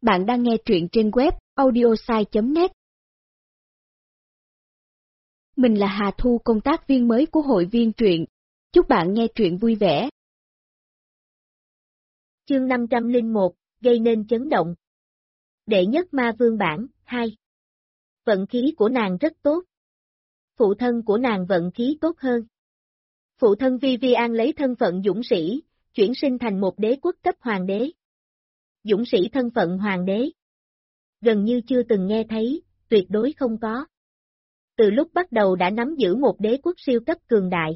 Bạn đang nghe truyện trên web audiosai.net. Mình là Hà Thu, công tác viên mới của hội viên truyện. Chúc bạn nghe truyện vui vẻ. Chương 501, gây nên chấn động. Đệ nhất ma vương bản, 2. Vận khí của nàng rất tốt. Phụ thân của nàng vận khí tốt hơn. Phụ thân Vivian lấy thân phận dũng sĩ, chuyển sinh thành một đế quốc cấp hoàng đế. Dũng sĩ thân phận hoàng đế. Gần như chưa từng nghe thấy, tuyệt đối không có. Từ lúc bắt đầu đã nắm giữ một đế quốc siêu cấp cường đại.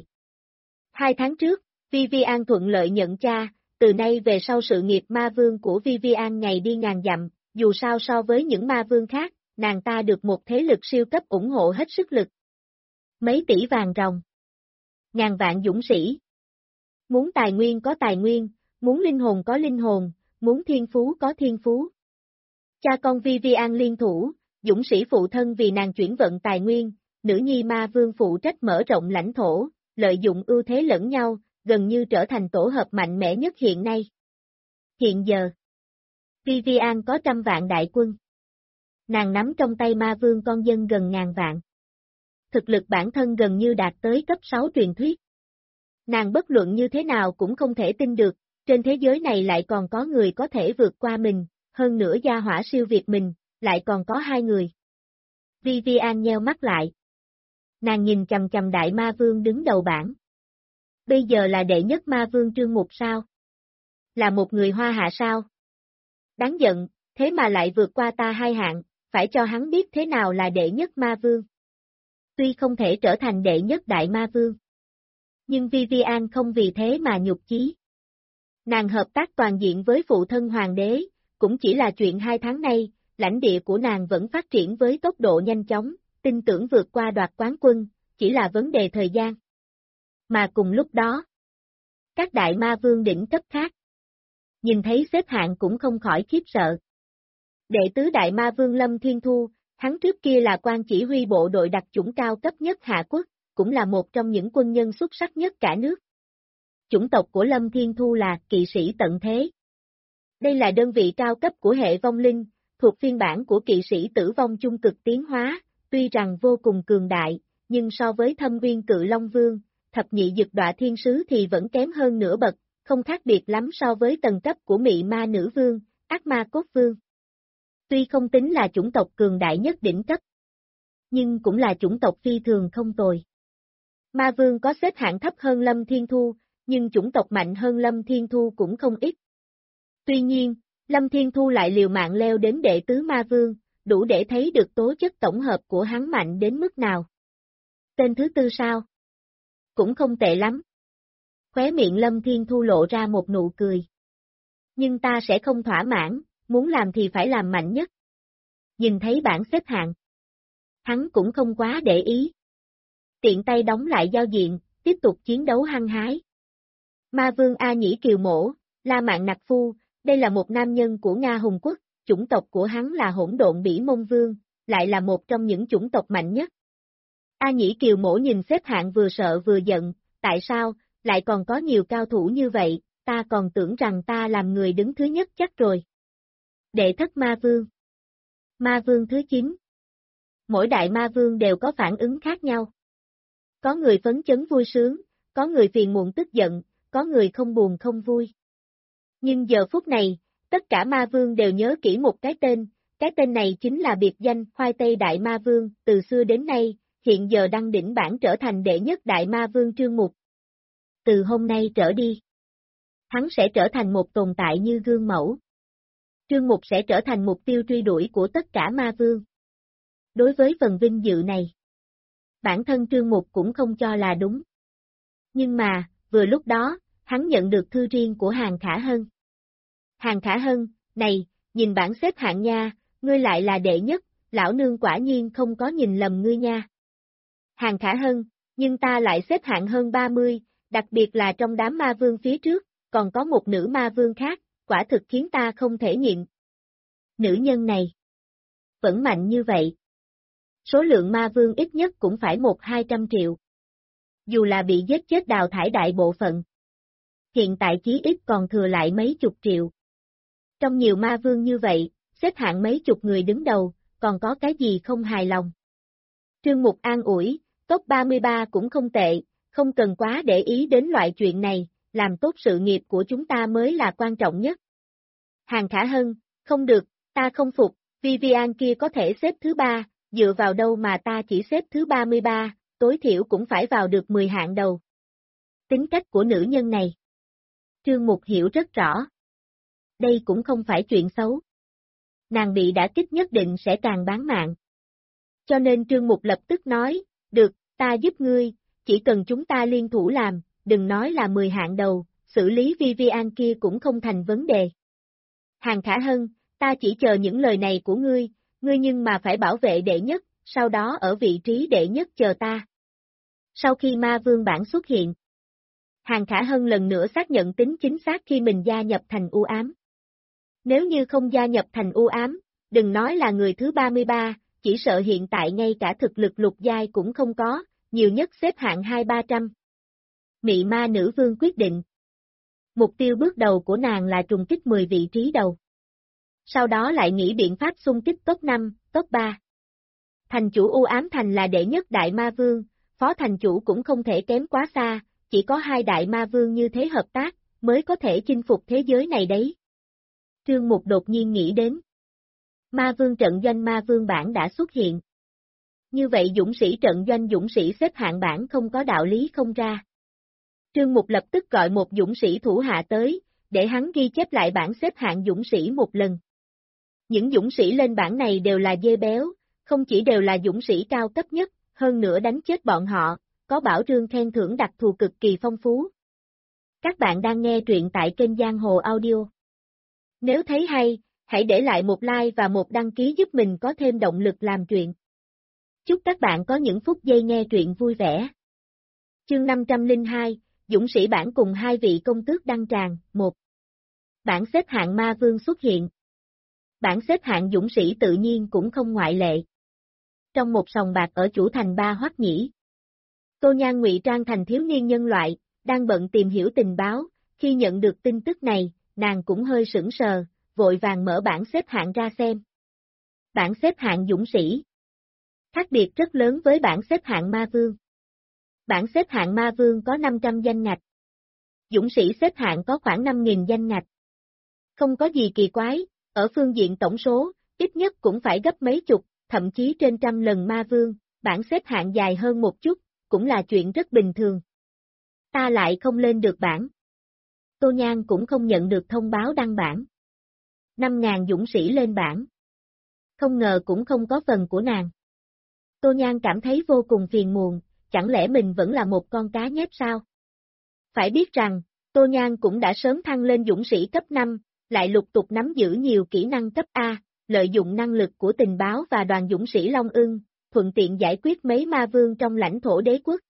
2 tháng trước, Vivian thuận lợi nhận cha, từ nay về sau sự nghiệp ma vương của Vivian ngày đi ngàn dặm, dù sao so với những ma vương khác, nàng ta được một thế lực siêu cấp ủng hộ hết sức lực. Mấy tỷ vàng ròng. Ngàn vạn dũng sĩ. Muốn tài nguyên có tài nguyên, muốn linh hồn có linh hồn, muốn thiên phú có thiên phú. Cha con Vivian liên thủ, dũng sĩ phụ thân vì nàng chuyển vận tài nguyên, nữ nhi ma vương phụ trách mở rộng lãnh thổ, lợi dụng ưu thế lẫn nhau, gần như trở thành tổ hợp mạnh mẽ nhất hiện nay. Hiện giờ, Vivian có 100 vạn đại quân. Nàng nắm trong tay ma vương con dân gần ngàn vạn. Thực lực bản thân gần như đạt tới cấp 6 truyền thuyết. Nàng bất luận như thế nào cũng không thể tin được, trên thế giới này lại còn có người có thể vượt qua mình, hơn nữa gia hỏa siêu việt mình, lại còn có 2 người. Vivian nheo mắt lại. Nàng nhìn chằm chằm đại ma vương đứng đầu bảng. Bây giờ là đệ nhất ma vương Trương Mục sao? Là một người Hoa Hạ sao? Đáng giận, thế mà lại vượt qua ta 2 hạng, phải cho hắn biết thế nào là đệ nhất ma vương. Tuy không thể trở thành đệ nhất đại ma vương, nhưng Vivian không vì thế mà nhục chí. Nàng hợp tác toàn diện với phụ thân hoàng đế, cũng chỉ là chuyện 2 tháng nay, lãnh địa của nàng vẫn phát triển với tốc độ nhanh chóng, tin tưởng vượt qua đoạt quán quân, chỉ là vấn đề thời gian. Mà cùng lúc đó, các đại ma vương đỉnh cấp khác, nhìn thấy xếp hạng cũng không khỏi khiếp sợ. Đệ tứ đại ma vương Lâm Thiên Thu, hắn trước kia là quan chỉ huy bộ đội đặc chủng cao cấp nhất Hạ Quốc, cũng là một trong những quân nhân xuất sắc nhất cả nước. Chủng tộc của Lâm Thiên Thu là kỵ sĩ tận thế. Đây là đơn vị cao cấp của hệ vong linh, thuộc phiên bản của kỵ sĩ tử vong chung cực tiến hóa, tuy rằng vô cùng cường đại, nhưng so với Thâm Uyên Cự Long Vương, thập nhị dực đọa thiên sứ thì vẫn kém hơn nửa bậc, không khác biệt lắm so với tầng cấp của Mị Ma Nữ Vương, Ác Ma Cốt Vương. Tuy không tính là chủng tộc cường đại nhất đỉnh cấp, nhưng cũng là chủng tộc phi thường không tồi. Ma Vương có xếp hạng thấp hơn Lâm Thiên Thu, nhưng chủng tộc mạnh hơn Lâm Thiên Thu cũng không ít. Tuy nhiên, Lâm Thiên Thu lại liều mạng leo đến đệ tứ ma vương, đủ để thấy được tố chất tổng hợp của hắn mạnh đến mức nào. Tên thứ tư sao? Cũng không tệ lắm. Khóe miệng Lâm Thiên Thu lộ ra một nụ cười. Nhưng ta sẽ không thỏa mãn, muốn làm thì phải làm mạnh nhất. Nhìn thấy bảng xếp hạng, hắn cũng không quá để ý. Tiện tay đóng lại giao diện, tiếp tục chiến đấu hăng hái. Ma vương A Nhĩ Kiều Mỗ, La Mạn Nặc Phu, đây là một nam nhân của Nga Hùng Quốc, chủng tộc của hắn là hỗn độn Bỉ Mông Vương, lại là một trong những chủng tộc mạnh nhất. A Nhĩ Kiều Mỗ nhìn xếp hạng vừa sợ vừa giận, tại sao, lại còn có nhiều cao thủ như vậy, ta còn tưởng rằng ta làm người đứng thứ nhất chắc rồi. Đệ thất ma vương. Ma vương thứ 9. Mỗi đại ma vương đều có phản ứng khác nhau. Có người phấn chấn vui sướng, có người phiền muộn tức giận, có người không buồn không vui. Nhưng giờ phút này, tất cả ma vương đều nhớ kỹ một cái tên này chính là biệt danh Khoai Tây Đại Ma Vương, từ xưa đến nay, hiện giờ đăng đỉnh bảng trở thành đệ nhất Đại Ma Vương Trương Mục. Từ hôm nay trở đi, hắn sẽ trở thành một tồn tại như gương mẫu. Trương Mục sẽ trở thành mục tiêu truy đuổi của tất cả ma vương. Đối với phần vinh dự này, bản thân Trương Mục cũng không cho là đúng. Nhưng mà, vừa lúc đó, hắn nhận được thư riêng của Hàn Khả Hân. Hàn Khả Hân, này, nhìn bảng xếp hạng nha, ngươi lại là đệ nhất, lão nương quả nhiên không có nhìn lầm ngươi nha. Hàn Khả Hân, nhưng ta lại xếp hạng hơn 30, đặc biệt là trong đám ma vương phía trước, còn có một nữ ma vương khác, quả thực khiến ta không thể nhịn. Nữ nhân này, vẫn mạnh như vậy. Số lượng ma vương ít nhất cũng phải 100-200 triệu. Dù là bị giết chết đào thải đại bộ phận. Hiện tại chí ít còn thừa lại mấy chục triệu. Trong nhiều ma vương như vậy, xếp hạng mấy chục người đứng đầu, còn có cái gì không hài lòng. Trương Mục an ủi, top 33 cũng không tệ, không cần quá để ý đến loại chuyện này, làm tốt sự nghiệp của chúng ta mới là quan trọng nhất. Hàng Khả Hân, không được, ta không phục, Vivian kia có thể xếp thứ 3, dựa vào đâu mà ta chỉ xếp thứ 33, tối thiểu cũng phải vào được 10 hạng đầu. Tính cách của nữ nhân này. Trương Mục hiểu rất rõ. Đây cũng không phải chuyện xấu. Nàng bị đả kích nhất định sẽ càng bán mạng. Cho nên Trương Mục lập tức nói, được, ta giúp ngươi, chỉ cần chúng ta liên thủ làm, đừng nói là 10 hạng đầu, xử lý Vivian kia cũng không thành vấn đề. Hàng Khả Hân, ta chỉ chờ những lời này của ngươi nhưng mà phải bảo vệ đệ nhất, sau đó ở vị trí đệ nhất chờ ta. Sau khi ma vương bản xuất hiện, Hàng Khả Hân lần nữa xác nhận tính chính xác khi mình gia nhập thành u ám. Nếu như không gia nhập thành u ám, đừng nói là người thứ 33, chỉ sợ hiện tại ngay cả thực lực lục giai cũng không có, nhiều nhất xếp hạng 2-300. Mị ma nữ vương quyết định. Mục tiêu bước đầu của nàng là trùng kích 10 vị trí đầu. Sau đó lại nghĩ biện pháp xung kích top 5, top 3. Thành chủ u ám thành là đệ nhất đại ma vương, phó thành chủ cũng không thể kém quá xa, chỉ có 2 đại ma vương như thế hợp tác, mới có thể chinh phục thế giới này đấy. Trương Mục đột nhiên nghĩ đến. Ma vương trận doanh ma vương bản đã xuất hiện. Như vậy dũng sĩ trận doanh dũng sĩ xếp hạng bản không có đạo lý không ra. Trương Mục lập tức gọi một dũng sĩ thủ hạ tới, để hắn ghi chép lại bảng xếp hạng dũng sĩ một lần. Những dũng sĩ lên bảng này đều là dê béo, không chỉ đều là dũng sĩ cao cấp nhất, hơn nữa đánh chết bọn họ, có bảo trương khen thưởng đặc thù cực kỳ phong phú. Các bạn đang nghe truyện tại kênh Giang Hồ Audio. Nếu thấy hay, hãy để lại một like và một đăng ký giúp mình có thêm động lực làm truyện. Chúc các bạn có những phút giây nghe truyện vui vẻ. Chương 502, dũng sĩ bản cùng 2 vị công tước đăng tràng, 1. Bảng xếp hạng ma vương xuất hiện. Bảng xếp hạng dũng sĩ tự nhiên cũng không ngoại lệ. Trong một sòng bạc ở chủ thành Ba Hoắc Nhĩ, Tô Nhan ngụy trang thành thiếu niên nhân loại, đang bận tìm hiểu tình báo, khi nhận được tin tức này, nàng cũng hơi sững sờ, vội vàng mở bảng xếp hạng ra xem. Bảng xếp hạng dũng sĩ. Khác biệt rất lớn với bảng xếp hạng ma vương. Bảng xếp hạng ma vương có 500 danh ngạch. Dũng sĩ xếp hạng có khoảng 5.000 danh ngạch. Không có gì kỳ quái, ở phương diện tổng số, ít nhất cũng phải gấp mấy chục, thậm chí trên trăm lần ma vương, bảng xếp hạng dài hơn một chút, cũng là chuyện rất bình thường. Ta lại không lên được bảng. Tô Nhan cũng không nhận được thông báo đăng bảng. 5.000 dũng sĩ lên bảng. Không ngờ cũng không có phần của nàng. Tô Nhan cảm thấy vô cùng phiền muộn, chẳng lẽ mình vẫn là một con cá nhép sao? Phải biết rằng, Tô Nhan cũng đã sớm thăng lên dũng sĩ cấp 5, lại lục tục nắm giữ nhiều kỹ năng cấp A, lợi dụng năng lực của tình báo và đoàn dũng sĩ Long Ưng, thuận tiện giải quyết mấy ma vương trong lãnh thổ đế quốc.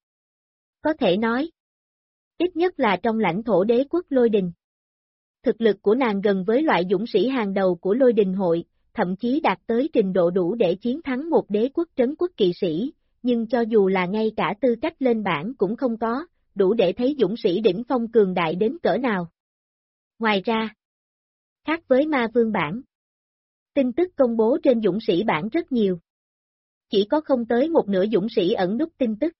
Có thể nói, ít nhất là trong lãnh thổ đế quốc Lôi Đình. Thực lực của nàng gần với loại dũng sĩ hàng đầu của Lôi Đình hội, thậm chí đạt tới trình độ đủ để chiến thắng một đế quốc trấn quốc kỵ sĩ, nhưng cho dù là ngay cả tư cách lên bảng cũng không có, đủ để thấy dũng sĩ đỉnh phong cường đại đến cỡ nào. Ngoài ra, khác với ma vương bảng, tin tức công bố trên dũng sĩ bảng rất nhiều. Chỉ có không tới một nửa dũng sĩ ẩn núp tin tức.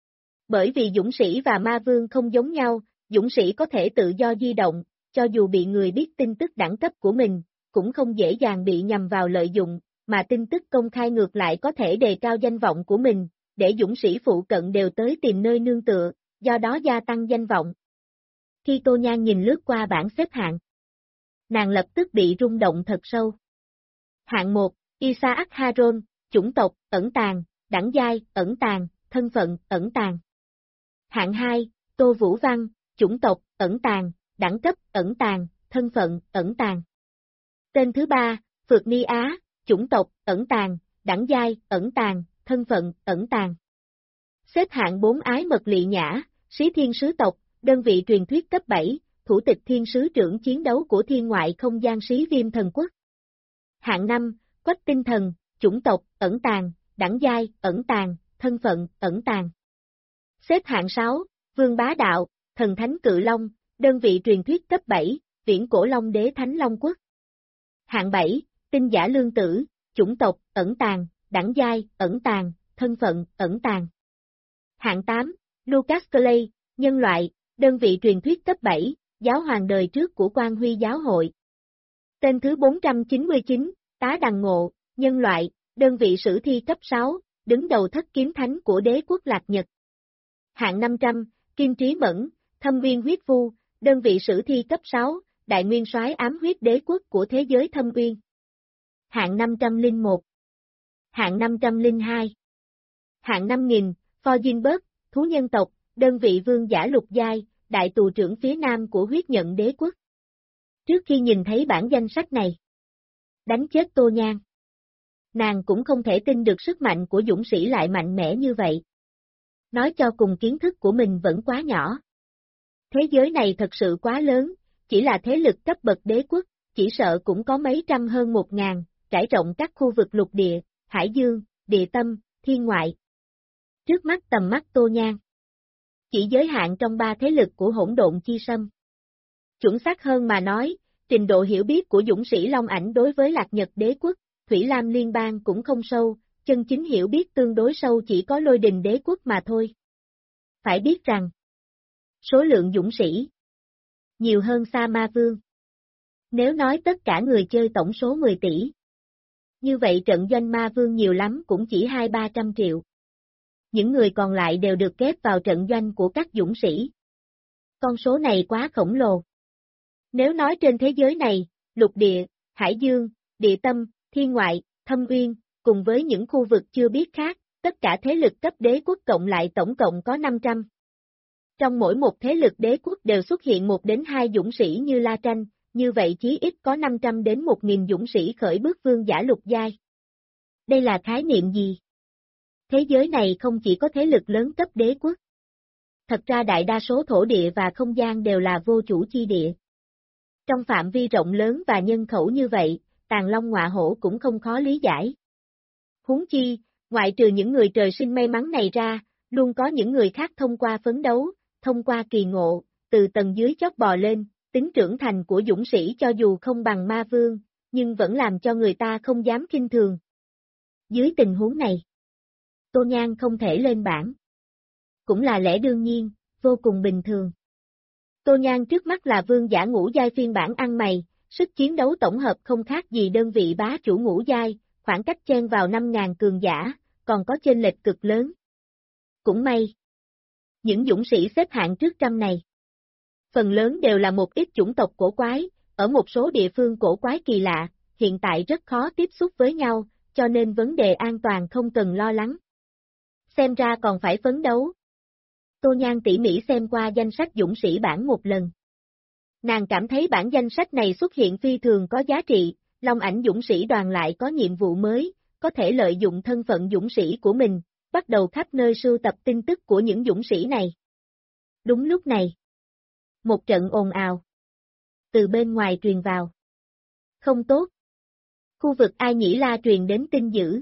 Bởi vì dũng sĩ và ma vương không giống nhau, dũng sĩ có thể tự do di động, cho dù bị người biết tin tức đẳng cấp của mình, cũng không dễ dàng bị nhằm vào lợi dụng, mà tin tức công khai ngược lại có thể đề cao danh vọng của mình, để dũng sĩ phụ cận đều tới tìm nơi nương tựa, do đó gia tăng danh vọng. Khi Tô Nhan nhìn lướt qua bảng xếp hạng, nàng lập tức bị rung động thật sâu. Hạng 1, Isaac Haron, chủng tộc, ẩn tàng, đẳng giai, ẩn tàng, thân phận, ẩn tàng. Hạng 2, Tô Vũ Văn, chủng tộc, ẩn tàng, đẳng cấp, ẩn tàng, thân phận, ẩn tàng. Tên thứ 3, Phược Ni Á, chủng tộc, ẩn tàng, đẳng giai, ẩn tàng, thân phận, ẩn tàng. Xếp hạng 4 Ái Mật Lị Nhã, Sĩ Thiên Sứ tộc, đơn vị truyền thuyết cấp 7, thủ tịch thiên sứ trưởng chiến đấu của thiên ngoại không gian Sĩ Viêm Thần Quốc. Hạng 5, Quách Tinh Thần, chủng tộc, ẩn tàng, đẳng giai, ẩn tàng, thân phận, ẩn tàng. Xếp hạng 6, Vương Bá Đạo, Thần Thánh Cự Long, đơn vị truyền thuyết cấp 7, viễn cổ Long Đế Thánh Long Quốc. Hạng 7, tinh giả lương tử, chủng tộc, ẩn tàng, đẳng giai, ẩn tàng, thân phận, ẩn tàng. Hạng 8, Lucas Clay, nhân loại, đơn vị truyền thuyết cấp 7, giáo hoàng đời trước của Quang Huy giáo hội. Tên thứ 499, Tá Đằng Ngộ, nhân loại, đơn vị sử thi cấp 6, đứng đầu thất kiếm thánh của đế quốc Lạc Nhật. Hạng 500, Kim Trí Mẫn, Thâm Uyên Huyết Vu, đơn vị sử thi cấp 6, đại nguyên soái ám huyết đế quốc của thế giới Thâm Uyên. Hạng 501. Hạng 502. Hạng 5000, Forginberg, thú nhân tộc, đơn vị vương giả lục giai, đại tù trưởng phía nam của huyết nhận đế quốc. Trước khi nhìn thấy bản danh sách này, đánh chết Tô Nhan. Nàng cũng không thể tin được sức mạnh của dũng sĩ lại mạnh mẽ như vậy. Nói cho cùng kiến thức của mình vẫn quá nhỏ. Thế giới này thật sự quá lớn, chỉ là thế lực cấp bậc đế quốc, chỉ sợ cũng có mấy trăm hơn 1000, trải rộng các khu vực lục địa, hải dương, địa tâm, thiên ngoại. Trước mắt tầm mắt Tô Nhan, chỉ giới hạn trong 3 thế lực của hỗn độn chi sâm. Chuẩn xác hơn mà nói, trình độ hiểu biết của dũng sĩ Long Ảnh đối với Lạc Nhật đế quốc, Thủy Lam liên bang cũng không sâu, chân chính hiểu biết tương đối sâu chỉ có Lôi Đình đế quốc mà thôi. Phải biết rằng, số lượng dũng sĩ nhiều hơn Sa Ma Vương. Nếu nói tất cả người chơi tổng số 10 tỷ, như vậy trận doanh Ma Vương nhiều lắm cũng chỉ 200-300 triệu. Những người còn lại đều được ghép vào trận doanh của các dũng sĩ. Con số này quá khổng lồ. Nếu nói trên thế giới này, lục địa, hải dương, địa tâm, thiên ngoại, thâm uyên, cùng với những khu vực chưa biết khác, tất cả thế lực cấp đế quốc cộng lại tổng cộng có 500. Trong mỗi một thế lực đế quốc đều xuất hiện 1 đến 2 dũng sĩ như La Tranh, như vậy chí ít có 500 đến 1000 dũng sĩ khởi bước vương giả lục giai. Đây là khái niệm gì? Thế giới này không chỉ có thế lực lớn cấp đế quốc. Thật ra đại đa số thổ địa và không gian đều là vô chủ chi địa. Trong phạm vi rộng lớn và nhân khẩu như vậy, Tàng Long Ngọa Hổ cũng không khó lý giải. Huống chi, ngoại trừ những người trời sinh may mắn này ra, luôn có những người khác thông qua phấn đấu, thông qua kỳ ngộ, từ tầng dưới chót bò lên, tính trưởng thành của dũng sĩ cho dù không bằng ma vương, nhưng vẫn làm cho người ta không dám khinh thường. Dưới tình huống này, Tô Nhan không thể lên bảng. Cũng là lẽ đương nhiên, vô cùng bình thường. Tô Nhan trước mắt là vương giả ngũ giai phiên bản ăn mày, sức chiến đấu tổng hợp không khác gì đơn vị bá chủ ngũ giai, khoảng cách chen vào 5000 cường giả, còn có chênh lệch cực lớn. Cũng may. Những dũng sĩ xếp hạng trước trăm này, phần lớn đều là một ít chủng tộc cổ quái, ở một số địa phương cổ quái kỳ lạ, hiện tại rất khó tiếp xúc với nhau, cho nên vấn đề an toàn không cần lo lắng. Xem ra còn phải phấn đấu. Tô Nhan tỉ mỉ xem qua danh sách dũng sĩ bảng một lần. Nàng cảm thấy bản danh sách này xuất hiện phi thường có giá trị, Long Ảnh dũng sĩ đoàn lại có nhiệm vụ mới, có thể lợi dụng thân phận dũng sĩ của mình, bắt đầu khắp nơi sưu tập tin tức của những dũng sĩ này. Đúng lúc này, một trận ồn ào từ bên ngoài truyền vào. Không tốt. Khu vực Ai Nhĩ La truyền đến tin dữ.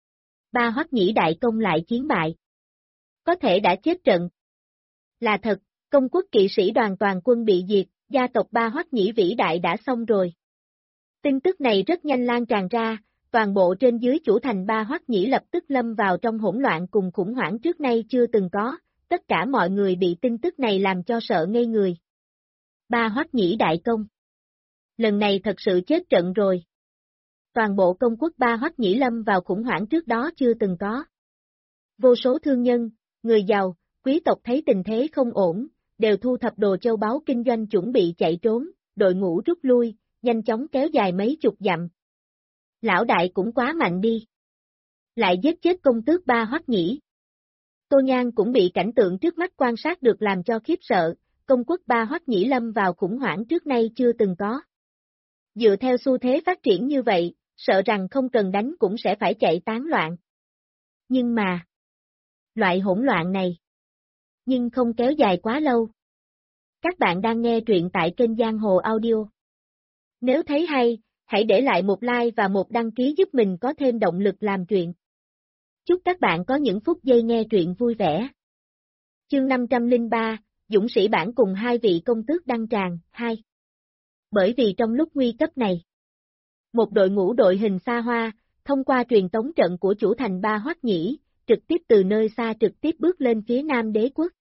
Ba Hoắc Nhĩ đại công lại chiến bại. Có thể đã chết trận. Là thật, công quốc kỵ sĩ đoàn toàn quân bị diệt, gia tộc Ba Hoắc Nhĩ vĩ đại đã xong rồi. Tin tức này rất nhanh lan tràn ra, toàn bộ trên dưới chủ thành Ba Hoắc Nhĩ lập tức lâm vào trong hỗn loạn cùng khủng hoảng trước nay chưa từng có, tất cả mọi người bị tin tức này làm cho sợ ngây người. Ba Hoắc Nhĩ đại công. Lần này thật sự chết trận rồi. Toàn bộ công quốc Ba Hoắc Nhĩ lâm vào khủng hoảng trước đó chưa từng có. Vô số thương nhân, người giàu, quý tộc thấy tình thế không ổn, đều thu thập đồ châu báu kinh doanh chuẩn bị chạy trốn, đội ngũ rút lui, nhanh chóng kéo dài mấy chục dặm. Lão đại cũng quá mạnh đi. Lại giết chết công tước Ba Hoắc Nhĩ. Tô Nhan cũng bị cảnh tượng trước mắt quan sát được làm cho khiếp sợ, công quốc Ba Hoắc Nhĩ lâm vào khủng hoảng trước nay chưa từng có. Dựa theo xu thế phát triển như vậy, sợ rằng không cần đánh cũng sẽ phải chạy tán loạn. Nhưng mà, loại hỗn loạn này, nhưng không kéo dài quá lâu. Các bạn đang nghe truyện tại kênh Giang Hồ Audio. Nếu thấy hay, hãy để lại một like và một đăng ký giúp mình có thêm động lực làm truyện. Chúc các bạn có những phút giây nghe truyện vui vẻ. Chương 503, Dũng sĩ bản cùng hai vị công tước đăng tràng, 2. Bởi vì trong lúc nguy cấp này, Một đội ngũ đội hình xa hoa, thông qua truyền tống trận của chủ thành Ba Hoắc Nhĩ, trực tiếp từ nơi xa trực tiếp bước lên phía Nam đế quốc.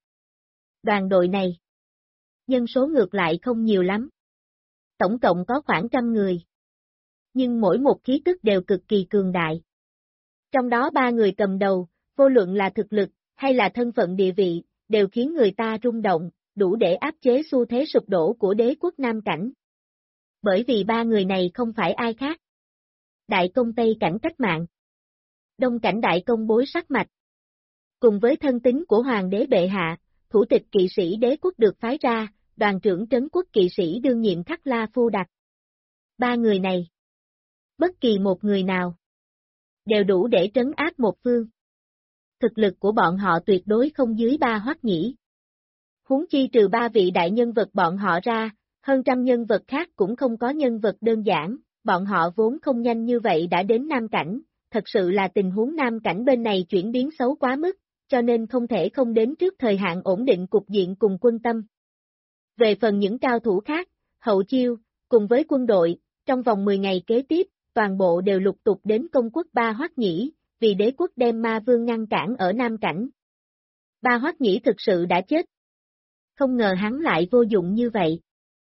Đoàn đội này, nhân số ngược lại không nhiều lắm. Tổng cộng có khoảng 100 người. Nhưng mỗi một khí tức đều cực kỳ cường đại. Trong đó 3 người cầm đầu, vô luận là thực lực, hay là thân phận địa vị, đều khiến người ta rung động, đủ để áp chế xu thế sụp đổ của đế quốc Nam Cảnh. Bởi vì 3 người này không phải ai khác. Đại công Tây Cảnh cách mạng. Đông Cảnh đại công Bối Sắc Mạch. Cùng với thân tín của Hoàng đế bệ hạ, thủ tịch kỵ sĩ đế quốc được phái ra, đoàn trưởng trấn quốc kỵ sĩ đương nhiệm Thắt La Phu Đặc. 3 người này, bất kỳ một người nào, đều đủ để trấn áp một phương. Thực lực của bọn họ tuyệt đối không dưới 3 Hoắc Nhĩ. Huống chi trừ 3 vị đại nhân vật bọn họ ra, hơn trăm nhân vật khác cũng không có nhân vật đơn giản, bọn họ vốn không nhanh như vậy đã đến Nam Cảnh, thật sự là tình huống Nam Cảnh bên này chuyển biến xấu quá mức, cho nên không thể không đến trước thời hạn ổn định cục diện cùng quân tâm. Về phần những cao thủ khác, hậu chiêu, cùng với quân đội, trong vòng 10 ngày kế tiếp, toàn bộ đều lục tục đến công quốc Ba Hoắc Nhĩ, vì đế quốc đem ma vương ngăn cản ở Nam Cảnh. Ba Hoắc Nhĩ thực sự đã chết. Không ngờ hắn lại vô dụng như vậy.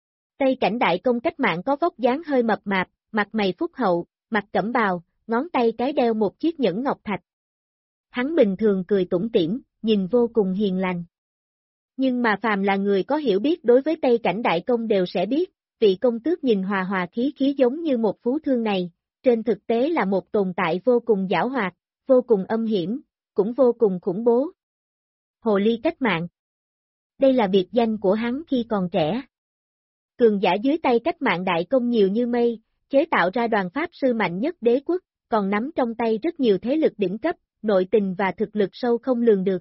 Tây Cảnh đại công cách mạng có vóc dáng hơi mập mạp, mặt mày phúc hậu, mặt cẩm bào, ngón tay cái đeo một chiếc nhẫn ngọc thạch. Hắn bình thường cười tủm tỉm, nhìn vô cùng hiền lành. Nhưng mà phàm là người có hiểu biết đối với Tây Cảnh đại công đều sẽ biết, vị công tước nhìn hòa hòa khí khí giống như một phú thương này, trên thực tế là một tồn tại vô cùng giảo hoạt, vô cùng âm hiểm, cũng vô cùng khủng bố. Hồ ly cách mạng. Đây là biệt danh của hắn khi còn trẻ. Cường giả dưới tay cách mạng đại công nhiều như mây, chế tạo ra đoàn pháp sư mạnh nhất đế quốc, còn nắm trong tay rất nhiều thế lực đỉnh cấp, nội tình và thực lực sâu không lường được.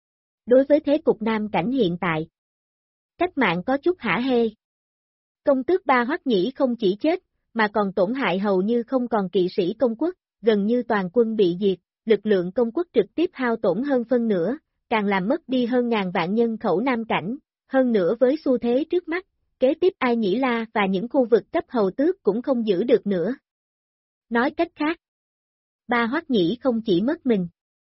Đối với thế cục Nam Cảnh hiện tại, cách mạng có chút hả hê. Công tước Ba Hoắc Nhĩ không chỉ chết, mà còn tổn hại hầu như không còn kỵ sĩ công quốc, gần như toàn quân bị diệt, lực lượng công quốc trực tiếp hao tổn hơn phân nửa, càng làm mất đi hơn ngàn vạn nhân khẩu Nam Cảnh, hơn nữa với xu thế trước mắt, kế tiếp Ai Nhĩ La và những khu vực cấp hầu tước cũng không giữ được nữa. Nói cách khác, Ba Hoắc Nhĩ không chỉ mất mình,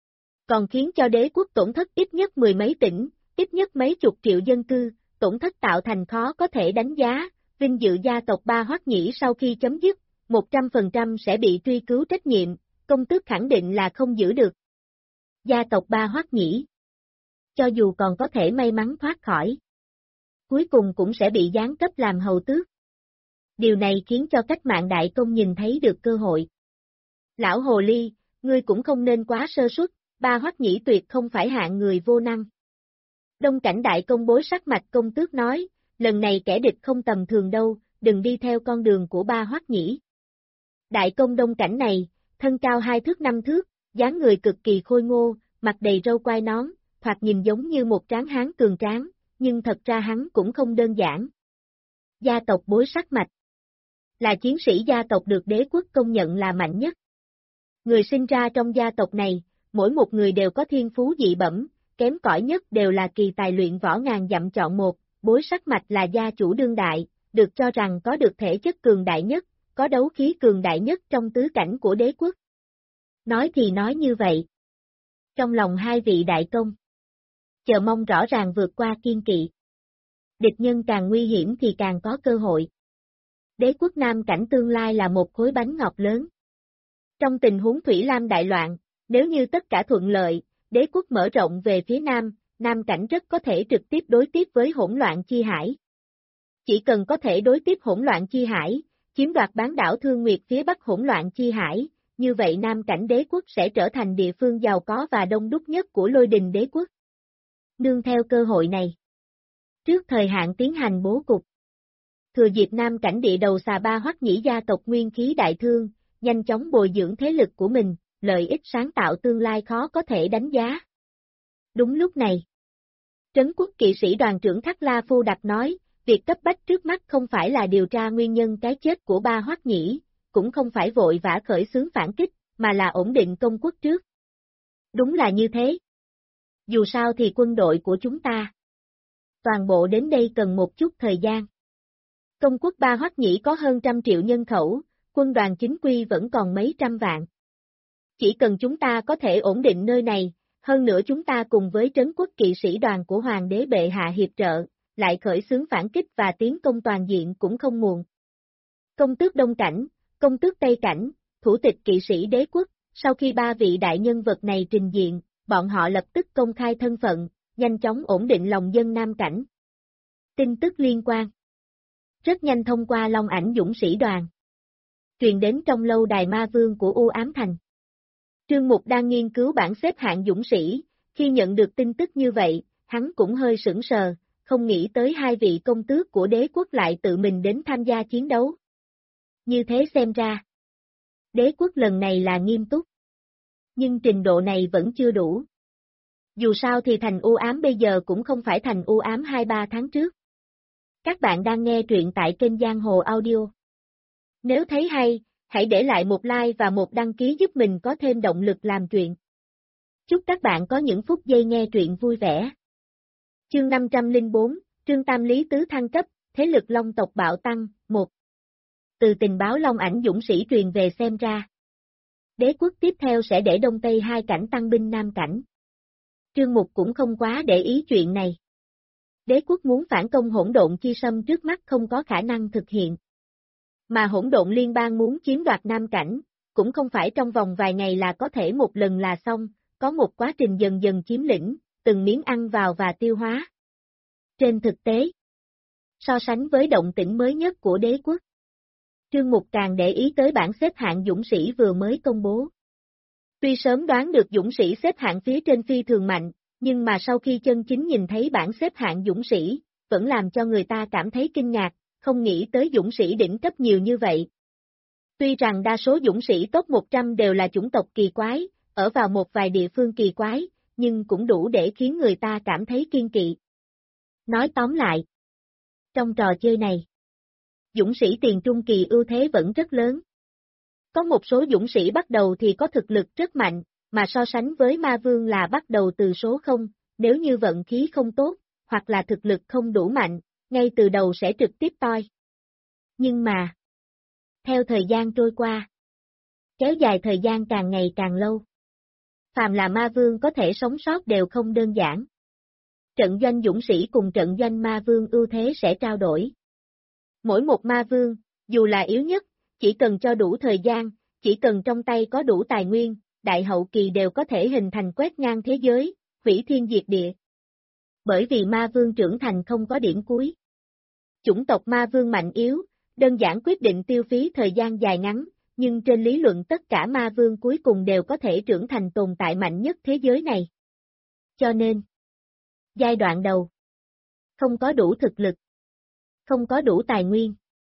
còn khiến cho đế quốc tổn thất ít nhất 10 mấy tỉnh, ít nhất mấy chục triệu dân cư, tổn thất tạo thành khó có thể đánh giá, vinh dự gia tộc Ba Hoắc Nhĩ sau khi chấm dứt, 100% sẽ bị truy cứu trách nhiệm, công tước khẳng định là không giữ được. Gia tộc Ba Hoắc Nhĩ, cho dù còn có thể may mắn thoát khỏi, cuối cùng cũng sẽ bị giáng cấp làm hầu tước. Điều này khiến cho cách mạng đại công nhìn thấy được cơ hội. Lão hồ ly, ngươi cũng không nên quá sơ suất, Ba Hoắc Nhĩ tuyệt không phải hạng người vô năng. Đông Cảnh đại công Bối Sắc Mạch công tước nói, lần này kẻ địch không tầm thường đâu, đừng đi theo con đường của Ba Hoắc Nhĩ. Đại công Đông Cảnh này, thân cao 2 thước 5 thước, dáng người cực kỳ khôi ngô, mặt đầy râu quai nón, thoạt nhìn giống như một tráng hán cường tráng, nhưng thật ra hắn cũng không đơn giản. Gia tộc Bối Sắc Mạch là chiến sĩ gia tộc được đế quốc công nhận là mạnh nhất. Người sinh ra trong gia tộc này, mỗi một người đều có thiên phú dị bẩm, kém cỏi nhất đều là kỳ tài luyện võ ngàn dặm chọn một, Bối Sắc Mạch là gia chủ đương đại, được cho rằng có được thể chất cường đại nhất, có đấu khí cường đại nhất trong tứ cảnh của đế quốc. Nói thì nói như vậy. Trong lòng hai vị đại công, chờ mong rõ ràng vượt qua kiên kỵ. Địch nhân càng nguy hiểm thì càng có cơ hội. Đế quốc Nam Cảnh tương lai là một khối bánh ngọt lớn. Trong tình huống Thủy Lam đại loạn, nếu như tất cả thuận lợi, đế quốc mở rộng về phía Nam, Nam Cảnh rất có thể trực tiếp đối tiếp với hỗn loạn chi hải. Chỉ cần có thể đối tiếp hỗn loạn chi hải, chiếm đoạt bán đảo Thương Nguyệt phía bắc hỗn loạn chi hải, như vậy Nam Cảnh đế quốc sẽ trở thành địa phương giàu có và đông đúc nhất của Lôi Đình đế quốc. Nương theo cơ hội này, trước thời hạn tiến hành bố cục, thừa dịp Nam Cảnh địa đầu xà Ba Hoắc Nhĩ gia tộc nguyên khí đại thương, nhanh chóng bồi dưỡng thế lực của mình, lợi ích sáng tạo tương lai khó có thể đánh giá. Đúng lúc này, Trấn quốc kỵ sĩ đoàn trưởng Thắt La Phu Đặc nói, việc cấp bách trước mắt không phải là điều tra nguyên nhân cái chết của Ba Hoắc Nhĩ, cũng không phải vội vã khởi xướng phản kích, mà là ổn định công quốc trước. Đúng là như thế. Dù sao thì quân đội của chúng ta, toàn bộ đến đây cần một chút thời gian. Công quốc Ba Hoắc Nhĩ có hơn 100 triệu nhân khẩu, quân đoàn chính quy vẫn còn mấy trăm vạn. Chỉ cần chúng ta có thể ổn định nơi này, hơn nữa chúng ta cùng với trấn quốc kỵ sĩ đoàn của Hoàng đế bệ hạ hiệp trợ, lại khởi xướng phản kích và tiến công toàn diện cũng không muộn. Công tước Đông Cảnh, công tước Tây Cảnh, thủ tịch kỵ sĩ đế quốc, sau khi ba vị đại nhân vật này trình diện, bọn họ lập tức công khai thân phận, nhanh chóng ổn định lòng dân Nam Cảnh. Tin tức liên quan rất nhanh thông qua Long Ảnh Dũng Sĩ Đoàn, truyền đến trong lâu đài ma vương của U Ám Thành. Trương Mục đang nghiên cứu bảng xếp hạng dũng sĩ, khi nhận được tin tức như vậy, hắn cũng hơi sững sờ, không nghĩ tới hai vị công tước của đế quốc lại tự mình đến tham gia chiến đấu. Như thế xem ra, đế quốc lần này là nghiêm túc. Nhưng trình độ này vẫn chưa đủ. Dù sao thì thành U Ám bây giờ cũng không phải thành U Ám 2-3 tháng trước. Các bạn đang nghe truyện tại kênh Giang Hồ Audio. Nếu thấy hay, hãy để lại một like và một đăng ký giúp mình có thêm động lực làm truyện. Chúc các bạn có những phút giây nghe truyện vui vẻ. Chương 504, Trương Tam Lý Tứ thăng cấp, thế lực Long tộc bạo tăng, 1. Từ tình báo Long Ảnh Dũng Sĩ truyền về xem ra, đế quốc tiếp theo sẽ để Đông Tây hai cảnh tăng binh Nam Cảnh. Trương Mục cũng không quá để ý chuyện này. Đế quốc muốn phản công Hỗn Độn Chi Sâm trước mắt không có khả năng thực hiện. Mà Hỗn Độn Liên bang muốn chiếm đoạt Nam Cảnh, cũng không phải trong vòng vài ngày là có thể một lần là xong, có một quá trình dần dần chiếm lĩnh, từng miếng ăn vào và tiêu hóa. Trên thực tế, so sánh với động tĩnh mới nhất của đế quốc, Trương Mục càng để ý tới bảng xếp hạng dũng sĩ vừa mới công bố. Tuy sớm đoán được dũng sĩ xếp hạng phía trên phi thường mạnh, nhưng mà sau khi chân chính nhìn thấy bảng xếp hạng dũng sĩ, vẫn làm cho người ta cảm thấy kinh ngạc, không nghĩ tới dũng sĩ đỉnh cấp nhiều như vậy. Tuy rằng đa số dũng sĩ top 100 đều là chủng tộc kỳ quái, ở vào một vài địa phương kỳ quái, nhưng cũng đủ để khiến người ta cảm thấy kiên kỵ. Nói tóm lại, trong trò chơi này, dũng sĩ tiền trung kỳ ưu thế vẫn rất lớn. Có một số dũng sĩ bắt đầu thì có thực lực rất mạnh, mà so sánh với ma vương là bắt đầu từ số 0, nếu như vận khí không tốt, hoặc là thực lực không đủ mạnh, ngay từ đầu sẽ trực tiếp toi. Nhưng mà, theo thời gian trôi qua, kéo dài thời gian càng ngày càng lâu, phàm là ma vương có thể sống sót đều không đơn giản. Trận doanh dũng sĩ cùng trận doanh ma vương ưu thế sẽ trao đổi. Mỗi một ma vương, dù là yếu nhất, chỉ cần cho đủ thời gian, chỉ cần trong tay có đủ tài nguyên, đại hậu kỳ đều có thể hình thành quét ngang thế giới, hủy thiên diệt địa. Bởi vì ma vương trưởng thành không có điểm cuối. Chủng tộc ma vương mạnh yếu, đơn giản quyết định tiêu phí thời gian dài ngắn, nhưng trên lý luận tất cả ma vương cuối cùng đều có thể trưởng thành tồn tại mạnh nhất thế giới này. Cho nên, giai đoạn đầu, không có đủ thực lực, không có đủ tài nguyên.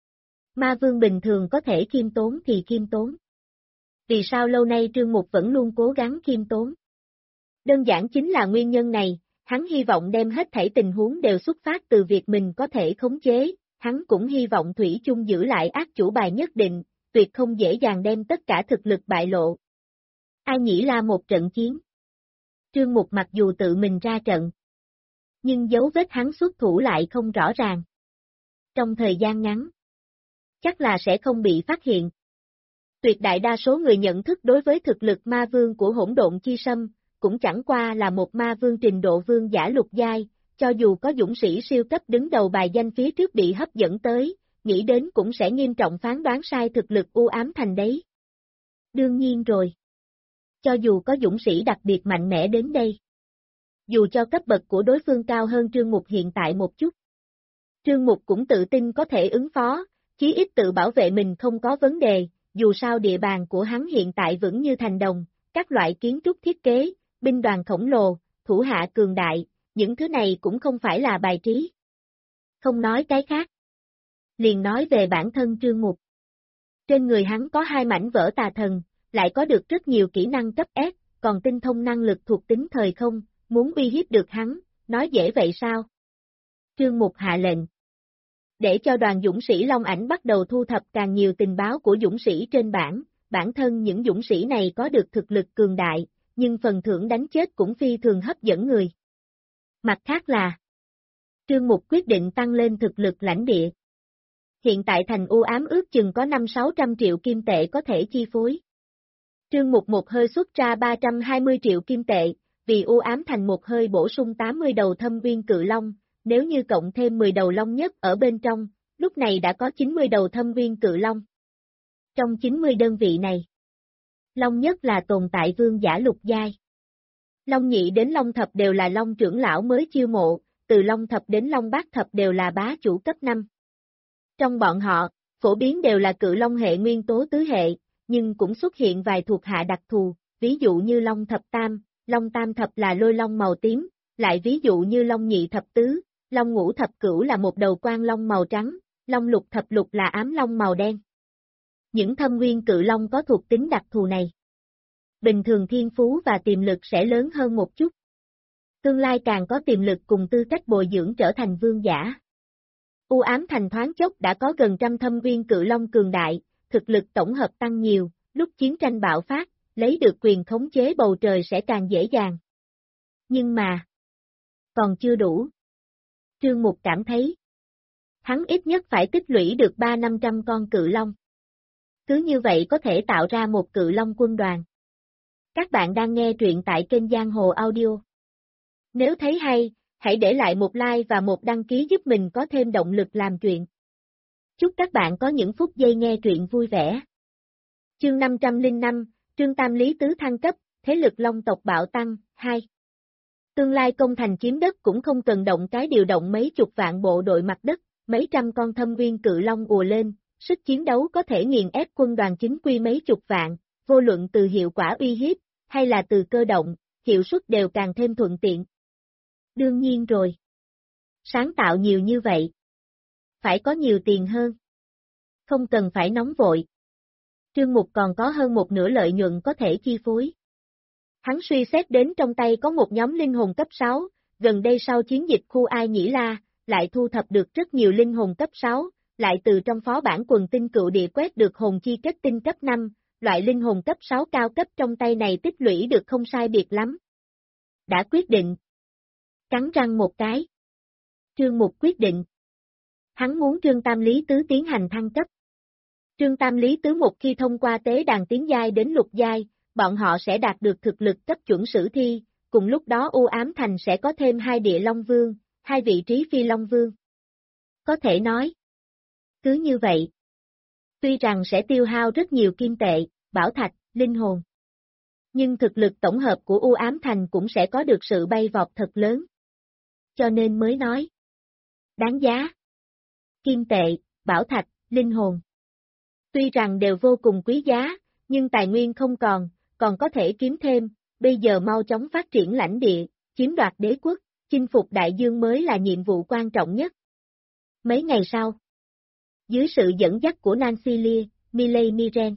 Ma vương bình thường có thể khiêm tốn thì khiêm tốn. Vì sao lâu nay Trương Mục vẫn luôn cố gắng khiêm tốn? Đơn giản chính là nguyên nhân này, hắn hy vọng đem hết thảy tình huống đều xuất phát từ việc mình có thể khống chế, hắn cũng hy vọng Thủy chung giữ lại ác chủ bài nhất định, tuyệt không dễ dàng đem tất cả thực lực bại lộ. Ai nghĩ là một trận chiến? Trương Mục mặc dù tự mình ra trận, nhưng dấu vết hắn xuất thủ lại không rõ ràng. Trong thời gian ngắn, chắc là sẽ không bị phát hiện. Tuyệt đại đa số người nhận thức đối với thực lực ma vương của Hỗn Độn Chi Sâm, cũng chẳng qua là một ma vương trình độ vương giả lục giai, cho dù có dũng sĩ siêu cấp đứng đầu bài danh phía trước bị hấp dẫn tới, nghĩ đến cũng sẽ nghiêm trọng phán đoán sai thực lực U Ám Thành đấy. Đương nhiên rồi. Cho dù có dũng sĩ đặc biệt mạnh mẽ đến đây, dù cho cấp bậc của đối phương cao hơn Trương Mục hiện tại một chút, Trương Mục cũng tự tin có thể ứng phó, chí ít tự bảo vệ mình không có vấn đề, dù sao địa bàn của hắn hiện tại vững như thành đồng, các loại kiến trúc thiết kế, binh đoàn khổng lồ, thủ hạ cường đại, những thứ này cũng không phải là bài trí. Không nói cái khác. Liền nói về bản thân Trương Mục. Trên người hắn có 2 mảnh vỡ tà thần, lại có được rất nhiều kỹ năng cấp S, còn tinh thông năng lực thuộc tính thời không, muốn uy hiếp được hắn, nói dễ vậy sao? Trương Mục hạ lệnh. Để cho đoàn dũng sĩ Long Ảnh bắt đầu thu thập càng nhiều tình báo của dũng sĩ trên bản thân những dũng sĩ này có được thực lực cường đại, nhưng phần thưởng đánh chết cũng phi thường hấp dẫn người. Mặt khác là, Trương Mục quyết định tăng lên thực lực lãnh địa. Hiện tại thành u ám ước chừng có 500-600 triệu kim tệ có thể chi phối. Trương Mục một hơi xuất ra 320 triệu kim tệ, vì u ám thành một hơi bổ sung 80 đầu thâm uyên cự long, nếu như cộng thêm 10 đầu long nhất ở bên trong, lúc này đã có 90 đầu thâm uyên cự long. Trong 90 đơn vị này, long nhất là tồn tại vương giả lục giai. Long nhị đến long thập đều là long trưởng lão mới chiêu mộ, từ long thập đến long bát thập đều là bá chủ cấp 5. Trong bọn họ, phổ biến đều là cự long hệ nguyên tố tứ hệ, nhưng cũng xuất hiện vài thuộc hạ đặc thù, ví dụ như long thập tam, long tam thập là lôi long màu tím, lại ví dụ như long nhị thập tứ, long ngũ thập cửu là một đầu quan long màu trắng, long lục thập lục là ám long màu đen. Những thâm nguyên cự long có thuộc tính đặc thù này, bình thường thiên phú và tiềm lực sẽ lớn hơn một chút. Tương lai càng có tiềm lực cùng tư cách bồi dưỡng trở thành vương giả. U ám thành thoáng chốc đã có gần trăm thâm nguyên cự long cường đại, thực lực tổng hợp tăng nhiều, lúc chiến tranh bạo phát, lấy được quyền khống chế bầu trời sẽ càng dễ dàng. Nhưng mà, còn chưa đủ. Trương Mục cảm thấy, hắn ít nhất phải tích lũy được 300-500 con cự long. Cứ như vậy có thể tạo ra một cự long quân đoàn. Các bạn đang nghe truyện tại kênh Giang Hồ Audio. Nếu thấy hay, hãy để lại một like và một đăng ký giúp mình có thêm động lực làm truyện. Chúc các bạn có những phút giây nghe truyện vui vẻ. Chương 505, Trương Tam Lý Tứ thăng cấp, thế lực long tộc bạo tăng, 2. Tương lai công thành chiếm đất cũng không cần động cái điều động mấy chục vạn bộ đội mặt đất, mấy trăm con thâm nguyên cự long ùa lên, sức chiến đấu có thể nghiền ép quân đoàn chính quy mấy chục vạn, vô luận từ hiệu quả uy hiếp, hay là từ cơ động, hiệu suất đều càng thêm thuận tiện. Đương nhiên rồi. Sáng tạo nhiều như vậy. Phải có nhiều tiền hơn. Không cần phải nóng vội. Trương Mục còn có hơn một nửa lợi nhuận có thể chi phối. Hắn suy xét đến trong tay có một nhóm linh hồn cấp 6, gần đây sau chiến dịch khu Ai Nhĩ La, lại thu thập được rất nhiều linh hồn cấp 6, lại từ trong phó bản quần tinh cựu địa quét được hồn chi kết tinh cấp 5, loại linh hồn cấp 6 cao cấp trong tay này tích lũy được không sai biệt lắm. Đã quyết định. Cắn răng một cái. Trương Mục quyết định. Hắn muốn Trương Tam Lý Tứ tiến hành thăng cấp. Trương Tam Lý Tứ một khi thông qua tế đàn tiến giai đến lục giai, bọn họ sẽ đạt được thực lực cấp chuẩn sử thi, cùng lúc đó U Ám Thành sẽ có thêm 2 địa long vương, 2 vị trí phi long vương. Có thể nói. Cứ như vậy. Tuy rằng sẽ tiêu hao rất nhiều kim tệ, bảo thạch, linh hồn. Nhưng thực lực tổng hợp của U Ám Thành cũng sẽ có được sự bay vọt thật lớn. Cho nên mới nói. Đáng giá. Kim tệ, bảo thạch, linh hồn. Tuy rằng đều vô cùng quý giá, nhưng tài nguyên không còn có thể kiếm thêm, bây giờ mau chóng phát triển lãnh địa, chiếm đoạt đế quốc, chinh phục đại dương mới là nhiệm vụ quan trọng nhất. Mấy ngày sau, dưới sự dẫn dắt của Nancy Lee, Miley Miren,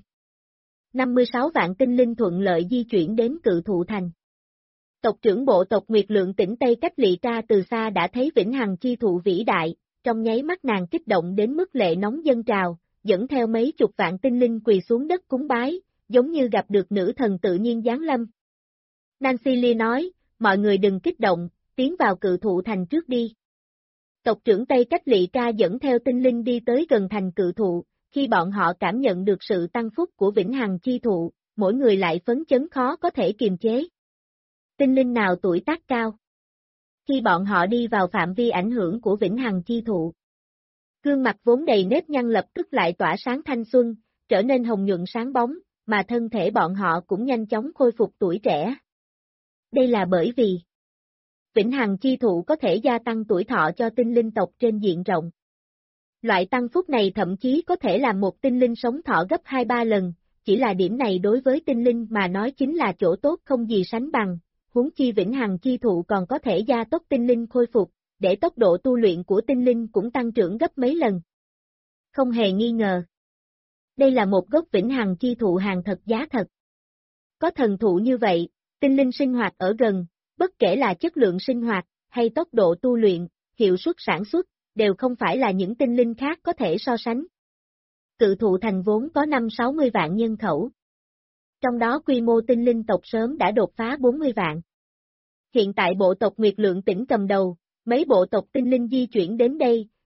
56 vạn tinh linh thuận lợi di chuyển đến Cự Thụ Thành. Tộc trưởng bộ tộc Nguyệt Lượng tỉnh Tây Cách Lị Tra từ xa đã thấy vĩnh hằng chi thụ vĩ đại, trong nháy mắt nàng kích động đến mức lệ nóng dâng trào, dẫn theo mấy chục vạn tinh linh quỳ xuống đất cúng bái, giống như gặp được nữ thần tự nhiên giáng lâm. Nancy Lee nói, mọi người đừng kích động, tiến vào Cự Thụ Thành trước đi. Tộc trưởng Tây Cách Lị Tra dẫn theo tinh linh đi tới gần thành Cự Thụ, khi bọn họ cảm nhận được sự tăng phúc của vĩnh hằng chi thụ, mỗi người lại phấn chấn khó có thể kiềm chế. Tinh linh nào tuổi tác cao? Khi bọn họ đi vào phạm vi ảnh hưởng của vĩnh hằng chi thụ, gương mặt vốn đầy nếp nhăn lập tức lại tỏa sáng thanh xuân, trở nên hồng nhuận sáng bóng, mà thân thể bọn họ cũng nhanh chóng khôi phục tuổi trẻ. Đây là bởi vì vĩnh hằng chi thụ có thể gia tăng tuổi thọ cho tinh linh tộc trên diện rộng. Loại tăng phúc này thậm chí có thể làm một tinh linh sống thọ gấp 2-3 lần, chỉ là điểm này đối với tinh linh mà nói chính là chỗ tốt không gì sánh bằng, huống chi vĩnh hằng chi thụ còn có thể gia tốc tinh linh khôi phục, để tốc độ tu luyện của tinh linh cũng tăng trưởng gấp mấy lần. Không hề nghi ngờ. Đây là một gốc vĩnh hằng chi thụ hàng thật giá thật. Có thần thụ như vậy, tinh linh sinh hoạt ở gần, bất kể là chất lượng sinh hoạt, hay tốc độ tu luyện, hiệu suất sản xuất, đều không phải là những tinh linh khác có thể so sánh. Cự Thụ Thành vốn có 5-60 vạn nhân khẩu. Trong đó quy mô tinh linh tộc sớm đã đột phá 40 vạn. Hiện tại bộ tộc Nguyệt Lượng tỉnh cầm đầu, mấy bộ tộc tinh linh di chuyển đến đây,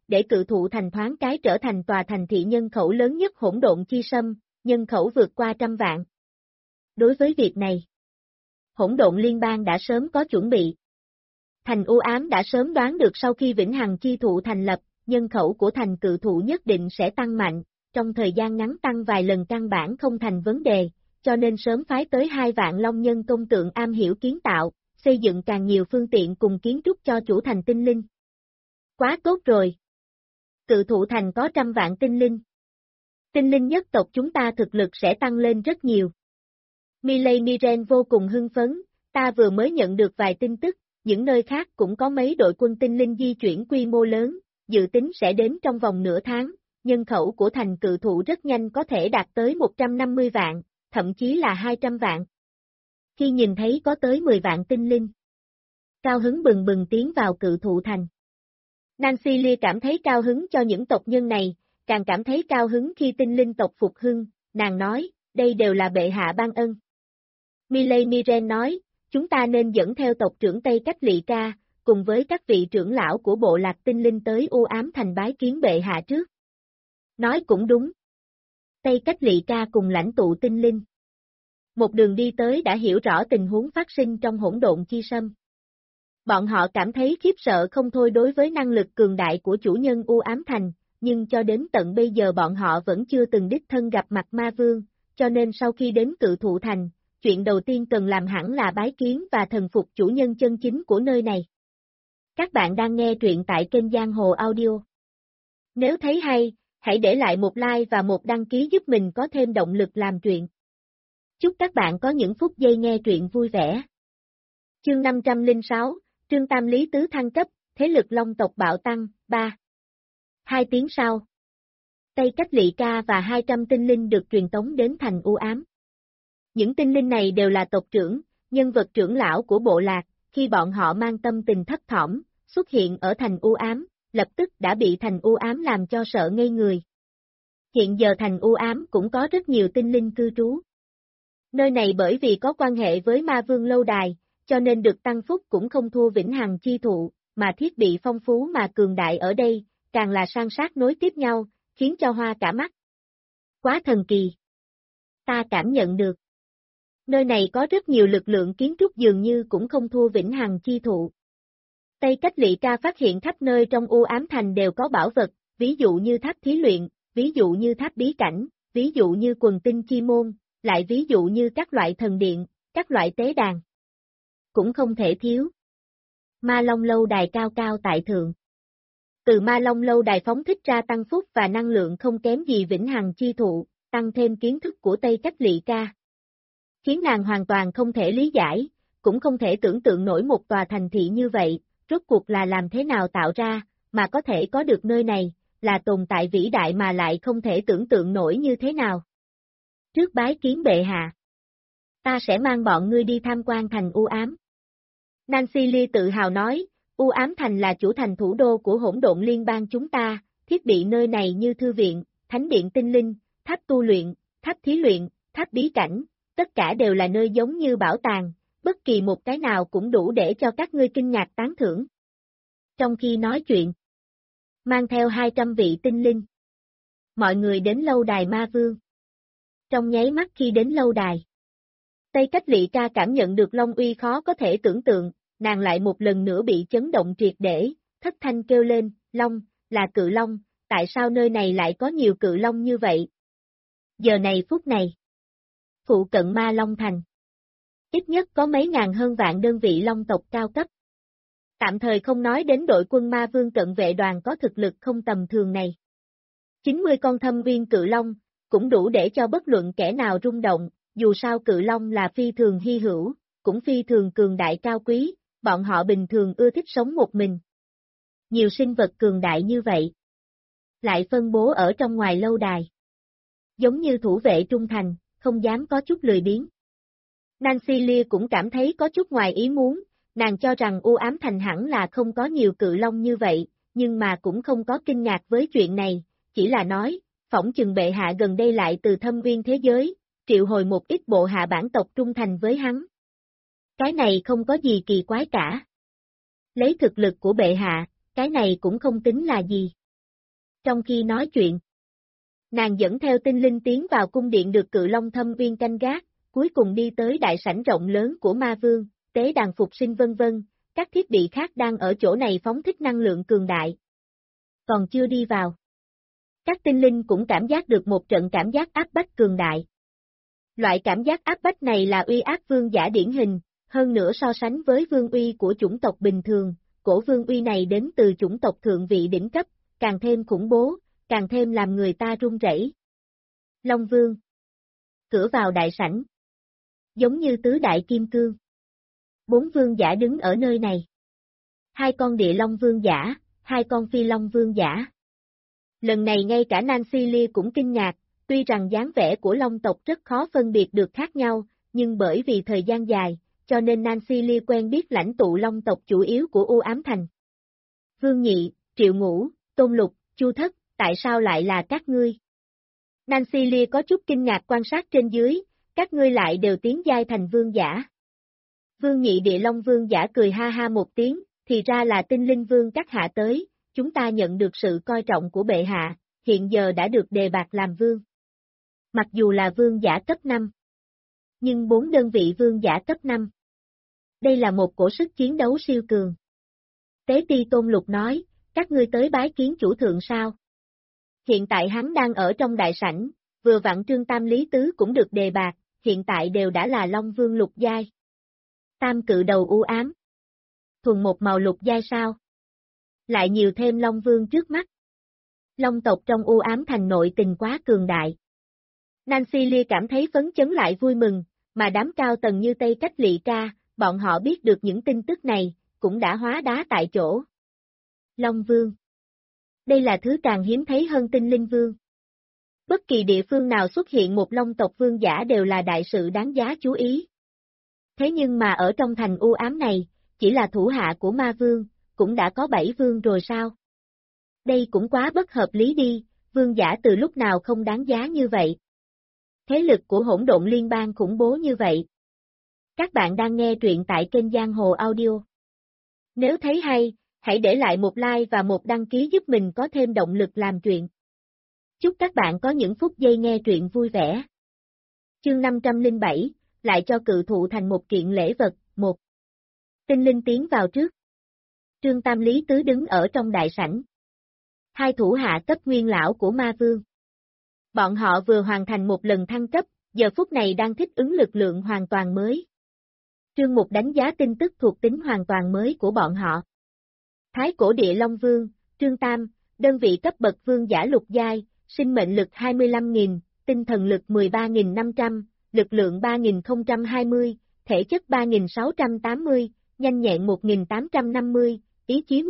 để Cự Thụ Thành thoáng cái trở thành tòa thành thị nhân khẩu lớn nhất Hỗn Độn Chi Sâm, nhân khẩu vượt qua 100 vạn. Đối với việc này, Hỗn Độn Liên bang đã sớm có chuẩn bị. Thành U Ám đã sớm đoán được sau khi Vĩnh Hằng Chi Thụ thành lập, nhân khẩu của thành Cự Thụ nhất định sẽ tăng mạnh, trong thời gian ngắn tăng vài lần căn bản không thành vấn đề, cho nên sớm phái tới 2 vạn Long Nhân công tượng am hiểu kiến tạo, xây dựng càng nhiều phương tiện cùng kiến trúc cho chủ thành tinh linh. Quá tốt rồi! Cự Thụ thành có 100 vạn tinh linh. Tinh linh nhất tộc chúng ta thực lực sẽ tăng lên rất nhiều. Miley Miren vô cùng hưng phấn, ta vừa mới nhận được vài tin tức, những nơi khác cũng có mấy đội quân tinh linh di chuyển quy mô lớn, dự tính sẽ đến trong vòng nửa tháng, nhân khẩu của thành Cự Thụ rất nhanh có thể đạt tới 150 vạn, thậm chí là 200 vạn. Khi nhìn thấy có tới 10 vạn tinh linh, cao hứng bừng bừng tiến vào Cự Thụ thành. Nancy Lee cảm thấy cao hứng cho những tộc nhân này, càng cảm thấy cao hứng khi tinh linh tộc phục hưng, nàng nói, đây đều là bệ hạ ban ân. Miley Miren nói, chúng ta nên dẫn theo tộc trưởng Tây Cách Lị Ca, cùng với các vị trưởng lão của bộ lạc tinh linh tới U Ám thành bái kiến bệ hạ trước. Nói cũng đúng. Tây Cách Lị Ca cùng lãnh tụ tinh linh. Một đường đi tới đã hiểu rõ tình huống phát sinh trong Hỗn Độn Chi Sâm. Bọn họ cảm thấy khiếp sợ không thôi đối với năng lực cường đại của chủ nhân U Ám thành, nhưng cho đến tận bây giờ bọn họ vẫn chưa từng đích thân gặp mặt ma vương, cho nên sau khi đến Cự Thụ thành, chuyện đầu tiên cần làm hẳn là bái kiến và thần phục chủ nhân chân chính của nơi này. Các bạn đang nghe truyện tại kênh Giang Hồ Audio. Nếu thấy hay, hãy để lại một like và một đăng ký giúp mình có thêm động lực làm truyện. Chúc các bạn có những phút giây nghe truyện vui vẻ. Chương 506, Trương Tam Lý Tứ thăng cấp, thế lực Long tộc bạo tăng, 3. 2 tiếng sau, Tây Cách Lị Ca và 200 tinh linh được truyền tống đến thành U Ám. Những tinh linh này đều là tộc trưởng, nhân vật trưởng lão của bộ lạc, khi bọn họ mang tâm tình thấp thỏm, xuất hiện ở thành U Ám, lập tức đã bị thành U Ám làm cho sợ ngây người. Hiện giờ thành U Ám cũng có rất nhiều tinh linh cư trú. Nơi này bởi vì có quan hệ với ma vương lâu đài, cho nên được tăng phúc cũng không thua Vĩnh Hằng Chi Thụ, mà thiết bị phong phú mà cường đại ở đây, càng là san sát nối tiếp nhau, khiến cho hoa cả mắt. Quá thần kỳ! Ta cảm nhận được. Nơi này có rất nhiều lực lượng kiến trúc dường như cũng không thua Vĩnh Hằng Chi Thụ. Tây Cách Lị Ca phát hiện khắp nơi trong U Ám thành đều có bảo vật, ví dụ như tháp thí luyện, ví dụ như tháp bí cảnh, ví dụ như quần tinh chi môn, lại ví dụ như các loại thần điện, các loại tế đàn. Cũng không thể thiếu. Ma Long lâu đài cao cao tại thượng. Từ Ma Long lâu đài phóng thích ra tăng phúc và năng lượng không kém gì Vĩnh Hằng Chi Thụ, tăng thêm kiến thức của Tây Cách Lị Ca. Khiến nàng hoàn toàn không thể lý giải, cũng không thể tưởng tượng nổi một tòa thành thị như vậy, rốt cuộc là làm thế nào tạo ra, mà có thể có được nơi này, là tồn tại vĩ đại mà lại không thể tưởng tượng nổi như thế nào. Trước bái kiến bệ hạ, ta sẽ mang bọn ngươi đi tham quan thành U Ám. Nancy Lee tự hào nói, U Ám thành là chủ thành thủ đô của Hỗn Độn Liên bang chúng ta, thiết bị nơi này như thư viện, thánh điện tinh linh, tháp tu luyện, tháp thí luyện, tháp bí cảnh, tất cả đều là nơi giống như bảo tàng, bất kỳ một cái nào cũng đủ để cho các ngươi kinh ngạc tán thưởng. Trong khi nói chuyện, mang theo 200 vị tinh linh, mọi người đến lâu đài ma vương. Trong nháy mắt khi đến lâu đài, Tây Cách Lị Ca cảm nhận được long uy khó có thể tưởng tượng, nàng lại một lần nữa bị chấn động triệt để, thất thanh kêu lên, Long, là cự long, tại sao nơi này lại có nhiều cự long như vậy? Giờ này phút này, phụ cận Ma Long thành, ít nhất có mấy ngàn hơn vạn đơn vị long tộc cao cấp. Tạm thời không nói đến đội quân ma vương cận vệ đoàn có thực lực không tầm thường này. 90 con thâm uyên cự long, cũng đủ để cho bất luận kẻ nào rung động, dù sao cự long là phi thường hy hữu, cũng phi thường cường đại cao quý, bọn họ bình thường ưa thích sống một mình. Nhiều sinh vật cường đại như vậy, lại phân bố ở trong ngoài lâu đài. Giống như thủ vệ trung thành, không dám có chút lười biếng. Nancy Lee cũng cảm thấy có chút ngoài ý muốn, nàng cho rằng U Ám thành hẳn là không có nhiều cự long như vậy, nhưng mà cũng không có kinh ngạc với chuyện này, chỉ là nói, phỏng chừng bệ hạ gần đây lại từ thâm uyên thế giới, triệu hồi một ít bộ hạ bản tộc trung thành với hắn. Cái này không có gì kỳ quái cả. Lấy thực lực của bệ hạ, cái này cũng không tính là gì. Trong khi nói chuyện, nàng dẫn theo tinh linh tiến vào cung điện được Cự Long Thâm Uyên canh gác, cuối cùng đi tới đại sảnh rộng lớn của ma vương, tế đàn phục sinh vân vân, các thiết bị khác đang ở chỗ này phóng thích năng lượng cường đại. Còn chưa đi vào, các tinh linh cũng cảm giác được một trận cảm giác áp bách cường đại. Loại cảm giác áp bách này là uy áp vương giả điển hình, hơn nữa so sánh với vương uy của chủng tộc bình thường, cổ vương uy này đến từ chủng tộc thượng vị đỉnh cấp, càng thêm khủng bố, càng thêm làm người ta run rẩy. Long Vương. Cửa vào đại sảnh. Giống như tứ đại kim cương. 4 vương giả đứng ở nơi này. 2 con địa long vương giả, 2 con phi long vương giả. Lần này ngay cả Nancy Lee cũng kinh ngạc, tuy rằng dáng vẻ của long tộc rất khó phân biệt được khác nhau, nhưng bởi vì thời gian dài, cho nên Nancy Lee quen biết lãnh tụ long tộc chủ yếu của U Ám Thành. Vương Nhị, Triệu Ngũ, Tôn Lục, Chu Thất, tại sao lại là các ngươi? Nancy Lee có chút kinh ngạc quan sát trên dưới, các ngươi lại đều tiến giai thành vương giả. Vương Nhị địa long vương giả cười ha ha một tiếng, thì ra là tinh linh vương các hạ tới, chúng ta nhận được sự coi trọng của bệ hạ, hiện giờ đã được đề bạt làm vương. Mặc dù là vương giả cấp 5, nhưng 4 đơn vị vương giả cấp 5. Đây là một cổ sức chiến đấu siêu cường. Tế Ti Tôn Lục nói, các ngươi tới bái kiến chủ thượng sao? Hiện tại hắn đang ở trong đại sảnh, vừa vặn Trương Tam Lý Tứ cũng được đề bạt, hiện tại đều đã là Long Vương lục giai. Tam cự đầu u ám. Thuần một màu lục giai sao? Lại nhiều thêm Long Vương trước mắt. Long tộc trong U Ám Thành nội tình quá cường đại. Nancy Lee cảm thấy phấn chấn lại vui mừng, mà đám cao tầng như Tây Cách Lị Ca, bọn họ biết được những tin tức này, cũng đã hóa đá tại chỗ. Long Vương. Đây là thứ càng hiếm thấy hơn tinh linh vương. Bất kỳ địa phương nào xuất hiện một long tộc vương giả đều là đại sự đáng giá chú ý. Thế nhưng mà ở trong thành u ám này, chỉ là thủ hạ của ma vương, cũng đã có 7 vương rồi sao? Đây cũng quá bất hợp lý đi, vương giả từ lúc nào không đáng giá như vậy. Thế lực của hỗn độn liên bang khủng bố như vậy. Các bạn đang nghe truyện tại kênh Giang Hồ Audio. Nếu thấy hay, hãy để lại một like và một đăng ký giúp mình có thêm động lực làm truyện. Chúc các bạn có những phút giây nghe truyện vui vẻ. Chương 507, lại cho cự thụ thành một kiện lễ vật, 1. Tinh linh tiến vào trước. Trương Tam Lý Tứ đứng ở trong đại sảnh. 2 thủ hạ cấp nguyên lão của ma vương. Bọn họ vừa hoàn thành một lần thăng cấp, giờ phút này đang thích ứng lực lượng hoàn toàn mới. Trương Mục đánh giá tin tức thuộc tính hoàn toàn mới của bọn họ. Thái cổ địa Long Vương, Trương Tam, đơn vị cấp bậc vương giả lục giai, sinh mệnh lực 25.000, tinh thần lực 13.500, lực lượng 3.020, thể chất 3.680, nhanh nhẹn 1.850, ý chí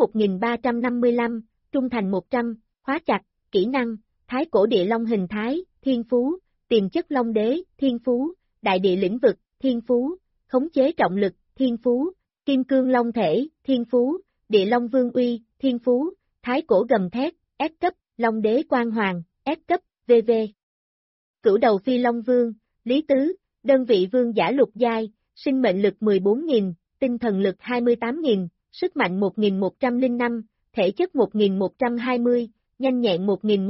1.355, trung thành 100, khóa chặt, kỹ năng, thái cổ địa long hình thái, thiên phú, tiềm chất long đế, thiên phú, đại địa lĩnh vực, thiên phú, khống chế trọng lực, thiên phú, kim cương long thể, thiên phú, địa long vương uy, thiên phú, thái cổ gầm thét, S cấp, long đế quang hoàng, S cấp, VV. Cửu đầu phi long vương, Lý Tứ, đơn vị vương giả lục giai, sinh mệnh lực 14.000, tinh thần lực 28.000, sức mạnh 1.105, thể chất 1.120, nhanh nhẹn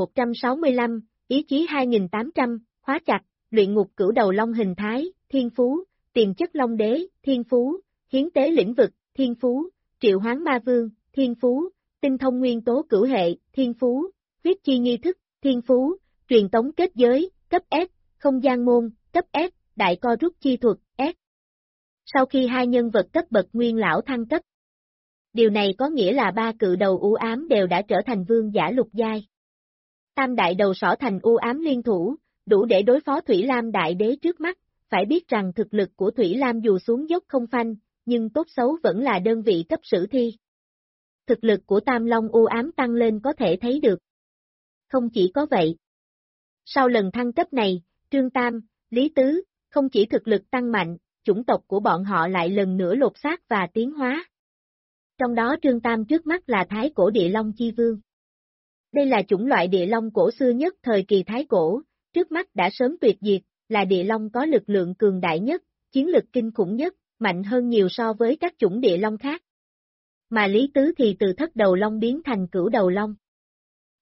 1.165, ý chí 2.800, khóa chặt, luyện ngục cửu đầu long hình thái, thiên phú, tiềm chất long đế, thiên phú, hiến tế lĩnh vực, thiên phú, triệu hoán ma vương, thiên phú, tinh thông nguyên tố cửu hệ, thiên phú, huyết chi nghi thức, thiên phú, truyền tống kết giới, cấp S, không gian môn, cấp S, đại co rút chi thuật, S. Sau khi 2 nhân vật cấp bậc nguyên lão thăng cấp, điều này có nghĩa là 3 cự đầu u ám đều đã trở thành vương giả lục giai. Tam đại đầu sỏ thành u ám liên thủ, đủ để đối phó Thủy Lam đại đế trước mắt, phải biết rằng thực lực của Thủy Lam dù xuống dốc không phanh, nhưng tốt xấu vẫn là đơn vị cấp sử thi. Thực lực của Tam Long u ám tăng lên có thể thấy được. Không chỉ có vậy. Sau lần thăng cấp này, Trương Tam, Lý Tứ, không chỉ thực lực tăng mạnh, chủng tộc của bọn họ lại lần nữa lột xác và tiến hóa. Trong đó Trương Tam trước mắt là Thái cổ địa long chi vương. Đây là chủng loại địa long cổ xưa nhất thời kỳ Thái cổ, trước mắt đã sớm tuyệt diệt, là địa long có lực lượng cường đại nhất, chiến lực kinh khủng nhất, mạnh hơn nhiều so với các chủng địa long khác. Mà Lý Tứ thì từ thất đầu long biến thành cửu đầu long.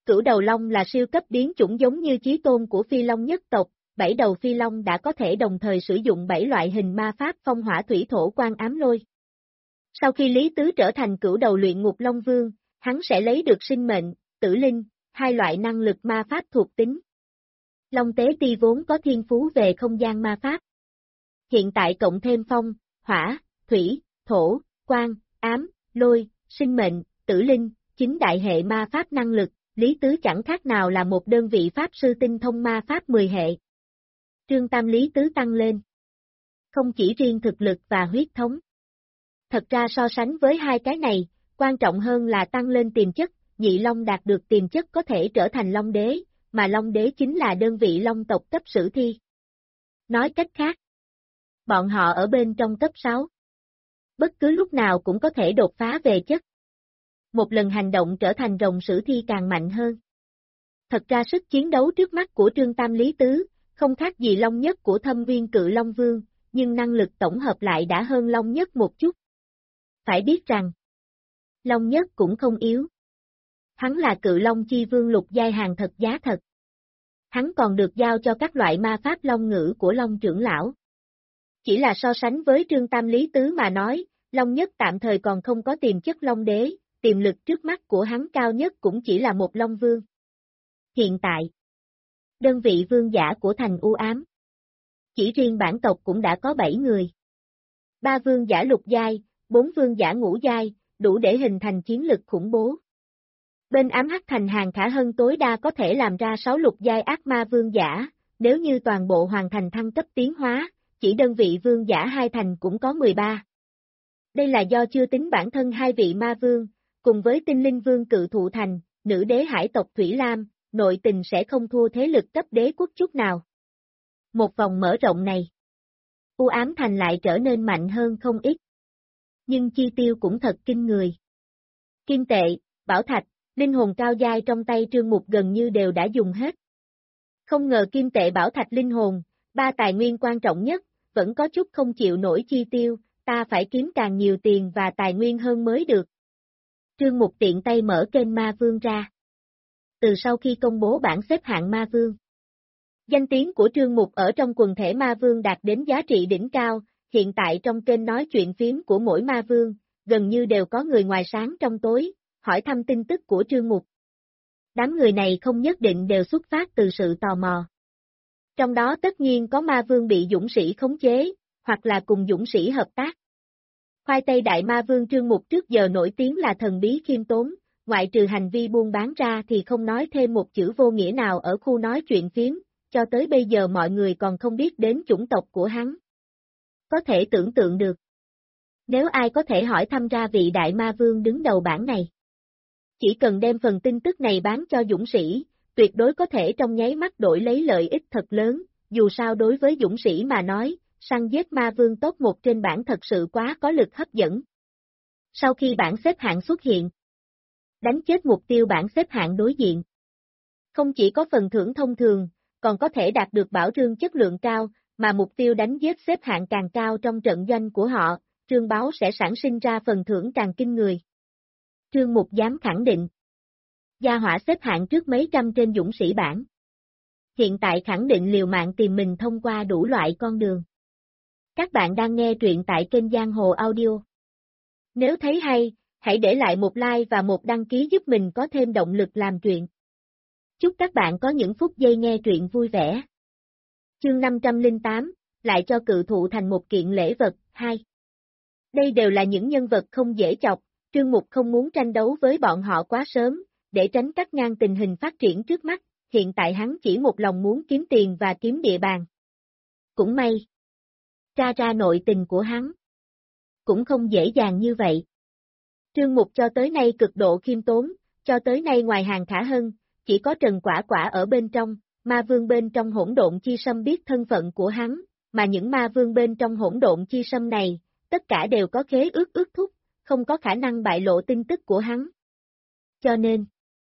Cửu đầu long là siêu cấp biến chủng giống như chí tôn của phi long nhất tộc, 7 đầu phi long đã có thể đồng thời sử dụng 7 loại hình ma pháp phong hỏa thủy thổ quan ám lôi. Sau khi Lý Tứ trở thành cửu đầu luyện ngục long vương, hắn sẽ lấy được sinh mệnh, tử linh, hai loại năng lực ma pháp thuộc tính. Long tế ti vốn có thiên phú về không gian ma pháp. Hiện tại cộng thêm phong, hỏa, thủy, thổ, quang, ám, lôi, sinh mệnh, tử linh, chính đại hệ ma pháp năng lực, Lý Tứ chẳng khác nào là một đơn vị pháp sư tinh thông ma pháp 10 hệ. Trương Tam Lý Tứ tăng lên. Không chỉ riêng thực lực và huyết thống. Thật ra so sánh với hai cái này, quan trọng hơn là tăng lên tiềm chất, nhị long đạt được tiềm chất có thể trở thành long đế, mà long đế chính là đơn vị long tộc cấp sử thi. Nói cách khác, bọn họ ở bên trong cấp 6. Bất cứ lúc nào cũng có thể đột phá về chất. Một lần hành động trở thành rồng sử thi càng mạnh hơn. Thật ra sức chiến đấu trước mắt của Trương Tam Lý Tứ, không khác gì long nhất của Thâm Viên Cự Long Vương, nhưng năng lực tổng hợp lại đã hơn long nhất một chút. Phải biết rằng, long nhất cũng không yếu. Hắn là Cự Long Chi Vương lục giai hàng thật giá thật. Hắn còn được giao cho các loại ma pháp long ngữ của Long trưởng lão. Chỉ là so sánh với Trương Tam Lý Tứ mà nói, long nhất tạm thời còn không có tiềm chất long đế, tiềm lực trước mắt của hắn cao nhất cũng chỉ là một long vương. Hiện tại, đơn vị vương giả của thành u ám. Chỉ riêng bản tộc cũng đã có 7 người. 3 vương giả lục giai, 4 vương giả ngũ giai, đủ để hình thành chiến lực khủng bố. Bên ám hắc thành Hàng Khả Hân tối đa có thể làm ra 6 lục giai ác ma vương giả, nếu như toàn bộ hoàn thành thăng cấp tiến hóa, chỉ đơn vị vương giả hai thành cũng có 13. Đây là do chưa tính bản thân hai vị ma vương, cùng với tinh linh vương Cự Thụ Thành, nữ đế hải tộc Thủy Lam, nội tình sẽ không thua thế lực cấp đế quốc chút nào. Một vòng mở rộng này, u ám thành lại trở nên mạnh hơn không ít. Nhưng chi tiêu cũng thật kinh người. Kim tệ, bảo thạch, linh hồn cao giai trong tay Trương Mục gần như đều đã dùng hết. Không ngờ kim tệ bảo thạch linh hồn, 3 tài nguyên quan trọng nhất, vẫn có chút không chịu nổi chi tiêu, ta phải kiếm càng nhiều tiền và tài nguyên hơn mới được. Trương Mục tiện tay mở kênh Ma Vương ra. Từ sau khi công bố bảng xếp hạng Ma Vương, danh tiếng của Trương Mục ở trong quần thể Ma Vương đạt đến giá trị đỉnh cao, hiện tại trong kênh nói chuyện phím của mỗi Ma Vương, gần như đều có người ngoài sáng trong tối, hỏi thăm tin tức của Trương Mục. Đám người này không nhất định đều xuất phát từ sự tò mò. Trong đó tất nhiên có Ma Vương bị dũng sĩ khống chế, hoặc là cùng dũng sĩ hợp tác. Khoai tây đại Ma Vương Trương Mục trước giờ nổi tiếng là thần bí khiêm tốn, ngoại trừ hành vi buôn bán ra thì không nói thêm một chữ vô nghĩa nào ở khu nói chuyện phím, cho tới bây giờ mọi người còn không biết đến chủng tộc của hắn. Có thể tưởng tượng được. Nếu ai có thể hỏi thăm ra vị đại Ma Vương đứng đầu bảng này, chỉ cần đem phần tin tức này bán cho dũng sĩ, tuyệt đối có thể trong nháy mắt đổi lấy lợi ích thật lớn, dù sao đối với dũng sĩ mà nói, săn giết Ma Vương top 1 trên bảng thật sự quá có lực hấp dẫn. Sau khi bảng xếp hạng xuất hiện, đánh chết mục tiêu bảng xếp hạng đối diện. Không chỉ có phần thưởng thông thường, còn có thể đạt được bảo rương chất lượng cao, mà mục tiêu đánh giết xếp hạng càng cao trong trận doanh của họ, trương báo sẽ sản sinh ra phần thưởng càng kinh người. Trương Mục dám khẳng định. Gia hỏa xếp hạng trước mấy trăm trên dũng sĩ bảng. Hiện tại khẳng định liều mạng tìm mình thông qua đủ loại con đường. Các bạn đang nghe truyện tại kênh Giang Hồ Audio. Nếu thấy hay, hãy để lại một like và một đăng ký giúp mình có thêm động lực làm truyện. Chúc các bạn có những phút giây nghe truyện vui vẻ. Chương 508, lại cho Cự Thụ Thành một kiện lễ vật, 2. Đây đều là những nhân vật không dễ chọc, Trương Mục không muốn tranh đấu với bọn họ quá sớm, để tránh cắt ngang tình hình phát triển trước mắt, hiện tại hắn chỉ một lòng muốn kiếm tiền và kiếm địa bàn. Cũng may. Tra ra nội tình của hắn. Cũng không dễ dàng như vậy. Trương Mục cho tới nay cực độ khiêm tốn, cho tới nay ngoài Hàng Khả Hân, chỉ có Trần Quả Quả ở bên trong, Ma Vương bên trong hỗn độn chi sâm biết thân phận của hắn, mà những Ma Vương bên trong hỗn độn chi sâm này, tất cả đều có khế ước ước thúc, không có khả năng bại lộ tin tức của hắn. Cho nên,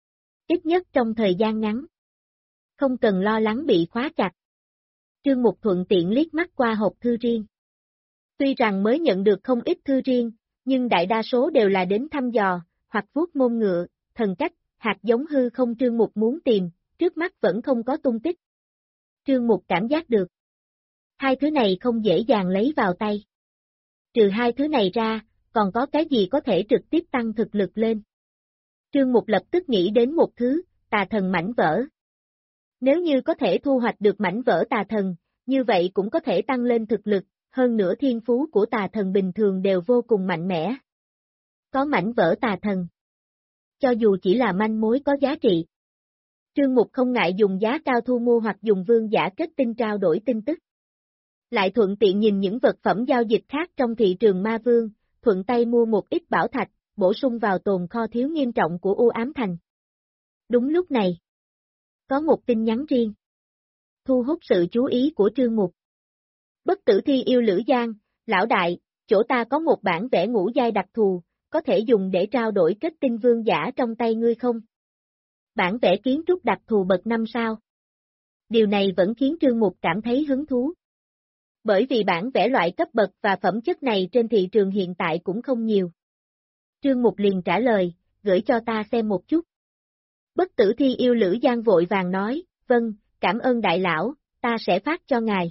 ít nhất trong thời gian ngắn, không cần lo lắng bị khóa chặt. Trương Mục thuận tiện liếc mắt qua hộp thư riêng. Tuy rằng mới nhận được không ít thư riêng, nhưng đại đa số đều là đến thăm dò, hoặc vuốt mông ngựa, thần cách, hạt giống hư không Trương Mục muốn tìm, trước mắt vẫn không có tung tích. Trương Mục cảm giác được. Hai thứ này không dễ dàng lấy vào tay. Trừ hai thứ này ra, còn có cái gì có thể trực tiếp tăng thực lực lên. Trương Mục lập tức nghĩ đến một thứ, tà thần mảnh vỡ. Nếu như có thể thu hoạch được mảnh vỡ tà thần, như vậy cũng có thể tăng lên thực lực, hơn nữa thiên phú của tà thần bình thường đều vô cùng mạnh mẽ. Có mảnh vỡ tà thần. Cho dù chỉ là manh mối có giá trị. Trương Mục không ngại dùng giá cao thu mua hoặc dùng vương giả kết tinh trao đổi tin tức. Lại thuận tiện nhìn những vật phẩm giao dịch khác trong thị trường ma vương, thuận tay mua một ít bảo thạch, bổ sung vào tồn kho thiếu nghiêm trọng của U Ám Thành. Đúng lúc này, có một tin nhắn riêng, thu hút sự chú ý của Trương Mục. Bất tử thi yêu Lữ Giang, lão đại, chỗ ta có một bản vẽ ngũ giai đặc thù, có thể dùng để trao đổi kết tinh vương giả trong tay ngươi không? Bản vẽ kiến trúc đặc thù bậc 5 sao. Điều này vẫn khiến Trương Mục cảm thấy hứng thú. Bởi vì bản vẽ loại cấp bậc và phẩm chất này trên thị trường hiện tại cũng không nhiều. Trương Mục liền trả lời, gửi cho ta xem một chút. Bất tử thi yêu Lữ Giang vội vàng nói, vâng, cảm ơn đại lão, ta sẽ phát cho ngài.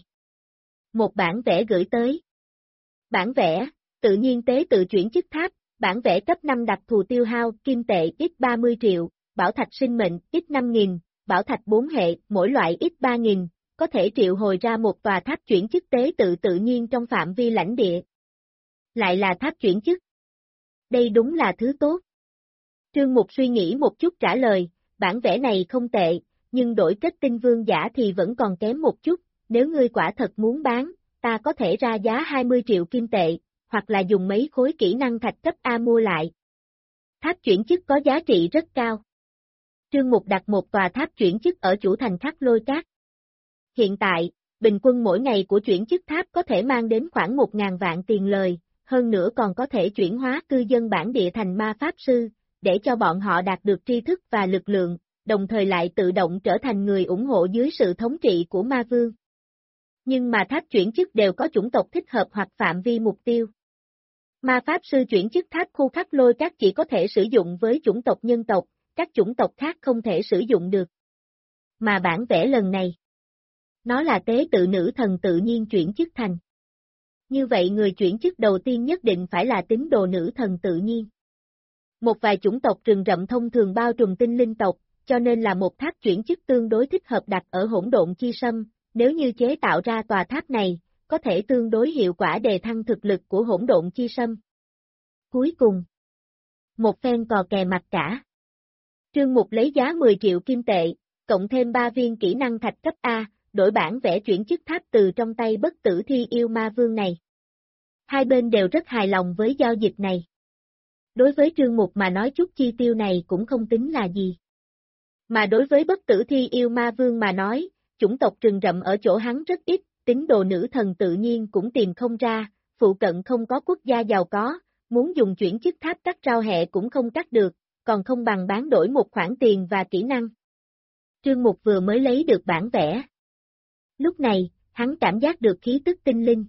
Một bản vẽ gửi tới. Bản vẽ, tự nhiên tế tự chuyển chức tháp, bản vẽ cấp 5 đặc thù tiêu hao, kim tệ ít 30 triệu, bảo thạch sinh mệnh ít 5.000, bảo thạch 4 hệ, mỗi loại ít 3.000, có thể triệu hồi ra một tòa tháp chuyển chức tế tự tự nhiên trong phạm vi lãnh địa. Lại là tháp chuyển chức. Đây đúng là thứ tốt. Trương Mục suy nghĩ một chút trả lời, bản vẽ này không tệ, nhưng đổi kết tinh vương giả thì vẫn còn kém một chút, nếu ngươi quả thật muốn bán, ta có thể ra giá 20 triệu kim tệ, hoặc là dùng mấy khối kỹ năng thạch cấp A mua lại. Tháp chuyển chức có giá trị rất cao. Trương Mục đặt một tòa tháp chuyển chức ở chủ thành Khắc Lôi Cát. Hiện tại, bình quân mỗi ngày của chuyển chức tháp có thể mang đến khoảng 1.000 vạn tiền lời, hơn nữa còn có thể chuyển hóa cư dân bản địa thành ma pháp sư, để cho bọn họ đạt được tri thức và lực lượng, đồng thời lại tự động trở thành người ủng hộ dưới sự thống trị của ma vương. Nhưng mà tháp chuyển chức đều có chủng tộc thích hợp hoặc phạm vi mục tiêu. Ma pháp sư chuyển chức tháp khu Khắc Lôi Cát chỉ có thể sử dụng với chủng tộc nhân tộc, các chủng tộc khác không thể sử dụng được. Mà bản vẽ lần này, nó là tế tự nữ thần tự nhiên chuyển chức thành. Như vậy người chuyển chức đầu tiên nhất định phải là tín đồ nữ thần tự nhiên. Một vài chủng tộc rừng rậm thông thường bao trùm tinh linh tộc, cho nên là một tháp chuyển chức tương đối thích hợp đặt ở hỗn độn chi sâm, nếu như chế tạo ra tòa tháp này, có thể tương đối hiệu quả đề thăng thực lực của hỗn độn chi sâm. Cuối cùng, một phen cò kè mặt cả. Trương Mục lấy giá 10 triệu kim tệ, cộng thêm 3 viên kỹ năng thạch cấp A, đổi bản vẽ chuyển chức tháp từ trong tay bất tử thi yêu ma vương này. Hai bên đều rất hài lòng với giao dịch này. Đối với Trương Mục mà nói chút chi tiêu này cũng không tính là gì. Mà đối với bất tử thi yêu ma vương mà nói, chủng tộc rừng rậm ở chỗ hắn rất ít, tín đồ nữ thần tự nhiên cũng tìm không ra, phụ cận không có quốc gia giàu có, muốn dùng chuyển chức tháp cắt rau hẹ cũng không cắt được, còn không bằng bán đổi một khoản tiền và kỹ năng. Trương Mục vừa mới lấy được bản vẽ. Lúc này, hắn cảm giác được khí tức tinh linh.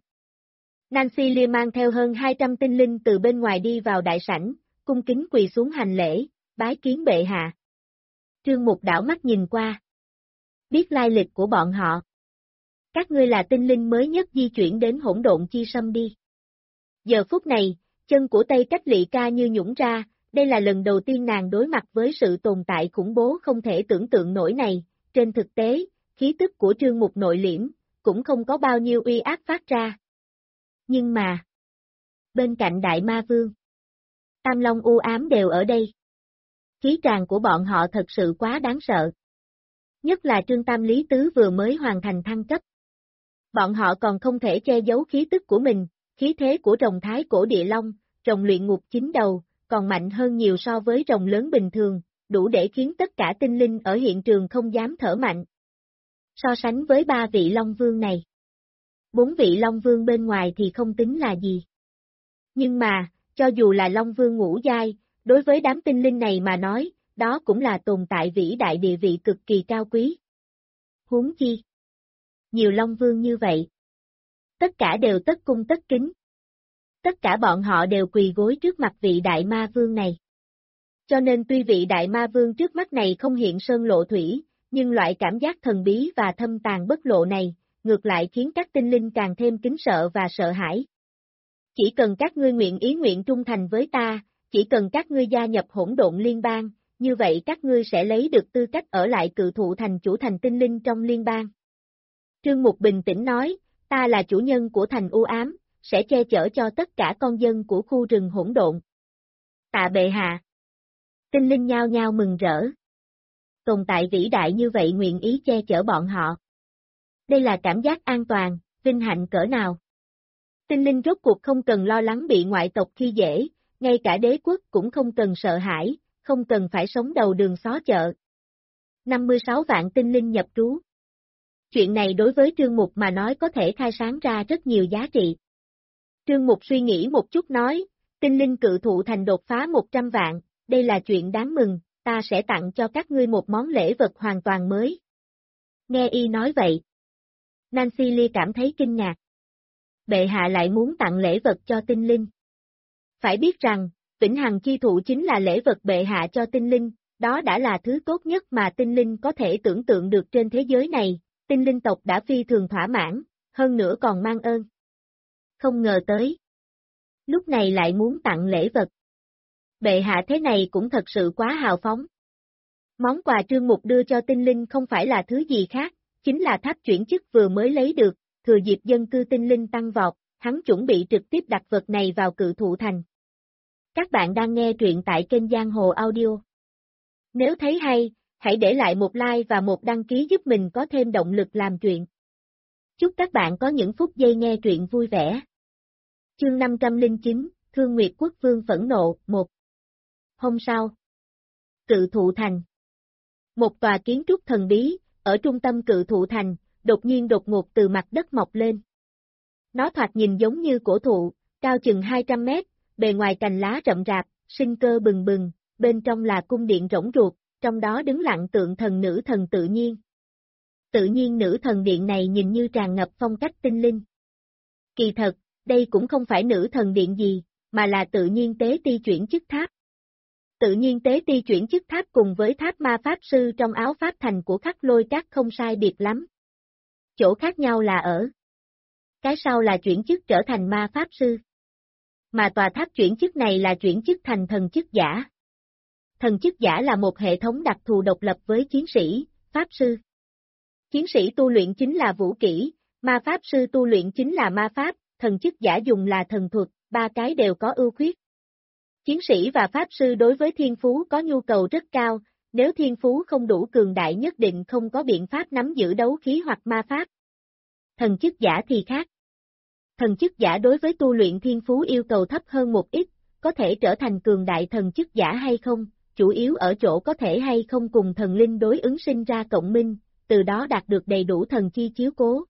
Nancy Lia mang theo hơn 200 tinh linh từ bên ngoài đi vào đại sảnh, cung kính quỳ xuống hành lễ, bái kiến bệ hạ. Trương Mục đảo mắt nhìn qua. Biết lai lịch của bọn họ. Các ngươi là tinh linh mới nhất di chuyển đến hỗn độn chi sâm đi. Giờ phút này, chân của Tây Cách Lị Ca như nhũng ra, đây là lần đầu tiên nàng đối mặt với sự tồn tại khủng bố không thể tưởng tượng nổi này, trên thực tế, khí tức của Trương Mục nội liễm, cũng không có bao nhiêu uy áp phát ra. Nhưng mà, bên cạnh Đại Ma Vương, Tam Long U Ám đều ở đây. Khí tràng của bọn họ thật sự quá đáng sợ. Nhất là Trương Tam Lý Tứ vừa mới hoàn thành thăng cấp. Bọn họ còn không thể che giấu khí tức của mình, khí thế của rồng thái cổ địa long, rồng luyện ngục 9 đầu, còn mạnh hơn nhiều so với rồng lớn bình thường, đủ để khiến tất cả tinh linh ở hiện trường không dám thở mạnh. So sánh với 3 vị Long Vương này, 4 vị Long Vương bên ngoài thì không tính là gì. Nhưng mà, cho dù là Long Vương ngũ giai, đối với đám tinh linh này mà nói, đó cũng là tồn tại vĩ đại địa vị cực kỳ cao quý. Huống chi, nhiều Long Vương như vậy, tất cả đều tất cung tất kính. Tất cả bọn họ đều quỳ gối trước mặt vị Đại Ma Vương này. Cho nên tuy vị đại ma vương trước mắt này không hiện sơn lộ thủy, nhưng loại cảm giác thần bí và thâm tàn bất lộ này, ngược lại khiến các tinh linh càng thêm kính sợ và sợ hãi. Chỉ cần các ngươi nguyện ý nguyện trung thành với ta, chỉ cần các ngươi gia nhập hỗn độn liên bang, như vậy các ngươi sẽ lấy được tư cách ở lại Cự Thụ thành chủ thành tinh linh trong liên bang. Trương Mục bình tĩnh nói, ta là chủ nhân của thành u ám, sẽ che chở cho tất cả con dân của khu rừng hỗn độn. Tạ bệ hạ. Tinh linh nhao nhao mừng rỡ. Tồn tại vĩ đại như vậy nguyện ý che chở bọn họ. Đây là cảm giác an toàn, vinh hạnh cỡ nào. Tinh linh rốt cuộc không cần lo lắng bị ngoại tộc khi dễ, ngay cả đế quốc cũng không cần sợ hãi, không cần phải sống đầu đường xó chợ. 56 vạn tinh linh nhập trú. Chuyện này đối với Trương Mục mà nói có thể khai sáng ra rất nhiều giá trị. Trương Mục suy nghĩ một chút nói, tinh linh Cự Thụ thành đột phá 100 vạn, đây là chuyện đáng mừng, ta sẽ tặng cho các ngươi một món lễ vật hoàn toàn mới. Nghe y nói vậy. Nancy Lee cảm thấy kinh ngạc. Bệ hạ lại muốn tặng lễ vật cho tinh linh. Phải biết rằng, Vĩnh Hằng Chi Thụ chính là lễ vật bệ hạ cho tinh linh, đó đã là thứ tốt nhất mà tinh linh có thể tưởng tượng được trên thế giới này, tinh linh tộc đã phi thường thỏa mãn, hơn nữa còn mang ơn. Không ngờ tới. Lúc này lại muốn tặng lễ vật. Bệ hạ thế này cũng thật sự quá hào phóng. Món quà Trương Mục đưa cho tinh linh không phải là thứ gì khác, chính là tháp chuyển chức vừa mới lấy được, thừa dịp dân cư tinh linh tăng vọt, hắn chuẩn bị trực tiếp đặt vật này vào Cự Thụ thành. Các bạn đang nghe truyện tại kênh Giang Hồ Audio. Nếu thấy hay, hãy để lại một like và một đăng ký giúp mình có thêm động lực làm truyện. Chúc các bạn có những phút giây nghe truyện vui vẻ. Chương 509, Thương Nguyệt Quốc Vương phẫn nộ, 1. Hôm sau. Cự Thụ thành. Một tòa kiến trúc thần bí, ở trung tâm Cự Thụ thành, đột nhiên đột ngột từ mặt đất mọc lên. Nó thoạt nhìn giống như cổ thụ, cao chừng 200 mét, bề ngoài cành lá rậm rạp, sinh cơ bừng bừng, bên trong là cung điện rỗng ruột, trong đó đứng lặng tượng thần nữ thần tự nhiên. Tự nhiên nữ thần điện này nhìn như tràn ngập phong cách tinh linh. Kỳ thật, đây cũng không phải nữ thần điện gì, mà là tự nhiên tế ti chuyển chức tháp. Tự nhiên tế ti chuyển chức tháp cùng với tháp ma pháp sư trong áo pháp thành của Khắc Lôi Các không sai biệt lắm. Chỗ khác nhau là ở. Cái sau là chuyển chức trở thành ma pháp sư. Mà tòa tháp chuyển chức này là chuyển chức thành thần chức giả. Thần chức giả là một hệ thống đặc thù độc lập với chiến sĩ, pháp sư. Chiến sĩ tu luyện chính là vũ kỹ, ma pháp sư tu luyện chính là ma pháp, thần chức giả dùng là thần thuật, ba cái đều có ưu khuyết. Chiến sĩ và pháp sư đối với thiên phú có nhu cầu rất cao, nếu thiên phú không đủ cường đại nhất định không có biện pháp nắm giữ đấu khí hoặc ma pháp. Thần chức giả thì khác. Thần chức giả đối với tu luyện thiên phú yêu cầu thấp hơn một ít, có thể trở thành cường đại thần chức giả hay không, chủ yếu ở chỗ có thể hay không cùng thần linh đối ứng sinh ra cộng minh, từ đó đạt được đầy đủ thần chi chiếu cố.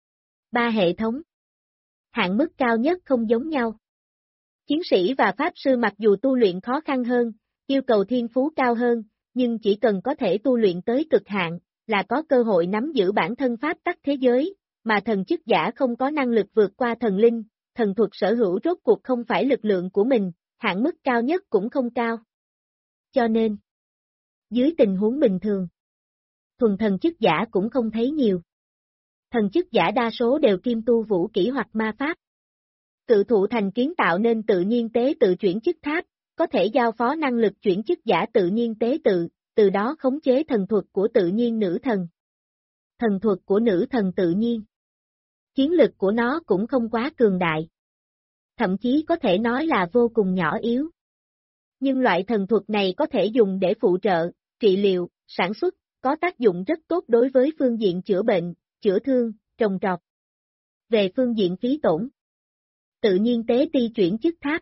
3 hệ thống. Hạn mức cao nhất không giống nhau. Chiến sĩ và pháp sư mặc dù tu luyện khó khăn hơn, yêu cầu thiên phú cao hơn, nhưng chỉ cần có thể tu luyện tới cực hạn, là có cơ hội nắm giữ bản thân pháp tắc thế giới, mà thần chức giả không có năng lực vượt qua thần linh, thần thuật sở hữu rốt cuộc không phải lực lượng của mình, hạn mức cao nhất cũng không cao. Cho nên, dưới tình huống bình thường, thuần thần chức giả cũng không thấy nhiều. Thần chức giả đa số đều kiêm tu vũ kỹ hoặc ma pháp. Cự Thụ thành kiến tạo nên tự nhiên tế tự chuyển chức tháp, có thể giao phó năng lực chuyển chức giả tự nhiên tế tự, từ đó khống chế thần thuật của tự nhiên nữ thần. Thần thuật của nữ thần tự nhiên. Chiến lực của nó cũng không quá cường đại. Thậm chí có thể nói là vô cùng nhỏ yếu. Nhưng loại thần thuật này có thể dùng để phụ trợ, trị liệu, sản xuất, có tác dụng rất tốt đối với phương diện chữa bệnh, chữa thương, trồng trọt. Về phương diện phí tổn, tự nhiên tế ti chuyển chức tháp.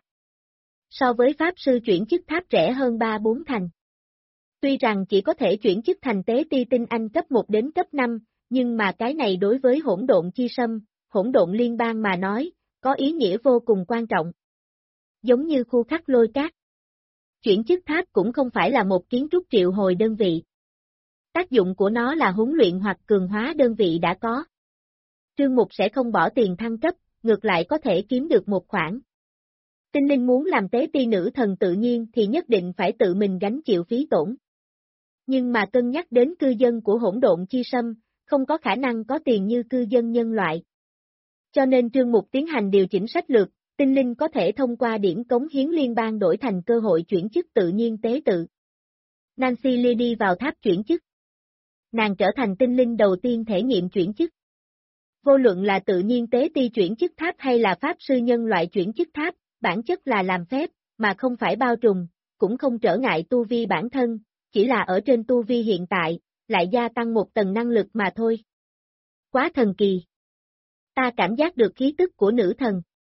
So với pháp sư chuyển chức tháp rẻ hơn 3-4 thành. Tuy rằng chỉ có thể chuyển chức thành tế ti tinh anh cấp 1 đến cấp 5, nhưng mà cái này đối với hỗn độn chi sâm, hỗn độn liên bang mà nói, có ý nghĩa vô cùng quan trọng. Giống như khu Khắc Lôi Các. Chuyển chức tháp cũng không phải là một kiến trúc triệu hồi đơn vị. Tác dụng của nó là huấn luyện hoặc cường hóa đơn vị đã có. Trương Mục sẽ không bỏ tiền thăng cấp, ngược lại có thể kiếm được một khoản. Tinh linh muốn làm tế ti nữ thần tự nhiên thì nhất định phải tự mình gánh chịu phí tổn. Nhưng mà cân nhắc đến cư dân của hỗn độn chi sâm, không có khả năng có tiền như cư dân nhân loại. Cho nên Trương Mục tiến hành điều chỉnh sách lược, tinh linh có thể thông qua điển cống hiến liên bang đổi thành cơ hội chuyển chức tự nhiên tế tự. Nancy Lee đi vào tháp chuyển chức. Nàng trở thành tinh linh đầu tiên thể nghiệm chuyển chức. Vô luận là tự nhiên tế ti chuyển chức tháp hay là pháp sư nhân loại chuyển chức tháp, bản chất là làm phép, mà không phải bao trùm, cũng không trở ngại tu vi bản thân, chỉ là ở trên tu vi hiện tại, lại gia tăng một tầng năng lực mà thôi. Quá thần kỳ. Ta cảm giác được khí tức của nữ thần.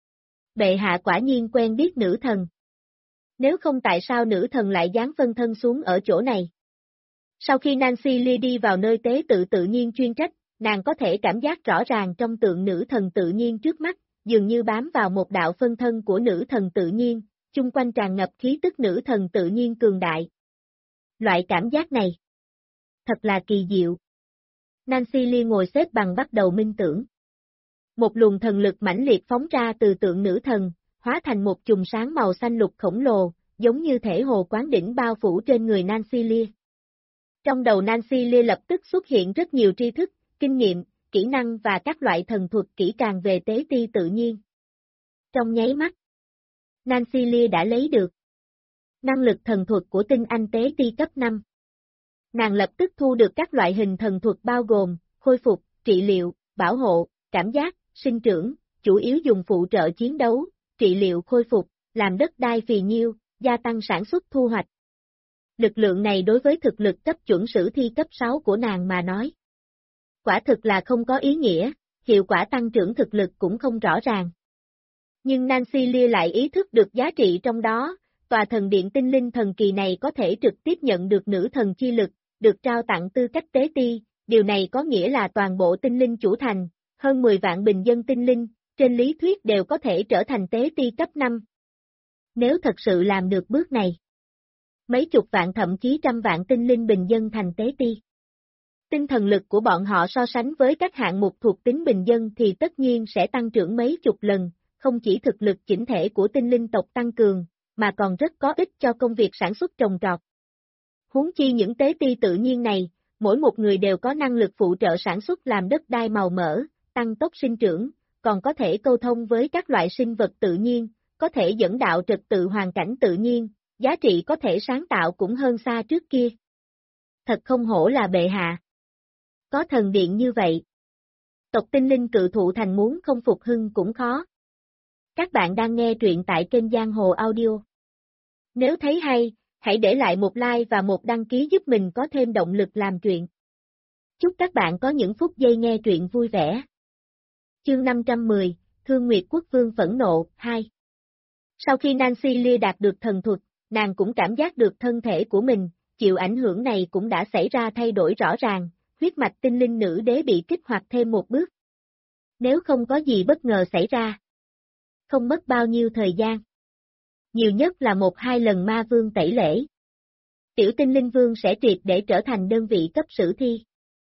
Bệ hạ quả nhiên quen biết nữ thần. Nếu không tại sao nữ thần lại giáng phân thân xuống ở chỗ này? Sau khi Nancy Lee đi vào nơi tế tự tự nhiên chuyên trách, nàng có thể cảm giác rõ ràng trong tượng nữ thần tự nhiên trước mắt, dường như bám vào một đạo phân thân của nữ thần tự nhiên, chung quanh tràn ngập khí tức nữ thần tự nhiên cường đại. Loại cảm giác này thật là kỳ diệu. Nancy Lee ngồi xếp bằng bắt đầu minh tưởng. Một luồng thần lực mãnh liệt phóng ra từ tượng nữ thần, hóa thành một chùm sáng màu xanh lục khổng lồ, giống như thể hồ quán đỉnh bao phủ trên người Nancy Lee. Trong đầu Nancy Lee lập tức xuất hiện rất nhiều tri thức, kinh nghiệm, kỹ năng và các loại thần thuật kỹ càng về tế ti tự nhiên. Trong nháy mắt, Nancy Lee đã lấy được năng lực thần thuật của tinh anh tế ti cấp 5. Nàng lập tức thu được các loại hình thần thuật bao gồm, khôi phục, trị liệu, bảo hộ, cảm giác, sinh trưởng, chủ yếu dùng phụ trợ chiến đấu, trị liệu khôi phục, làm đất đai phì nhiêu, gia tăng sản xuất thu hoạch. Lực lượng này đối với thực lực cấp chuẩn sử thi cấp 6 của nàng mà nói. Quả thực là không có ý nghĩa, hiệu quả tăng trưởng thực lực cũng không rõ ràng. Nhưng Nancy Lee lại ý thức được giá trị trong đó, tòa thần điện tinh linh thần kỳ này có thể trực tiếp nhận được nữ thần chi lực, được trao tặng tư cách tế ti, điều này có nghĩa là toàn bộ tinh linh chủ thành, hơn 10 vạn bình dân tinh linh, trên lý thuyết đều có thể trở thành tế ti cấp 5. Nếu thật sự làm được bước này, mấy chục vạn thậm chí trăm vạn tinh linh bình dân thành tế ti. Tinh thần lực của bọn họ so sánh với các hạng mục thuộc tính bình dân thì tất nhiên sẽ tăng trưởng mấy chục lần, không chỉ thực lực chỉnh thể của tinh linh tộc tăng cường, mà còn rất có ích cho công việc sản xuất trồng trọt. Huống chi những tế ti tự nhiên này, mỗi một người đều có năng lực phụ trợ sản xuất làm đất đai màu mỡ, tăng tốc sinh trưởng, còn có thể câu thông với các loại sinh vật tự nhiên, có thể dẫn đạo trật tự hoàn cảnh tự nhiên, giá trị có thể sáng tạo cũng hơn xa trước kia. Thật không hổ là bệ hạ. Có thần điện như vậy. Tộc tinh linh cự thụ thành muốn không phục hưng cũng khó. Các bạn đang nghe truyện tại kênh Giang Hồ Audio. Nếu thấy hay, hãy để lại một like và một đăng ký giúp mình có thêm động lực làm truyện. Chúc các bạn có những phút giây nghe truyện vui vẻ. Chương 510, Thương Nguyệt Quốc Vương phẫn nộ, 2. Sau khi Nancy Lee đạt được thần thuật, nàng cũng cảm giác được thân thể của mình, chịu ảnh hưởng này cũng đã xảy ra thay đổi rõ ràng, huyết mạch tinh linh nữ đế bị kích hoạt thêm một bước. Nếu không có gì bất ngờ xảy ra, không mất bao nhiêu thời gian. Nhiều nhất là 1-2 lần ma vương tẩy lễ. Tiểu tinh linh vương sẽ triệt để trở thành đơn vị cấp sử thi.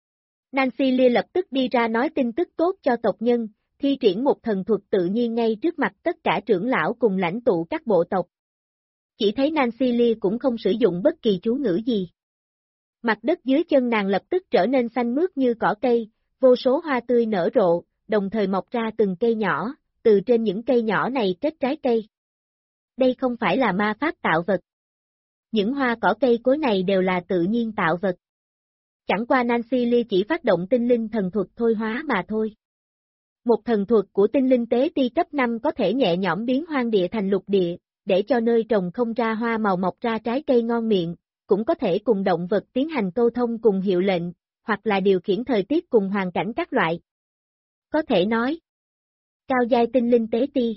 Nancy Lee lập tức đi ra nói tin tức tốt cho tộc nhân, thi triển một thần thuật tự nhiên ngay trước mặt tất cả trưởng lão cùng lãnh tụ các bộ tộc. Chỉ thấy Nancy Lee cũng không sử dụng bất kỳ chú ngữ gì. Mặt đất dưới chân nàng lập tức trở nên xanh mướt như cỏ cây, vô số hoa tươi nở rộ, đồng thời mọc ra từng cây nhỏ, từ trên những cây nhỏ này kết trái cây. Đây không phải là ma pháp tạo vật. Những hoa cỏ cây cối này đều là tự nhiên tạo vật. Chẳng qua Nancy Lee chỉ phát động tinh linh thần thuật thôi hóa mà thôi. Một thần thuật của tinh linh tế ti cấp 5 có thể nhẹ nhõm biến hoang địa thành lục địa, để cho nơi trồng không ra hoa màu mọc ra trái cây ngon miệng, cũng có thể cùng động vật tiến hành câu thông cùng hiệu lệnh, hoặc là điều khiển thời tiết cùng hoàn cảnh các loại. Có thể nói, cao giai tinh linh tế ti.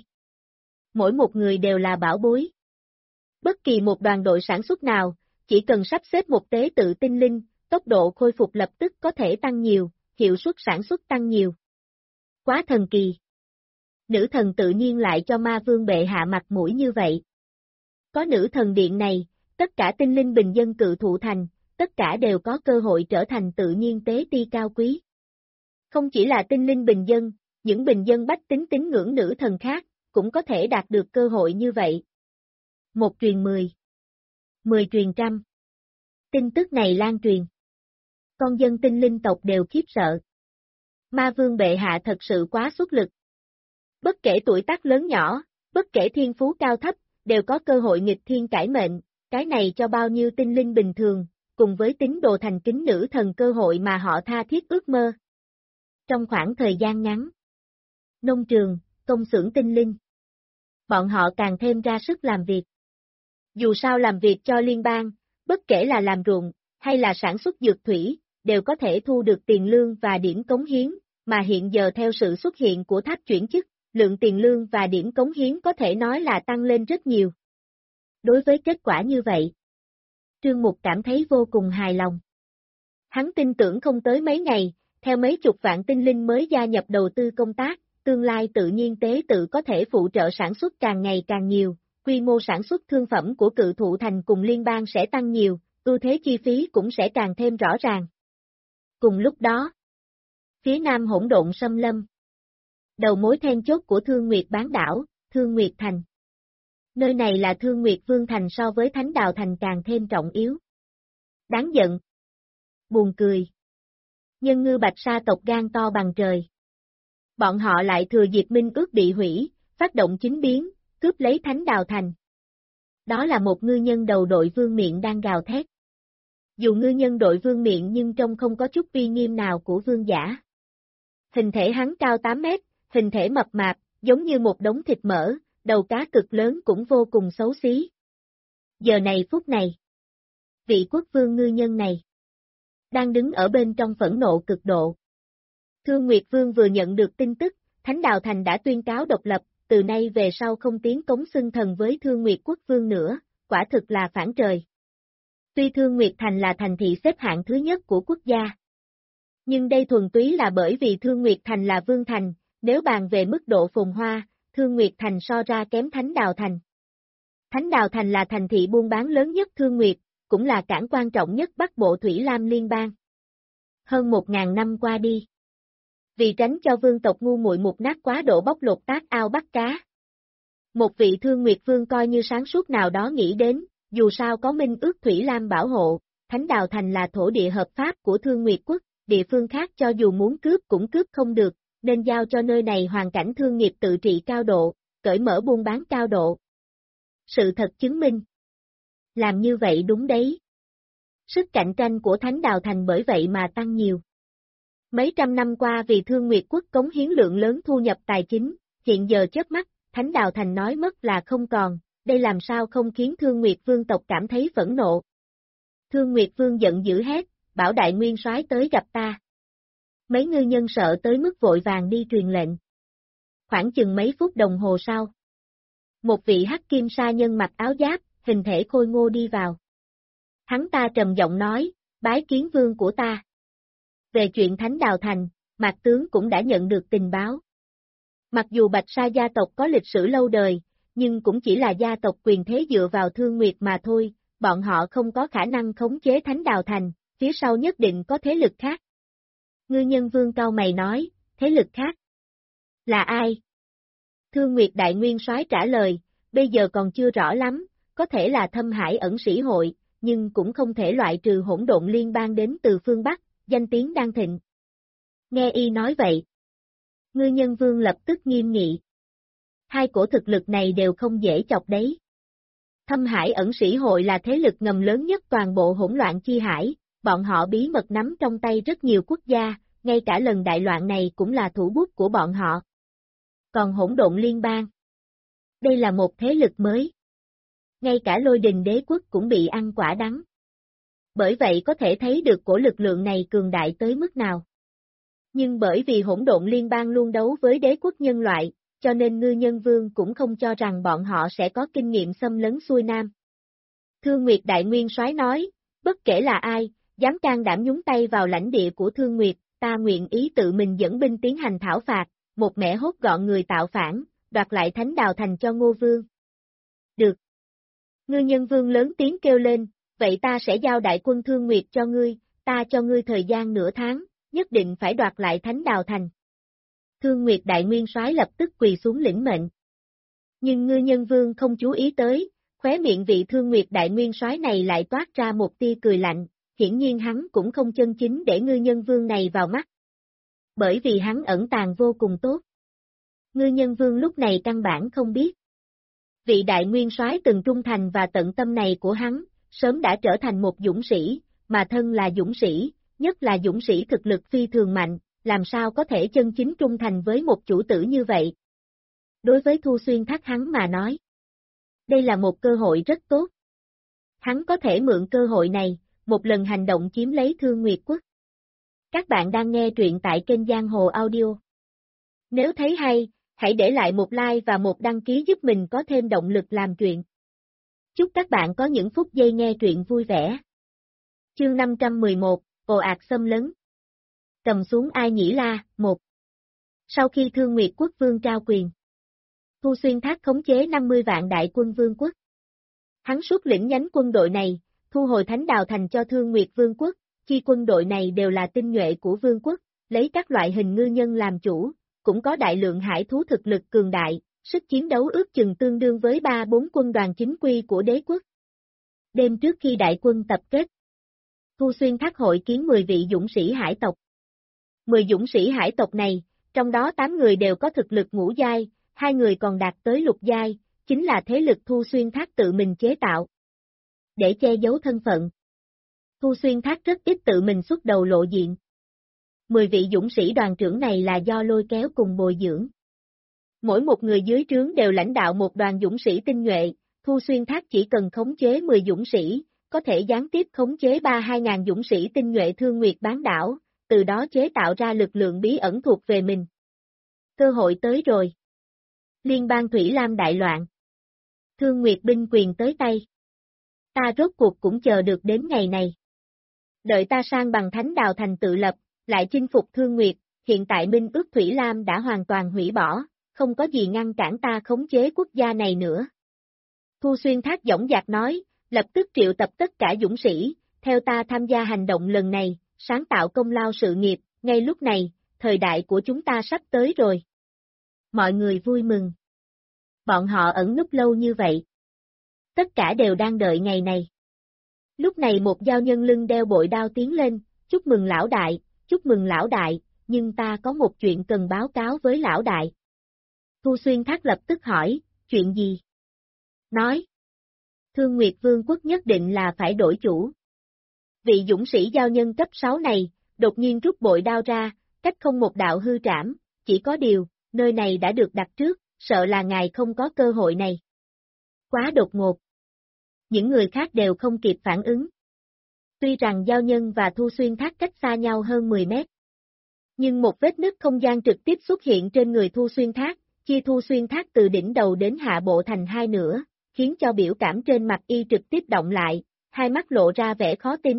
Mỗi một người đều là bảo bối. Bất kỳ một đoàn đội sản xuất nào, chỉ cần sắp xếp một tế tự tinh linh, tốc độ khôi phục lập tức có thể tăng nhiều, hiệu suất sản xuất tăng nhiều. Quá thần kỳ. Nữ thần tự nhiên lại cho ma vương bệ hạ mặt mũi như vậy. Có nữ thần điện này, tất cả tinh linh bình dân cự thụ thành, tất cả đều có cơ hội trở thành tự nhiên tế ti cao quý. Không chỉ là tinh linh bình dân, những bình dân bách tính tín ngưỡng nữ thần khác, cũng có thể đạt được cơ hội như vậy. 1 truyền 10, 10 truyền trăm. Tin tức này lan truyền. Con dân tinh linh tộc đều khiếp sợ. Ma vương bệ hạ thật sự quá xuất lực. Bất kể tuổi tác lớn nhỏ, bất kể thiên phú cao thấp, đều có cơ hội nghịch thiên cải mệnh, cái này cho bao nhiêu tinh linh bình thường, cùng với tín đồ thành kính nữ thần cơ hội mà họ tha thiết ước mơ. Trong khoảng thời gian ngắn, nông trường, công xưởng tinh linh, bọn họ càng thêm ra sức làm việc. Dù sao làm việc cho liên bang, bất kể là làm ruộng, hay là sản xuất dược thủy, đều có thể thu được tiền lương và điểm cống hiến, mà hiện giờ theo sự xuất hiện của tháp chuyển chức, lượng tiền lương và điểm cống hiến có thể nói là tăng lên rất nhiều. Đối với kết quả như vậy, Trương Mục cảm thấy vô cùng hài lòng. Hắn tin tưởng không tới mấy ngày, theo mấy chục vạn tinh linh mới gia nhập đầu tư công tác, tương lai tự nhiên tế tự có thể phụ trợ sản xuất càng ngày càng nhiều, quy mô sản xuất thương phẩm của Cự Thụ Thành cùng liên bang sẽ tăng nhiều, ưu thế chi phí cũng sẽ càng thêm rõ ràng. Cùng lúc đó, phía nam hỗn độn xâm lâm, đầu mối then chốt của Thương Nguyệt bán đảo, Thương Nguyệt Thành. Nơi này là Thương Nguyệt Vương Thành so với Thánh Đào Thành càng thêm trọng yếu. Đáng giận. Buồn cười. Nhân ngư bạch sa tộc gan to bằng trời. Bọn họ lại thừa dịp minh ước bị hủy, phát động chính biến, cướp lấy Thánh Đào Thành. Đó là một ngư nhân đầu đội vương miện đang gào thét. Dù ngư nhân đội vương miện nhưng trông không có chút uy nghiêm nào của vương giả. Hình thể hắn cao 8 mét, hình thể mập mạp, giống như một đống thịt mỡ, đầu cá cực lớn cũng vô cùng xấu xí. Giờ này phút này, vị quốc vương ngư nhân này đang đứng ở bên trong phẫn nộ cực độ. Thương Nguyệt Vương vừa nhận được tin tức, Thánh Đào Thành đã tuyên cáo độc lập, từ nay về sau không tiến cống xưng thần với Thương Nguyệt Quốc Vương nữa, quả thực là phản trời. Tuy Thương Nguyệt Thành là thành thị xếp hạng thứ nhất của quốc gia, nhưng đây thuần túy là bởi vì Thương Nguyệt Thành là vương thành, nếu bàn về mức độ phồn hoa, Thương Nguyệt Thành so ra kém Thánh Đào Thành. Thánh Đào Thành là thành thị buôn bán lớn nhất Thương Nguyệt, cũng là cảng quan trọng nhất Bắc Bộ Thủy Lam Liên bang. Hơn 1000 năm qua đi. Vì tránh cho vương tộc ngu muội mục nát quá độ bóc lột tác ao bắt cá. Một vị Thương Nguyệt Vương coi như sáng suốt nào đó nghĩ đến, dù sao có minh ước Thủy Lam bảo hộ, Thánh Đào Thành là thổ địa hợp pháp của Thương Nguyệt Quốc, địa phương khác cho dù muốn cướp cũng cướp không được, nên giao cho nơi này hoàn cảnh thương nghiệp tự trị cao độ, cởi mở buôn bán cao độ. Sự thật chứng minh. Làm như vậy đúng đấy. Sức cạnh tranh của Thánh Đào Thành bởi vậy mà tăng nhiều. Mấy trăm năm qua vì Thương Nguyệt Quốc cống hiến lượng lớn thu nhập tài chính, hiện giờ chớp mắt, Thánh Đào Thành nói mất là không còn, đây làm sao không khiến Thương Nguyệt Vương tộc cảm thấy phẫn nộ. Thương Nguyệt Vương giận dữ hét, bảo đại nguyên soái tới gặp ta. Mấy ngư nhân sợ tới mức vội vàng đi truyền lệnh. Khoảng chừng mấy phút đồng hồ sau, một vị hắc kim sa nhân mặc áo giáp, hình thể khôi ngô đi vào. Hắn ta trầm giọng nói, bái kiến vương của ta. Về chuyện Thánh Đào Thành, Mạc tướng cũng đã nhận được tình báo. Mặc dù Bạch Sa gia tộc có lịch sử lâu đời, nhưng cũng chỉ là gia tộc quyền thế dựa vào Thương Nguyệt mà thôi, bọn họ không có khả năng khống chế Thánh Đào Thành, phía sau nhất định có thế lực khác. Ngư nhân vương cau mày nói, thế lực khác? Là ai? Thương Nguyệt Đại Nguyên soái trả lời, bây giờ còn chưa rõ lắm, có thể là Thâm Hải ẩn sĩ hội, nhưng cũng không thể loại trừ hỗn độn liên bang đến từ phương Bắc, danh tiếng đang thịnh. Nghe y nói vậy. Ngư nhân vương lập tức nghiêm nghị. Hai cổ thực lực này đều không dễ chọc đấy. Thâm Hải ẩn sĩ hội là thế lực ngầm lớn nhất toàn bộ hỗn loạn chi hải, bọn họ bí mật nắm trong tay rất nhiều quốc gia, ngay cả lần đại loạn này cũng là thủ bút của bọn họ. Còn hỗn độn liên bang. Đây là một thế lực mới. Ngay cả Lôi Đình Đế quốc cũng bị ăn quả đắng. Bởi vậy có thể thấy được cổ lực lượng này cường đại tới mức nào. Nhưng bởi vì hỗn độn liên bang luôn đấu với đế quốc nhân loại, cho nên ngư nhân vương cũng không cho rằng bọn họ sẽ có kinh nghiệm xâm lấn xuôi nam. Thương Nguyệt Đại Nguyên soái nói, bất kể là ai, dám can đảm nhúng tay vào lãnh địa của Thương Nguyệt, ta nguyện ý tự mình dẫn binh tiến hành thảo phạt, một mẻ hốt gọn người tạo phản, đoạt lại Thánh Đào Thành cho Ngô Vương. Được. Ngư nhân vương lớn tiếng kêu lên, vậy ta sẽ giao đại quân Thương Nguyệt cho ngươi, ta cho ngươi thời gian nửa tháng, nhất định phải đoạt lại Thánh Đào Thành. Thương Nguyệt Đại Nguyên soái lập tức quỳ xuống lĩnh mệnh. Nhưng Ngư Nhân Vương không chú ý tới, khóe miệng vị Thương Nguyệt đại nguyên soái này lại toát ra một tia cười lạnh, hiển nhiên hắn cũng không chân chính để Ngư Nhân Vương này vào mắt. Bởi vì hắn ẩn tàng vô cùng tốt. Ngư Nhân Vương lúc này căn bản không biết. Vị đại nguyên soái từng trung thành và tận tâm này của hắn, sớm đã trở thành một dũng sĩ, mà thân là dũng sĩ, nhất là dũng sĩ thực lực phi thường mạnh, làm sao có thể chân chính trung thành với một chủ tử như vậy. Đối với Thu Xuyên Thác hắn mà nói, đây là một cơ hội rất tốt. Hắn có thể mượn cơ hội này, một lần hành động chiếm lấy Thương Nguyệt Quốc. Các bạn đang nghe truyện tại kênh Giang Hồ Audio. Nếu thấy hay, hãy để lại một like và một đăng ký giúp mình có thêm động lực làm truyện. Chúc các bạn có những phút giây nghe truyện vui vẻ. Chương 511, ồ ạt xâm lấn. Cầm xuống Ai Nhĩ La, 1. Sau khi Thương Nguyệt Quốc vương trao quyền, Thu Xuyên Thác khống chế 50 vạn đại quân vương quốc. Hắn xuất lĩnh nhánh quân đội này, thu hồi Thánh Đào Thành cho Thương Nguyệt Vương quốc, chi quân đội này đều là tinh nhuệ của vương quốc, lấy các loại hình ngư nhân làm chủ, cũng có đại lượng hải thú thực lực cường đại, sức chiến đấu ước chừng tương đương với 3-4 quân đoàn chính quy của đế quốc. Đêm trước khi đại quân tập kết, Thu Xuyên Thác hội kiến 10 vị dũng sĩ hải tộc. 10 dũng sĩ hải tộc này, trong đó 8 người đều có thực lực ngũ giai, 2 người còn đạt tới lục giai, chính là thế lực Thu Xuyên Thác tự mình chế tạo. Để che giấu thân phận, Thu Xuyên Thác rất ít tự mình xuất đầu lộ diện. 10 vị dũng sĩ đoàn trưởng này là do lôi kéo cùng bồi dưỡng. Mỗi một người dưới trướng đều lãnh đạo một đoàn dũng sĩ tinh nhuệ, Thu Xuyên Thác chỉ cần khống chế 10 dũng sĩ, có thể gián tiếp khống chế 3-2 ngàn dũng sĩ tinh nhuệ Thương Nguyệt bán đảo, từ đó chế tạo ra lực lượng bí ẩn thuộc về mình. Cơ hội tới rồi. Liên bang Thủy Lam đại loạn. Thương Nguyệt binh quyền tới tay. Ta rốt cuộc cũng chờ được đến ngày này. Đợi ta sang bằng Thánh Đào Thành tự lập, lại chinh phục Thương Nguyệt, hiện tại Minh ước Thủy Lam đã hoàn toàn hủy bỏ, không có gì ngăn cản ta khống chế quốc gia này nữa. Thu Xuyên Thác dõng dạc nói, lập tức triệu tập tất cả dũng sĩ, theo ta tham gia hành động lần này, sáng tạo công lao sự nghiệp, ngay lúc này, thời đại của chúng ta sắp tới rồi. Mọi người vui mừng. Bọn họ ẩn núp lâu như vậy. Tất cả đều đang đợi ngày này. Lúc này một giao nhân lưng đeo bội đao tiến lên, chúc mừng lão đại, nhưng ta có một chuyện cần báo cáo với lão đại. Thu Xuyên Thác lập tức hỏi, chuyện gì? Nói. Thương Nguyệt Vương quốc nhất định là phải đổi chủ. Vị dũng sĩ giao nhân cấp 6 này, đột nhiên rút bội đao ra, cách không một đạo hư trảm, chỉ có điều, nơi này đã được đặt trước, sợ là ngài không có cơ hội này. Quá đột ngột. Những người khác đều không kịp phản ứng. Tuy rằng giao nhân và Thu Xuyên Thác cách xa nhau hơn 10 mét. Nhưng một vết nứt không gian trực tiếp xuất hiện trên người Thu Xuyên Thác, chia Thu Xuyên Thác từ đỉnh đầu đến hạ bộ thành hai nửa, khiến cho biểu cảm trên mặt y trực tiếp động lại, hai mắt lộ ra vẻ khó tin.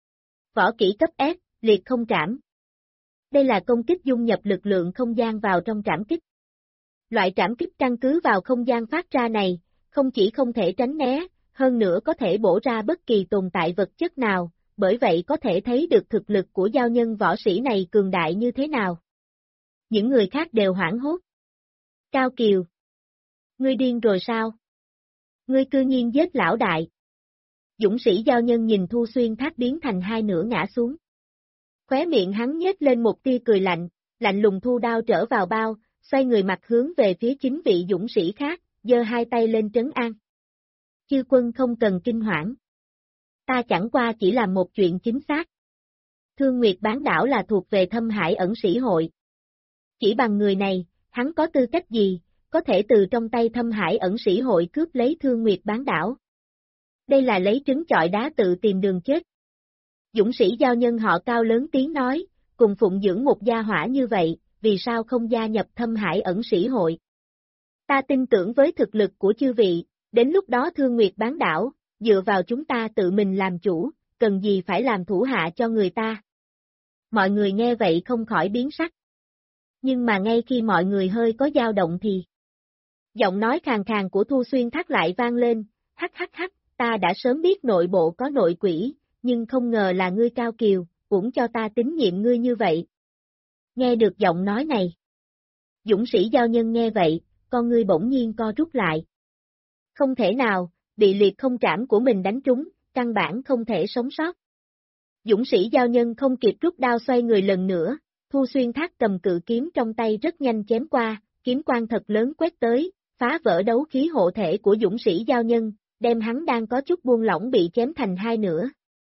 Võ kỹ cấp S, liệt không trảm. Đây là công kích dung nhập lực lượng không gian vào trong trảm kích. Loại trảm kích căn cứ vào không gian phát ra này, không chỉ không thể tránh né, hơn nữa có thể bổ ra bất kỳ tồn tại vật chất nào, bởi vậy có thể thấy được thực lực của giao nhân võ sĩ này cường đại như thế nào. Những người khác đều hoảng hốt. Cao Kiều. Ngươi điên rồi sao? Ngươi cư nhiên giết lão đại. Dũng sĩ giao nhân nhìn Thu Xuyên Thác biến thành hai nửa ngã xuống. Khóe miệng hắn nhếch lên một tia cười lạnh, lạnh lùng thu đao trở vào bao, xoay người mặt hướng về phía chính vị dũng sĩ khác, giơ hai tay lên trấn an. Chư quân không cần kinh hoảng. Ta chẳng qua chỉ làm một chuyện chính xác. Thương Nguyệt bán đảo là thuộc về Thâm Hải ẩn sĩ hội. Chỉ bằng người này, hắn có tư cách gì, có thể từ trong tay Thâm Hải ẩn sĩ hội cướp lấy Thương Nguyệt bán đảo. Đây là lấy trứng chọi đá tự tìm đường chết. Dũng sĩ giao nhân họ Cao lớn tiếng nói, cùng phụng dưỡng một gia hỏa như vậy, vì sao không gia nhập Thâm Hải ẩn sĩ hội? Ta tin tưởng với thực lực của chư vị, đến lúc đó Thương Nguyệt bán đảo, dựa vào chúng ta tự mình làm chủ, cần gì phải làm thủ hạ cho người ta. Mọi người nghe vậy không khỏi biến sắc. Nhưng mà ngay khi mọi người hơi có dao động thì giọng nói khàn khàn của Thu Xuyên Thác lại vang lên, hắc hắc hắc, ta đã sớm biết nội bộ có nội quỷ, nhưng không ngờ là ngươi Cao Kiều, cũng cho ta tín nhiệm ngươi như vậy. Nghe được giọng nói này, dũng sĩ giao nhân nghe vậy, con ngươi bỗng nhiên co rút lại. Không thể nào, bị liệt không trảm của mình đánh trúng, căn bản không thể sống sót. Dũng sĩ giao nhân không kịp rút đao xoay người lần nữa, Thu Xuyên Thác cầm cự kiếm trong tay rất nhanh chém qua, kiếm quang thật lớn quét tới, phá vỡ đấu khí hộ thể của dũng sĩ giao nhân, đem hắn đang có chút buông lỏng bị chém thành hai nửa.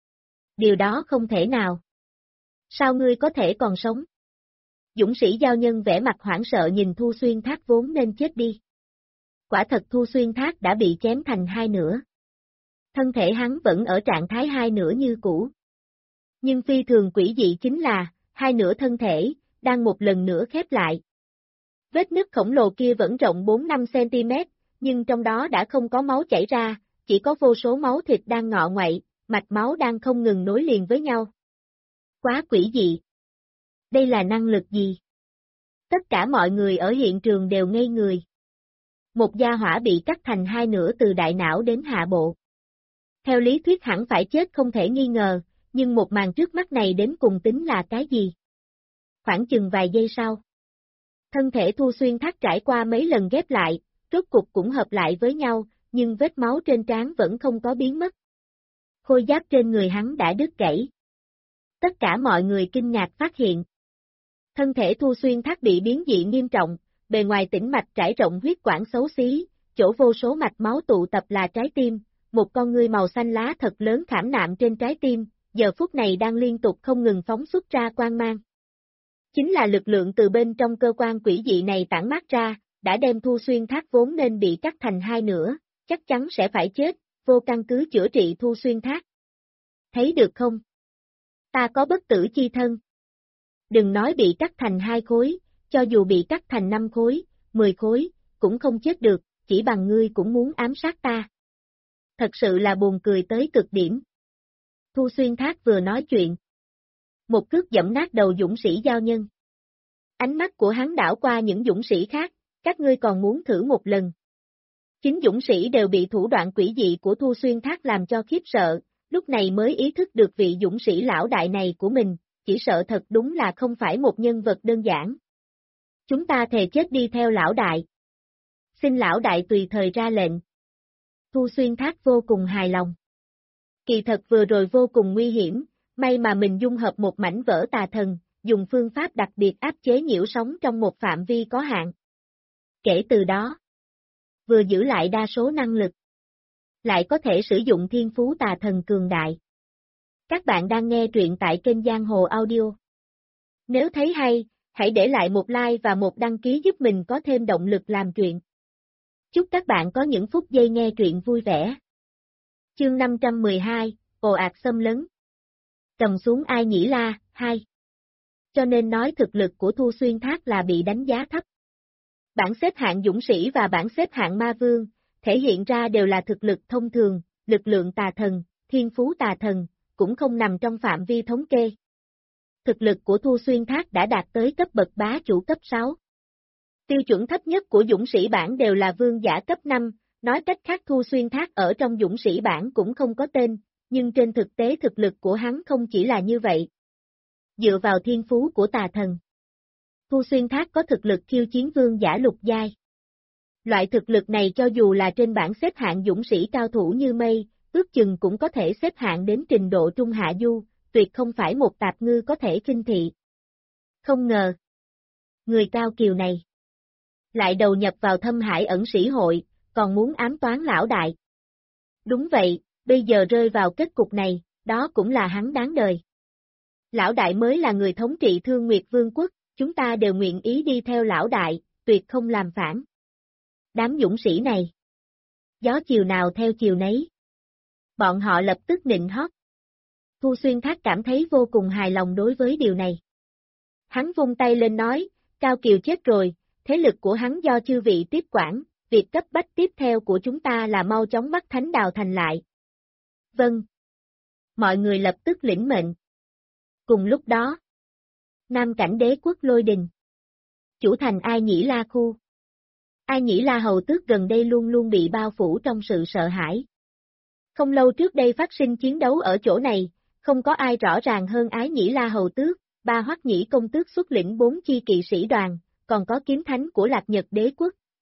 Điều đó không thể nào. Sao ngươi có thể còn sống? Dũng sĩ giao nhân vẻ mặt hoảng sợ nhìn Thu Xuyên Thác vốn nên chết đi. Quả thật Thu Xuyên Thác đã bị chém thành hai nửa. Thân thể hắn vẫn ở trạng thái hai nửa như cũ. Nhưng phi thường quỷ dị chính là, hai nửa thân thể, đang một lần nữa khép lại. Vết nứt khổng lồ kia vẫn rộng 4-5 cm, nhưng trong đó đã không có máu chảy ra, chỉ có vô số máu thịt đang ngọ nguậy, mạch máu đang không ngừng nối liền với nhau. Quá quỷ dị. Đây là năng lực gì? Tất cả mọi người ở hiện trường đều ngây người. Một gia hỏa bị cắt thành hai nửa từ đại não đến hạ bộ. Theo lý thuyết hẳn phải chết không thể nghi ngờ, nhưng một màn trước mắt này đến cùng tính là cái gì? Khoảng chừng vài giây sau. Thân thể Thu Xuyên Thác trải qua mấy lần ghép lại, rốt cục cũng hợp lại với nhau, nhưng vết máu trên trán vẫn không có biến mất. Khôi giáp trên người hắn đã đứt gãy. Tất cả mọi người kinh ngạc phát hiện. Thân thể Thu Xuyên Thác bị biến dị nghiêm trọng, bề ngoài tĩnh mạch trải rộng huyết quản xấu xí, chỗ vô số mạch máu tụ tập là trái tim, một con ngươi màu xanh lá thật lớn khảm nạm trên trái tim, giờ phút này đang liên tục không ngừng phóng xuất ra quang mang. Chính là lực lượng từ bên trong cơ quan quỷ dị này tản mát ra, đã đem Thu Xuyên Thác vốn nên bị cắt thành hai nửa, chắc chắn sẽ phải chết, vô căn cứ chữa trị Thu Xuyên Thác. Thấy được không? Ta có bất tử chi thân. Đừng nói bị cắt thành hai khối, cho dù bị cắt thành 5 khối, 10 khối, cũng không chết được, chỉ bằng ngươi cũng muốn ám sát ta. Thật sự là buồn cười tới cực điểm. Thu Xuyên Thác vừa nói chuyện. Một cước giẫm nát đầu dũng sĩ giao nhân. Ánh mắt của hắn đảo qua những dũng sĩ khác, các ngươi còn muốn thử một lần. Chính dũng sĩ đều bị thủ đoạn quỷ dị của Thu Xuyên Thác làm cho khiếp sợ, lúc này mới ý thức được vị dũng sĩ lão đại này của mình, chỉ sợ thật đúng là không phải một nhân vật đơn giản. Chúng ta thề chết đi theo lão đại. Xin lão đại tùy thời ra lệnh. Thu Xuyên Thác vô cùng hài lòng. Kỳ thật vừa rồi vô cùng nguy hiểm, may mà mình dung hợp một mảnh vỡ tà thần, dùng phương pháp đặc biệt áp chế nhiễu sóng trong một phạm vi có hạn. Kể từ đó, vừa giữ lại đa số năng lực, lại có thể sử dụng thiên phú tà thần cường đại. Các bạn đang nghe truyện tại kênh Giang Hồ Audio. Nếu thấy hay, hãy để lại một like và một đăng ký giúp mình có thêm động lực làm truyện. Chúc các bạn có những phút giây nghe truyện vui vẻ. Chương 512, ồ ạt xâm lấn. Cầm xuống Ai Nhĩ La, 2. Cho nên nói thực lực của Thu Xuyên Thác là bị đánh giá thấp. Bảng xếp hạng dũng sĩ và bảng xếp hạng ma vương, thể hiện ra đều là thực lực thông thường, lực lượng tà thần, thiên phú tà thần, cũng không nằm trong phạm vi thống kê. Thực lực của Thu Xuyên Thác đã đạt tới cấp bậc bá chủ cấp 6. Tiêu chuẩn thấp nhất của dũng sĩ bảng đều là vương giả cấp 5, nói cách khác Thu Xuyên Thác ở trong dũng sĩ bảng cũng không có tên, nhưng trên thực tế thực lực của hắn không chỉ là như vậy. Dựa vào thiên phú của tà thần, Thu Xuyên Thác có thực lực khiêu chiến vương giả lục giai. Loại thực lực này cho dù là trên bảng xếp hạng dũng sĩ cao thủ như mây, ước chừng cũng có thể xếp hạng đến trình độ trung hạ du, tuyệt không phải một tạp ngư có thể khinh thị. Không ngờ, người cao kiều này lại đầu nhập vào Thâm Hải ẩn sĩ hội, còn muốn ám toán lão đại. Đúng vậy, bây giờ rơi vào kết cục này, đó cũng là hắn đáng đời. Lão đại mới là người thống trị Thương Nguyệt Vương quốc, chúng ta đều nguyện ý đi theo lão đại, tuyệt không làm phản. Đám dũng sĩ này, gió chiều nào theo chiều nấy. Bọn họ lập tức nịnh hót. Thu Xuyên Thác cảm thấy vô cùng hài lòng đối với điều này. Hắn vung tay lên nói, Cao Kiều chết rồi, thế lực của hắn do chư vị tiếp quản, việc cấp bách tiếp theo của chúng ta là mau chóng bắt Thánh Đào Thành lại. Vâng. Mọi người lập tức lĩnh mệnh. Cùng lúc đó, Nam Cảnh Đế quốc Lôi Đình, chủ thành Ai Nhĩ La khu. Ai Nhĩ La hầu tước gần đây luôn luôn bị bao phủ trong sự sợ hãi. Không lâu trước đây phát sinh chiến đấu ở chỗ này, không có ai rõ ràng hơn Ái Nhĩ La hầu tước, Ba Hoắc Nhĩ công tước xuất lĩnh 4 chi kỵ sĩ đoàn, còn có kiếm thánh của Lạc Nhật đế quốc,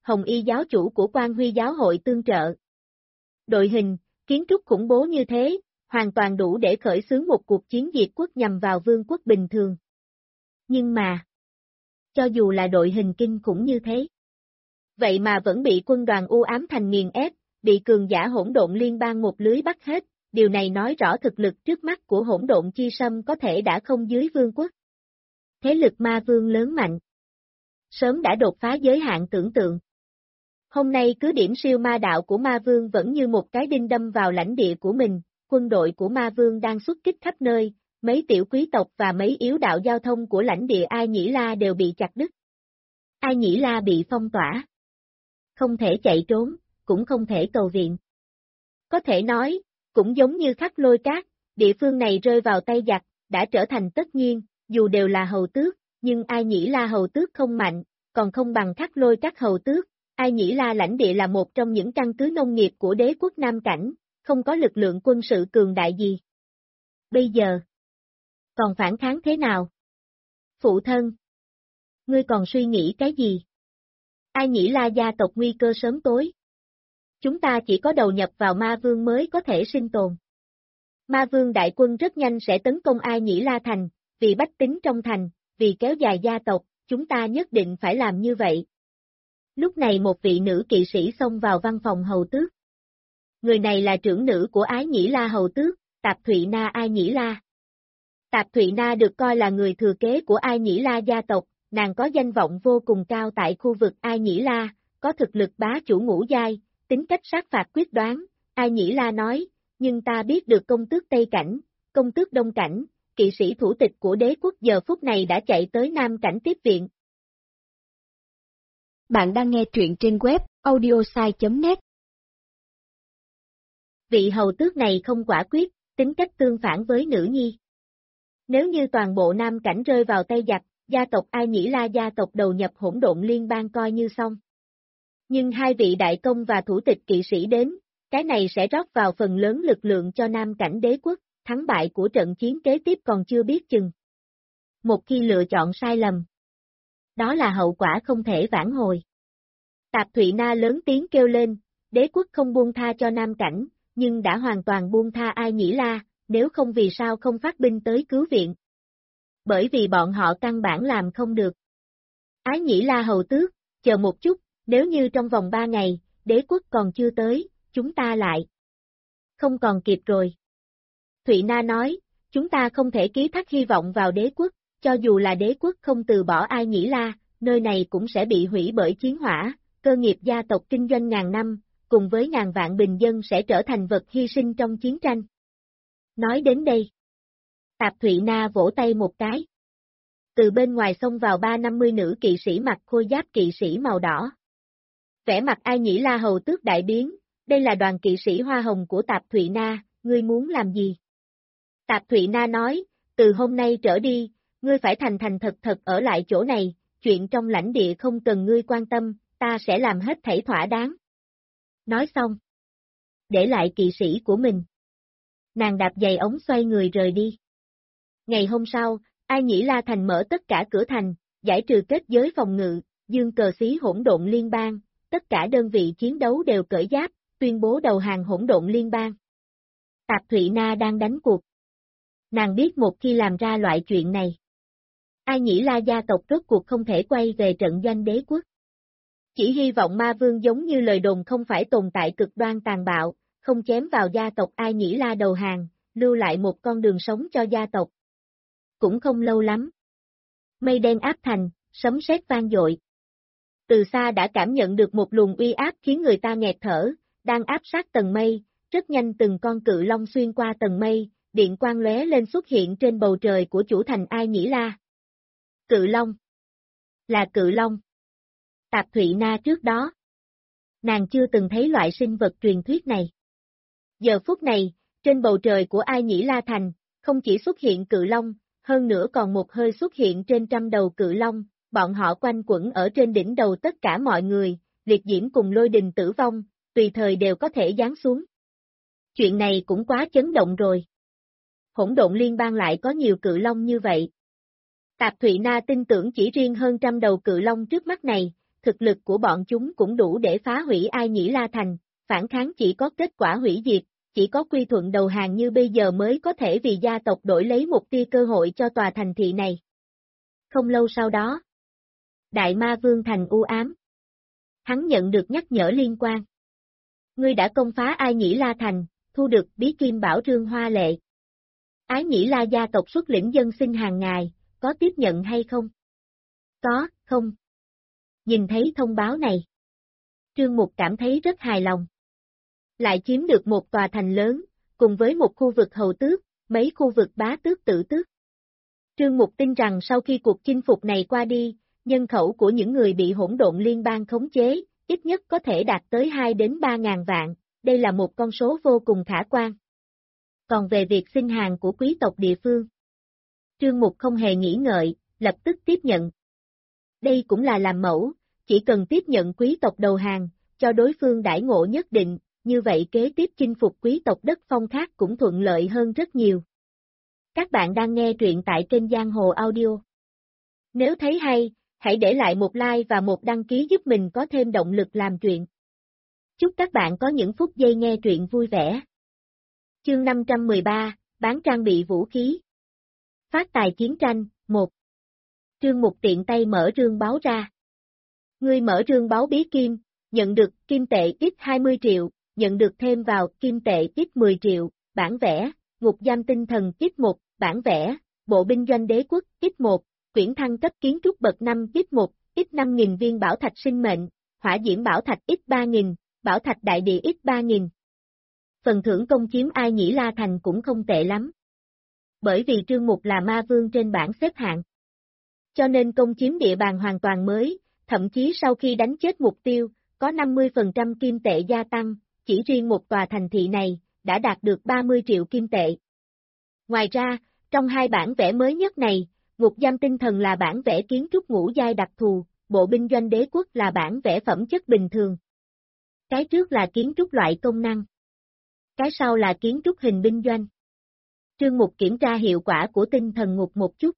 Hồng Y giáo chủ của Quan Huy giáo hội tương trợ. Đội hình, kiến trúc khủng bố như thế, hoàn toàn đủ để khởi xướng một cuộc chiến diệt quốc nhằm vào vương quốc bình thường. Nhưng mà, cho dù là đội hình kinh khủng như thế, vậy mà vẫn bị quân đoàn u ám thành nghiền ép, bị cường giả hỗn độn liên bang một lưới bắt hết, điều này nói rõ thực lực trước mắt của hỗn độn chi sâm có thể đã không dưới vương quốc. Thế lực ma vương lớn mạnh, sớm đã đột phá giới hạn tưởng tượng. Hôm nay cứ điểm siêu ma đạo của ma vương vẫn như một cái đinh đâm vào lãnh địa của mình, quân đội của ma vương đang xuất kích khắp nơi, mấy tiểu quý tộc và mấy yếu đạo giao thông của lãnh địa Ai Nhĩ La đều bị chặt đứt. Ai Nhĩ La bị phong tỏa. Không thể chạy trốn, cũng không thể cầu viện. Có thể nói, cũng giống như Khắc Lôi Cát, địa phương này rơi vào tay giặc, đã trở thành tất nhiên, dù đều là hầu tước, nhưng Ai Nhĩ La hầu tước không mạnh, còn không bằng Khắc Lôi Cát hầu tước. Ai Nhĩ La lãnh địa là một trong những căn cứ nông nghiệp của đế quốc Nam Cảnh, không có lực lượng quân sự cường đại gì. Bây giờ, còn phản kháng thế nào? Phụ thân, ngươi còn suy nghĩ cái gì? Ai Nhĩ La gia tộc nguy cơ sớm tối. Chúng ta chỉ có đầu nhập vào ma vương mới có thể sinh tồn. Ma vương đại quân rất nhanh sẽ tấn công Ai Nhĩ La thành, vì bách tính trong thành, vì kéo dài gia tộc, chúng ta nhất định phải làm như vậy. Lúc này một vị nữ kỵ sĩ xông vào văn phòng hầu tước. Người này là trưởng nữ của Ái Nhĩ La hầu tước, Tạp Thụy Na Ai Nhĩ La. Tạp Thụy Na được coi là người thừa kế của Ai Nhĩ La gia tộc, nàng có danh vọng vô cùng cao tại khu vực Ai Nhĩ La, có thực lực bá chủ ngũ giai, tính cách sát phạt quyết đoán. Ai Nhĩ La nói, nhưng ta biết được công tước Tây Cảnh, công tước Đông Cảnh, kỵ sĩ thủ tịch của đế quốc giờ phút này đã chạy tới Nam Cảnh tiếp viện. Bạn đang nghe truyện trên web audiosai.net. Vị hầu tước này không quả quyết, tính cách tương phản với nữ nhi. Nếu như toàn bộ Nam Cảnh rơi vào tay giặc, gia tộc Ai Nhĩ La gia tộc đầu nhập hỗn độn liên bang coi như xong. Nhưng hai vị đại công và thủ tịch kỵ sĩ đến, cái này sẽ rót vào phần lớn lực lượng cho Nam Cảnh đế quốc, thắng bại của trận chiến kế tiếp còn chưa biết chừng. Một khi lựa chọn sai lầm, đó là hậu quả không thể vãn hồi. Tạp Thụy Na lớn tiếng kêu lên, đế quốc không buông tha cho Nam Cảnh, nhưng đã hoàn toàn buông tha Ai Nhĩ La, nếu không vì sao không phát binh tới cứu viện. Bởi vì bọn họ căn bản làm không được. Ái Nhĩ La hầu tước, chờ một chút, nếu như trong vòng 3 ngày, đế quốc còn chưa tới, chúng ta lại. Không còn kịp rồi. Thụy Na nói, chúng ta không thể ký thác hy vọng vào đế quốc, cho dù là đế quốc không từ bỏ Ai Nhĩ La, nơi này cũng sẽ bị hủy bởi chiến hỏa, cơ nghiệp gia tộc kinh doanh ngàn năm, cùng với ngàn vạn bình dân sẽ trở thành vật hy sinh trong chiến tranh. Nói đến đây, Tạp Thụy Na vỗ tay một cái. Từ bên ngoài xông vào 350 nữ kỵ sĩ mặc khôi giáp kỵ sĩ màu đỏ. Vẻ mặt Ai Nhĩ La hầu tước đại biến, đây là đoàn kỵ sĩ hoa hồng của Tạp Thụy Na, ngươi muốn làm gì? Tạp Thụy Na nói, từ hôm nay trở đi, ngươi phải thành thành thật thật ở lại chỗ này, chuyện trong lãnh địa không cần ngươi quan tâm, ta sẽ làm hết thảy thỏa đáng. Nói xong, để lại kỵ sĩ của mình. Nàng đạp giày ống xoay người rời đi. Ngày hôm sau, Ai Nhĩ La thành mở tất cả cửa thành, giải trừ kết giới phòng ngự, dương cờ xí hỗn độn liên bang, tất cả đơn vị chiến đấu đều cởi giáp, tuyên bố đầu hàng hỗn độn liên bang. Tạp Thụy Na đang đánh cuộc. Nàng biết một khi làm ra loại chuyện này, Ai Nhĩ La gia tộc rốt cuộc không thể quay về trận doanh đế quốc. Chỉ hy vọng ma vương giống như lời đồn không phải tồn tại cực đoan tàn bạo, không chém vào gia tộc Ai Nhĩ La đầu hàng, lưu lại một con đường sống cho gia tộc. Cũng không lâu lắm. Mây đen áp thành, sấm sét vang dội. Từ xa đã cảm nhận được một luồng uy áp khiến người ta nghẹt thở, đang áp sát tầng mây, rất nhanh từng con cự long xuyên qua tầng mây, điện quang lóe lên xuất hiện trên bầu trời của chủ thành Ai Nhĩ La. Cự long. Là cự long. Tạp Thụy Na trước đó. Nàng chưa từng thấy loại sinh vật truyền thuyết này. Giờ phút này, trên bầu trời của Ai Nhĩ La thành, không chỉ xuất hiện cự long, hơn nữa còn một hơi xuất hiện trên trăm đầu cự long, bọn họ quanh quẩn ở trên đỉnh đầu tất cả mọi người, liệt diễm cùng lôi đình tử vong, tùy thời đều có thể giáng xuống. Chuyện này cũng quá chấn động rồi. Hỗn độn liên bang lại có nhiều cự long như vậy. Tạp Thụy Na tin tưởng chỉ riêng hơn trăm đầu cự long trước mắt này, thực lực của bọn chúng cũng đủ để phá hủy Ai Nhĩ La Thành, phản kháng chỉ có kết quả hủy diệt, chỉ có quy thuận đầu hàng như bây giờ mới có thể vì gia tộc đổi lấy một tia cơ hội cho tòa thành thị này. Không lâu sau đó, Đại Ma Vương thành u ám. Hắn nhận được nhắc nhở liên quan. Ngươi đã công phá Ai Nhĩ La Thành, thu được bí kim bảo trương hoa lệ. Ái Nhĩ La gia tộc xuất lĩnh dân sinh hàng ngày, có tiếp nhận hay không? Có, không. Nhìn thấy thông báo này, Trương Mục cảm thấy rất hài lòng. Lại chiếm được một tòa thành lớn, cùng với một khu vực hầu tước, mấy khu vực bá tước tự tước. Trương Mục tin rằng sau khi cuộc chinh phục này qua đi, nhân khẩu của những người bị hỗn độn liên bang khống chế, ít nhất có thể đạt tới 2 đến 3 ngàn vạn, đây là một con số vô cùng khả quan. Còn về việc xin hàng của quý tộc địa phương, Trương Mục không hề nghĩ ngợi, lập tức tiếp nhận. Đây cũng là làm mẫu, chỉ cần tiếp nhận quý tộc đầu hàng, cho đối phương đãi ngộ nhất định, như vậy kế tiếp chinh phục quý tộc đất phong khác cũng thuận lợi hơn rất nhiều. Các bạn đang nghe truyện tại kênh Giang Hồ Audio. Nếu thấy hay, hãy để lại một like và một đăng ký giúp mình có thêm động lực làm truyện. Chúc các bạn có những phút giây nghe truyện vui vẻ. Chương 513, bán trang bị vũ khí. Phát tài chiến tranh, 1. Trương Mục tiện tay mở rương báo ra. Ngươi mở rương báo bí kim, nhận được kim tệ ít 20 triệu, nhận được thêm vào kim tệ ít 10 triệu, bản vẽ, ngục giam tinh thần ít 1, bản vẽ, bộ binh doanh đế quốc ít 1, quyển thăng cấp kiến trúc bậc 5 ít 1, ít 5.000 viên bảo thạch sinh mệnh, hỏa diễm bảo thạch ít 3.000, bảo thạch đại địa ít 3.000. Phần thưởng công chiếm Ai Nhĩ La Thành cũng không tệ lắm. Bởi vì Trương Mục là ma vương trên bảng xếp hạng. Cho nên công chiếm địa bàn hoàn toàn mới, thậm chí sau khi đánh chết mục tiêu, có 50% kim tệ gia tăng, chỉ riêng một tòa thành thị này, đã đạt được 30 triệu kim tệ. Ngoài ra, trong hai bản vẽ mới nhất này, ngục giam tinh thần là bản vẽ kiến trúc ngũ giai đặc thù, bộ binh doanh đế quốc là bản vẽ phẩm chất bình thường. Cái trước là kiến trúc loại công năng. Cái sau là kiến trúc hình binh doanh. Trương Mục kiểm tra hiệu quả của tinh thần ngục một chút.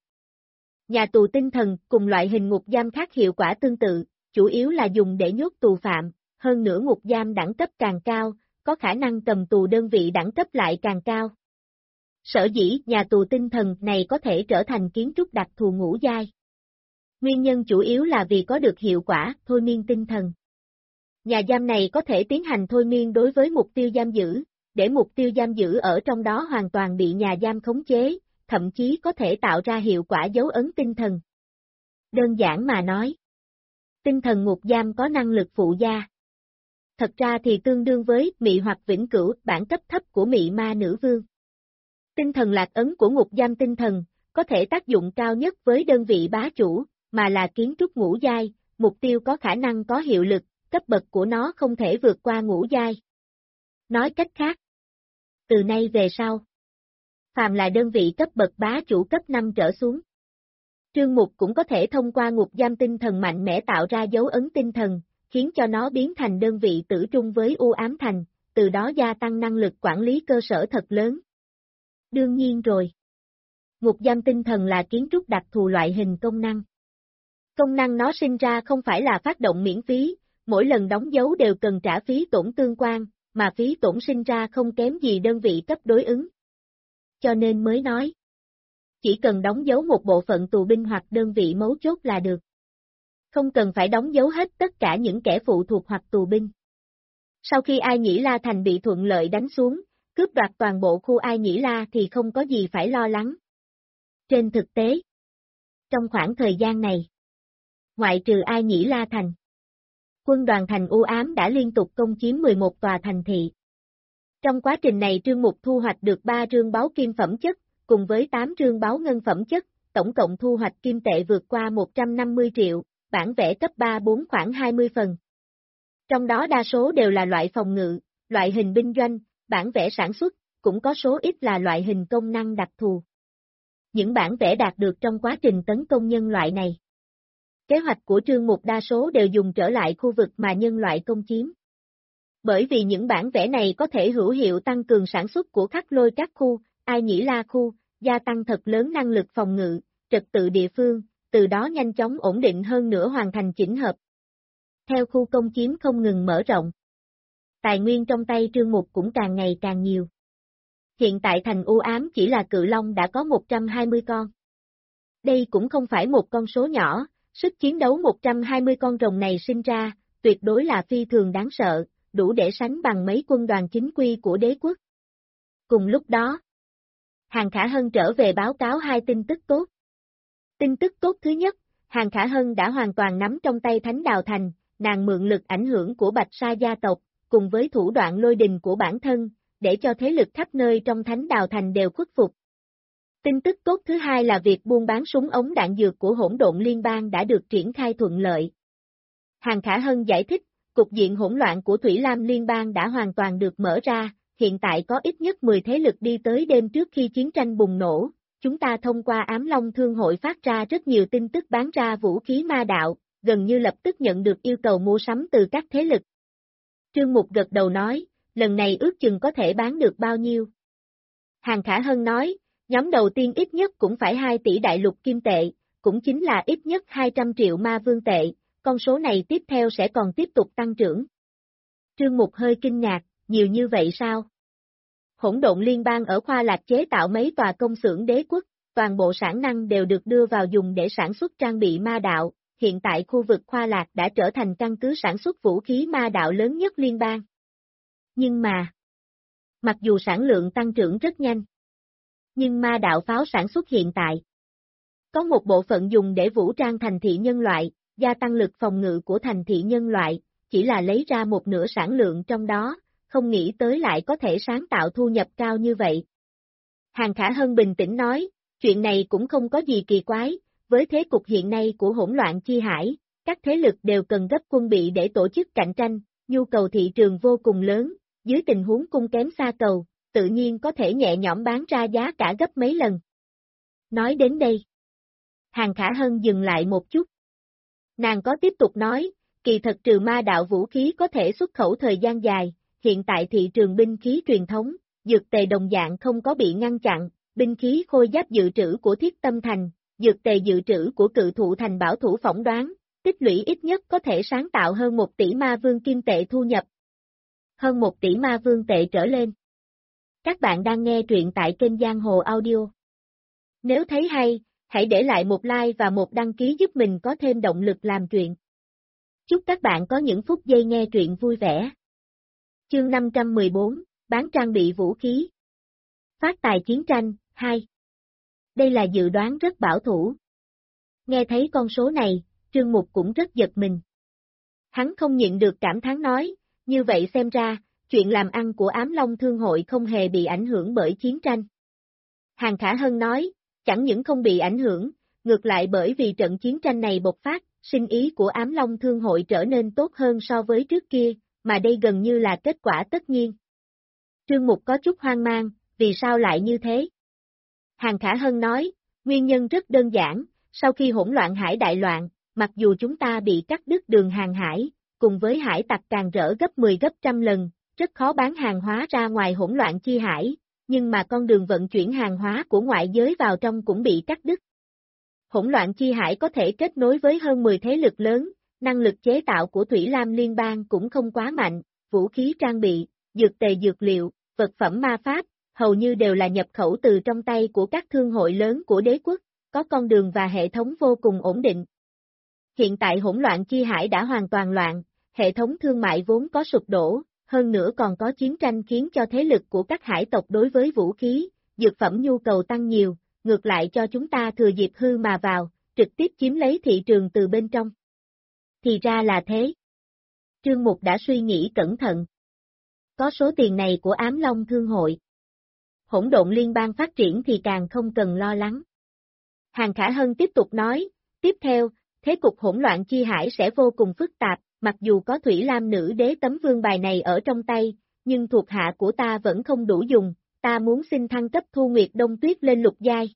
Nhà tù tinh thần cùng loại hình ngục giam khác hiệu quả tương tự, chủ yếu là dùng để nhốt tù phạm, hơn nữa ngục giam đẳng cấp càng cao, có khả năng cầm tù đơn vị đẳng cấp lại càng cao. Sở dĩ nhà tù tinh thần này có thể trở thành kiến trúc đặc thù ngũ giai. Nguyên nhân chủ yếu là vì có được hiệu quả thôi miên tinh thần. Nhà giam này có thể tiến hành thôi miên đối với mục tiêu giam giữ, để mục tiêu giam giữ ở trong đó hoàn toàn bị nhà giam khống chế, thậm chí có thể tạo ra hiệu quả dấu ấn tinh thần. Đơn giản mà nói, tinh thần ngục giam có năng lực phụ gia. Thật ra thì tương đương với mị hoặc vĩnh cửu bản cấp thấp của mị ma nữ vương. Tinh thần lạc ấn của ngục giam tinh thần, có thể tác dụng cao nhất với đơn vị bá chủ, mà là kiến trúc ngũ giai, mục tiêu có khả năng có hiệu lực, cấp bậc của nó không thể vượt qua ngũ giai. Nói cách khác, từ nay về sau, phàm là đơn vị cấp bậc bá chủ cấp 5 trở xuống, Trương Mục cũng có thể thông qua ngục giam tinh thần mạnh mẽ tạo ra dấu ấn tinh thần, khiến cho nó biến thành đơn vị tử trung với u ám thành, từ đó gia tăng năng lực quản lý cơ sở thật lớn. Đương nhiên rồi. Ngục giam tinh thần là kiến trúc đặc thù loại hình công năng. Công năng nó sinh ra không phải là phát động miễn phí, mỗi lần đóng dấu đều cần trả phí tổn tương quan, mà phí tổn sinh ra không kém gì đơn vị cấp đối ứng. Cho nên mới nói, chỉ cần đóng dấu một bộ phận tù binh hoặc đơn vị mấu chốt là được. Không cần phải đóng dấu hết tất cả những kẻ phụ thuộc hoặc tù binh. Sau khi Ai Nhĩ La Thành bị thuận lợi đánh xuống, cướp đoạt toàn bộ khu Ai Nhĩ La thì không có gì phải lo lắng. Trên thực tế, trong khoảng thời gian này, ngoại trừ Ai Nhĩ La Thành, quân đoàn thành u ám đã liên tục công chiếm 11 tòa thành thị. Trong quá trình này Trương Mục thu hoạch được 3 rương báu kim phẩm chất, cùng với 8 rương báu ngân phẩm chất, tổng cộng thu hoạch kim tệ vượt qua 150 triệu, bản vẽ cấp 3-4 khoảng 20 phần. Trong đó đa số đều là loại phòng ngự, loại hình binh doanh, bản vẽ sản xuất, cũng có số ít là loại hình công năng đặc thù. Những bản vẽ đạt được trong quá trình tấn công nhân loại này. Kế hoạch của Trương Mục đa số đều dùng trở lại khu vực mà nhân loại công chiếm. Bởi vì những bản vẽ này có thể hữu hiệu tăng cường sản xuất của khắc lôi các khu, Ai Nhĩ La khu, gia tăng thật lớn năng lực phòng ngự, trật tự địa phương, từ đó nhanh chóng ổn định hơn nữa hoàn thành chỉnh hợp. Theo khu công chiếm không ngừng mở rộng, tài nguyên trong tay Trương Mục cũng càng ngày càng nhiều. Hiện tại thành u ám chỉ là cự long đã có 120 con. Đây cũng không phải một con số nhỏ, sức chiến đấu 120 con rồng này sinh ra, tuyệt đối là phi thường đáng sợ, đủ để sánh bằng mấy quân đoàn chính quy của đế quốc. Cùng lúc đó, Hàn Khả Hân trở về báo cáo hai tin tức tốt. Tin tức tốt thứ nhất, Hàn Khả Hân đã hoàn toàn nắm trong tay Thánh Đào Thành, nàng mượn lực ảnh hưởng của Bạch Sa gia tộc, cùng với thủ đoạn lôi đình của bản thân, để cho thế lực khắp nơi trong Thánh Đào Thành đều khuất phục. Tin tức tốt thứ hai là việc buôn bán súng ống đạn dược của Hỗn Độn Liên bang đã được triển khai thuận lợi. Hàn Khả Hân giải thích, cục diện hỗn loạn của Thủy Lam Liên bang đã hoàn toàn được mở ra, hiện tại có ít nhất 10 thế lực đi tới đêm trước khi chiến tranh bùng nổ, chúng ta thông qua Ám Long Thương hội phát ra rất nhiều tin tức bán ra vũ khí ma đạo, gần như lập tức nhận được yêu cầu mua sắm từ các thế lực. Trương Mục gật đầu nói, lần này ước chừng có thể bán được bao nhiêu? Hàn Khả Hân nói, nhóm đầu tiên ít nhất cũng phải 2 tỷ đại lục kim tệ, cũng chính là ít nhất 200 triệu ma vương tệ, con số này tiếp theo sẽ còn tiếp tục tăng trưởng. Trương Mục hơi kinh ngạc, nhiều như vậy sao? Hỗn Độn Liên bang ở Khoa Lạc chế tạo mấy tòa công xưởng đế quốc, toàn bộ sản năng đều được đưa vào dùng để sản xuất trang bị ma đạo, hiện tại khu vực Khoa Lạc đã trở thành căn cứ sản xuất vũ khí ma đạo lớn nhất liên bang. Nhưng mà, mặc dù sản lượng tăng trưởng rất nhanh, nhưng ma đạo pháo sản xuất hiện tại có một bộ phận dùng để vũ trang thành thị nhân loại, gia tăng lực phòng ngự của thành thị nhân loại, chỉ là lấy ra một nửa sản lượng trong đó, không nghĩ tới lại có thể sáng tạo thu nhập cao như vậy. Hàn Khả Hân bình tĩnh nói, chuyện này cũng không có gì kỳ quái, với thế cục hiện nay của hỗn loạn chi hải, các thế lực đều cần gấp quân bị để tổ chức cạnh tranh, nhu cầu thị trường vô cùng lớn, dưới tình huống cung kém xa cầu, tự nhiên có thể nhẹ nhõm bán ra giá cả gấp mấy lần. Nói đến đây, Hàn Khả Hân dừng lại một chút. Nàng có tiếp tục nói, kỳ thật trừ ma đạo vũ khí có thể xuất khẩu thời gian dài, hiện tại thị trường binh khí truyền thống, dược tề đồng dạng không có bị ngăn chặn, binh khí khôi giáp dự trữ của Thiết Tâm Thành, dược tề dự trữ của Cự Thụ Thành bảo thủ phỏng đoán, tích lũy ít nhất có thể sáng tạo hơn 1 tỷ ma vương kim tệ thu nhập. Hơn 1 tỷ ma vương tệ trở lên. Các bạn đang nghe truyện tại kênh Giang Hồ Audio. Nếu thấy hay, hãy để lại một like và một đăng ký giúp mình có thêm động lực làm truyện. Chúc các bạn có những phút giây nghe truyện vui vẻ. Chương 514, bán trang bị vũ khí. Phát tài chiến tranh, 2. Đây là dự đoán rất bảo thủ. Nghe thấy con số này, Trương Mục cũng rất giật mình. Hắn không nhịn được cảm thán nói, như vậy xem ra, chuyện làm ăn của Ám Long Thương hội không hề bị ảnh hưởng bởi chiến tranh. Hàn Khả Hân nói, chẳng những không bị ảnh hưởng, ngược lại bởi vì trận chiến tranh này bộc phát, sinh ý của Ám Long Thương hội trở nên tốt hơn so với trước kia, mà đây gần như là kết quả tất nhiên. Trương Mục có chút hoang mang, vì sao lại như thế? Hàn Khả Hân nói, nguyên nhân rất đơn giản, sau khi hỗn loạn hải đại loạn, mặc dù chúng ta bị cắt đứt đường hàng hải, cùng với hải tặc càng rỡ gấp 10 gấp trăm lần, rất khó bán hàng hóa ra ngoài hỗn loạn chi hải, nhưng mà con đường vận chuyển hàng hóa của ngoại giới vào trong cũng bị cắt đứt. Hỗn loạn chi hải có thể kết nối với hơn 10 thế lực lớn, năng lực chế tạo của Thủy Lam Liên bang cũng không quá mạnh, vũ khí trang bị, dược tề dược liệu, vật phẩm ma pháp, hầu như đều là nhập khẩu từ trong tay của các thương hội lớn của đế quốc, có con đường và hệ thống vô cùng ổn định. Hiện tại hỗn loạn chi hải đã hoàn toàn loạn, hệ thống thương mại vốn có sụp đổ, hơn nữa còn có chiến tranh khiến cho thế lực của các hải tộc đối với vũ khí, dược phẩm nhu cầu tăng nhiều, ngược lại cho chúng ta thừa dịp hư mà vào, trực tiếp chiếm lấy thị trường từ bên trong. Thì ra là thế. Trương Mục đã suy nghĩ cẩn thận. Có số tiền này của Ám Long Thương hội. Hỗn Độn Liên bang phát triển thì càng không cần lo lắng. Hàn Khả Hân tiếp tục nói, tiếp theo, thế cục hỗn loạn chi hải sẽ vô cùng phức tạp, mặc dù có Thủy Lam nữ đế tấm vương bài này ở trong tay, nhưng thuộc hạ của ta vẫn không đủ dùng, ta muốn xin thăng cấp Thu Nguyệt Đông Tuyết lên lục giai.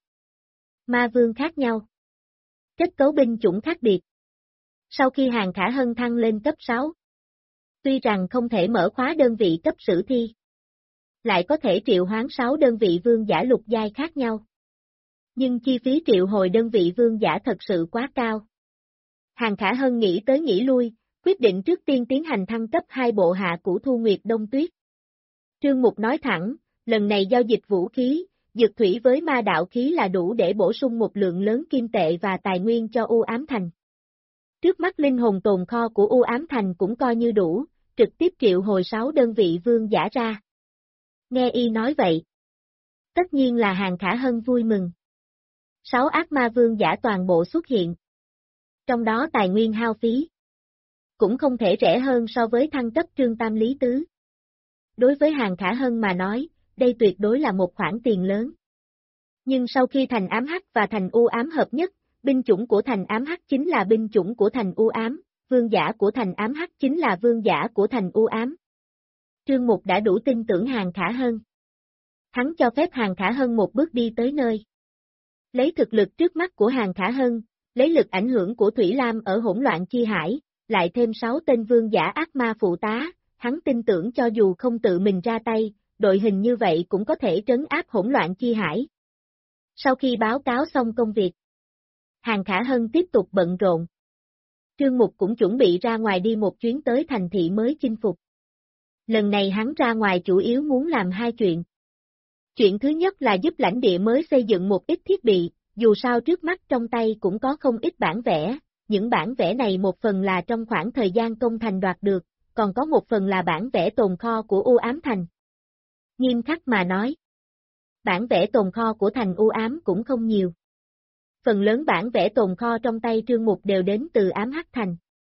Ma vương khác nhau. Kết cấu binh chủng khác biệt. Sau khi Hàn Khả Hân thăng lên cấp 6, tuy rằng không thể mở khóa đơn vị cấp sử thi, lại có thể triệu hoán 6 đơn vị vương giả lục giai khác nhau. Nhưng chi phí triệu hồi đơn vị vương giả thật sự quá cao. Hàn Khả Hân nghĩ tới nghĩ lui, quyết định trước tiên tiến hành thăng cấp 2 bộ hạ của Thu Nguyệt Đông Tuyết. Trương Mục nói thẳng, lần này giao dịch vũ khí, dược thủy với ma đạo khí là đủ để bổ sung một lượng lớn kim tệ và tài nguyên cho U Ám Thành. Trước mắt linh hồn tồn kho của U Ám Thành cũng coi như đủ, trực tiếp triệu hồi 6 đơn vị vương giả ra. Nghe y nói vậy. Tất nhiên là Hàng Khả Hân vui mừng. 6 ác ma vương giả toàn bộ xuất hiện. Trong đó tài nguyên hao phí cũng không thể rẻ hơn so với thăng cấp Trương Tam Lý Tứ. Đối với Hàng Khả Hân mà nói, đây tuyệt đối là một khoản tiền lớn. Nhưng sau khi thành ám hắc và thành u ám hợp nhất, binh chủng của thành ám hắc chính là binh chủng của thành u ám, vương giả của thành ám hắc chính là vương giả của thành u ám. Trương Mục đã đủ tin tưởng Hàng Khả Hân. Hắn cho phép Hàng Khả Hân một bước đi tới nơi. Lấy thực lực trước mắt của Hàng Khả Hân, lấy lực ảnh hưởng của Thủy Lam ở hỗn loạn chi hải, lại thêm 6 tên vương giả ác ma phụ tá, hắn tin tưởng cho dù không tự mình ra tay, đội hình như vậy cũng có thể trấn áp hỗn loạn chi hải. Sau khi báo cáo xong công việc, Hàng Khả Hân tiếp tục bận rộn. Trương Mục cũng chuẩn bị ra ngoài đi một chuyến tới thành thị mới chinh phục. Lần này hắn ra ngoài chủ yếu muốn làm 2 chuyện. Chuyện thứ nhất là giúp lãnh địa mới xây dựng một ít thiết bị, dù sao trước mắt trong tay cũng có không ít bản vẽ, những bản vẽ này một phần là trong khoảng thời gian công thành đoạt được, còn có một phần là bản vẽ tồn kho của U Ám Thành. Nghiêm khắc mà nói, bản vẽ tồn kho của thành U Ám cũng không nhiều. Phần lớn bản vẽ tồn kho trong tay Trương Mục đều đến từ Ám Hắc Thành.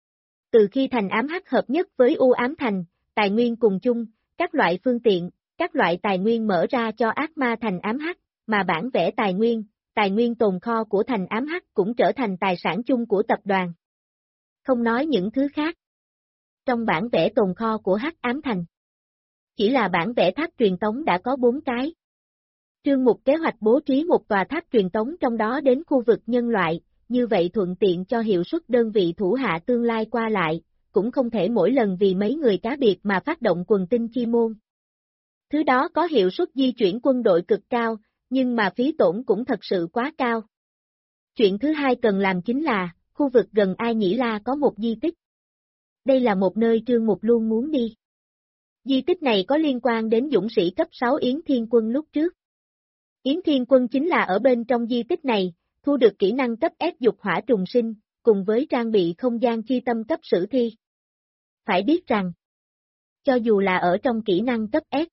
Từ khi thành Ám Hắc hợp nhất với U Ám Thành, tài nguyên cùng chung, các loại phương tiện, các loại tài nguyên mở ra cho ác ma thành Ám Hắc, mà bản vẽ tài nguyên tồn kho của thành Ám Hắc cũng trở thành tài sản chung của tập đoàn. Không nói những thứ khác. Trong bản vẽ tồn kho của Hắc Ám Thành, chỉ là bản vẽ tháp truyền tống đã có 4 cái. Trương Mục kế hoạch bố trí một tòa tháp truyền tống trong đó đến khu vực nhân loại, như vậy thuận tiện cho hiệu suất đơn vị thủ hạ tương lai qua lại, cũng không thể mỗi lần vì mấy người cá biệt mà phát động quần tinh chi môn. Thứ đó có hiệu suất di chuyển quân đội cực cao, nhưng mà phí tổn cũng thật sự quá cao. Chuyện thứ hai cần làm chính là, khu vực gần Ai Nhĩ La có một di tích. Đây là một nơi Trương Mục luôn muốn đi. Di tích này có liên quan đến dũng sĩ cấp 6 Yến Thiên Quân lúc trước. Yến Thiên Quân chính là ở bên trong di tích này, thu được kỹ năng cấp S dục hỏa trùng sinh, cùng với trang bị không gian chi tâm cấp sử thi. Phải biết rằng, cho dù là ở trong kỹ năng cấp S,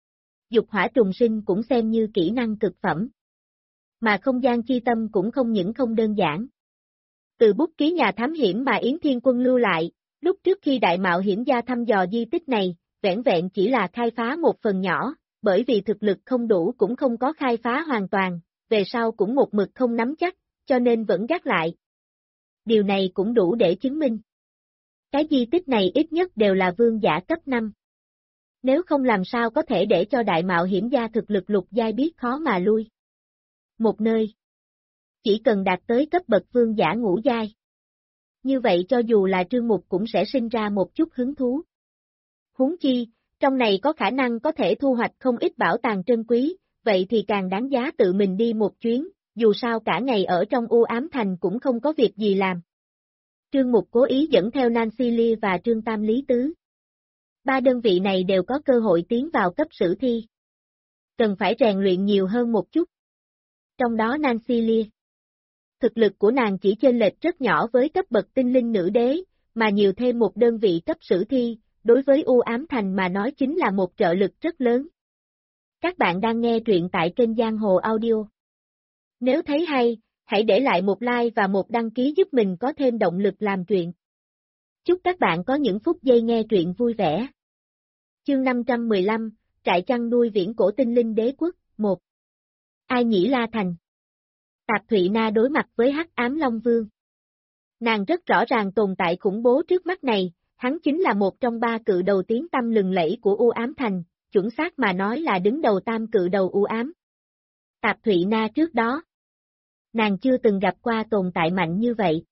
dục hỏa trùng sinh cũng xem như kỹ năng cực phẩm. Mà không gian chi tâm cũng không những không đơn giản. Từ bút ký nhà thám hiểm mà Yến Thiên Quân lưu lại, lúc trước khi đại mạo hiểm gia thăm dò di tích này, vẻn vẹn chỉ là khai phá một phần nhỏ, bởi vì thực lực không đủ cũng không có khai phá hoàn toàn, về sau cũng một mực không nắm chắc, cho nên vẫn gác lại. Điều này cũng đủ để chứng minh. Cái di tích này ít nhất đều là vương giả cấp 5. Nếu không làm sao có thể để cho đại mạo hiểm gia thực lực lục giai biết khó mà lui. Một nơi chỉ cần đạt tới cấp bậc vương giả ngũ giai. Như vậy cho dù là Trương Mục cũng sẽ sinh ra một chút hứng thú. Huống chi, trong này có khả năng có thể thu hoạch không ít bảo tàng trân quý, vậy thì càng đáng giá tự mình đi một chuyến, dù sao cả ngày ở trong U Ám Thành cũng không có việc gì làm. Trương Mục cố ý dẫn theo Nancy Lee và Trương Tam Lý Tứ. 3 đơn vị này đều có cơ hội tiến vào cấp sử thi. Cần phải rèn luyện nhiều hơn một chút. Trong đó Nancy Lee, thực lực của nàng chỉ chênh lệch rất nhỏ với cấp bậc tinh linh nữ đế, mà nhiều thêm một đơn vị cấp sử thi, đối với U Ám Thành mà nói chính là một trợ lực rất lớn. Các bạn đang nghe truyện tại kênh Giang Hồ Audio. Nếu thấy hay, hãy để lại một like và một đăng ký giúp mình có thêm động lực làm truyện. Chúc các bạn có những phút giây nghe truyện vui vẻ. Chương 515, trại chăn nuôi viễn cổ tinh linh đế quốc, 1. Ai Nhĩ La Thành. Tạp Thụy Na đối mặt với Hắc Ám Long Vương. Nàng rất rõ ràng tồn tại khủng bố trước mắt này, hắn chính là một trong 3 cự đầu tiếng tăm lừng lẫy của U Ám Thành, chuẩn xác mà nói là đứng đầu tam cự đầu U Ám. Tạp Thụy Na trước đó, nàng chưa từng gặp qua tồn tại mạnh như vậy.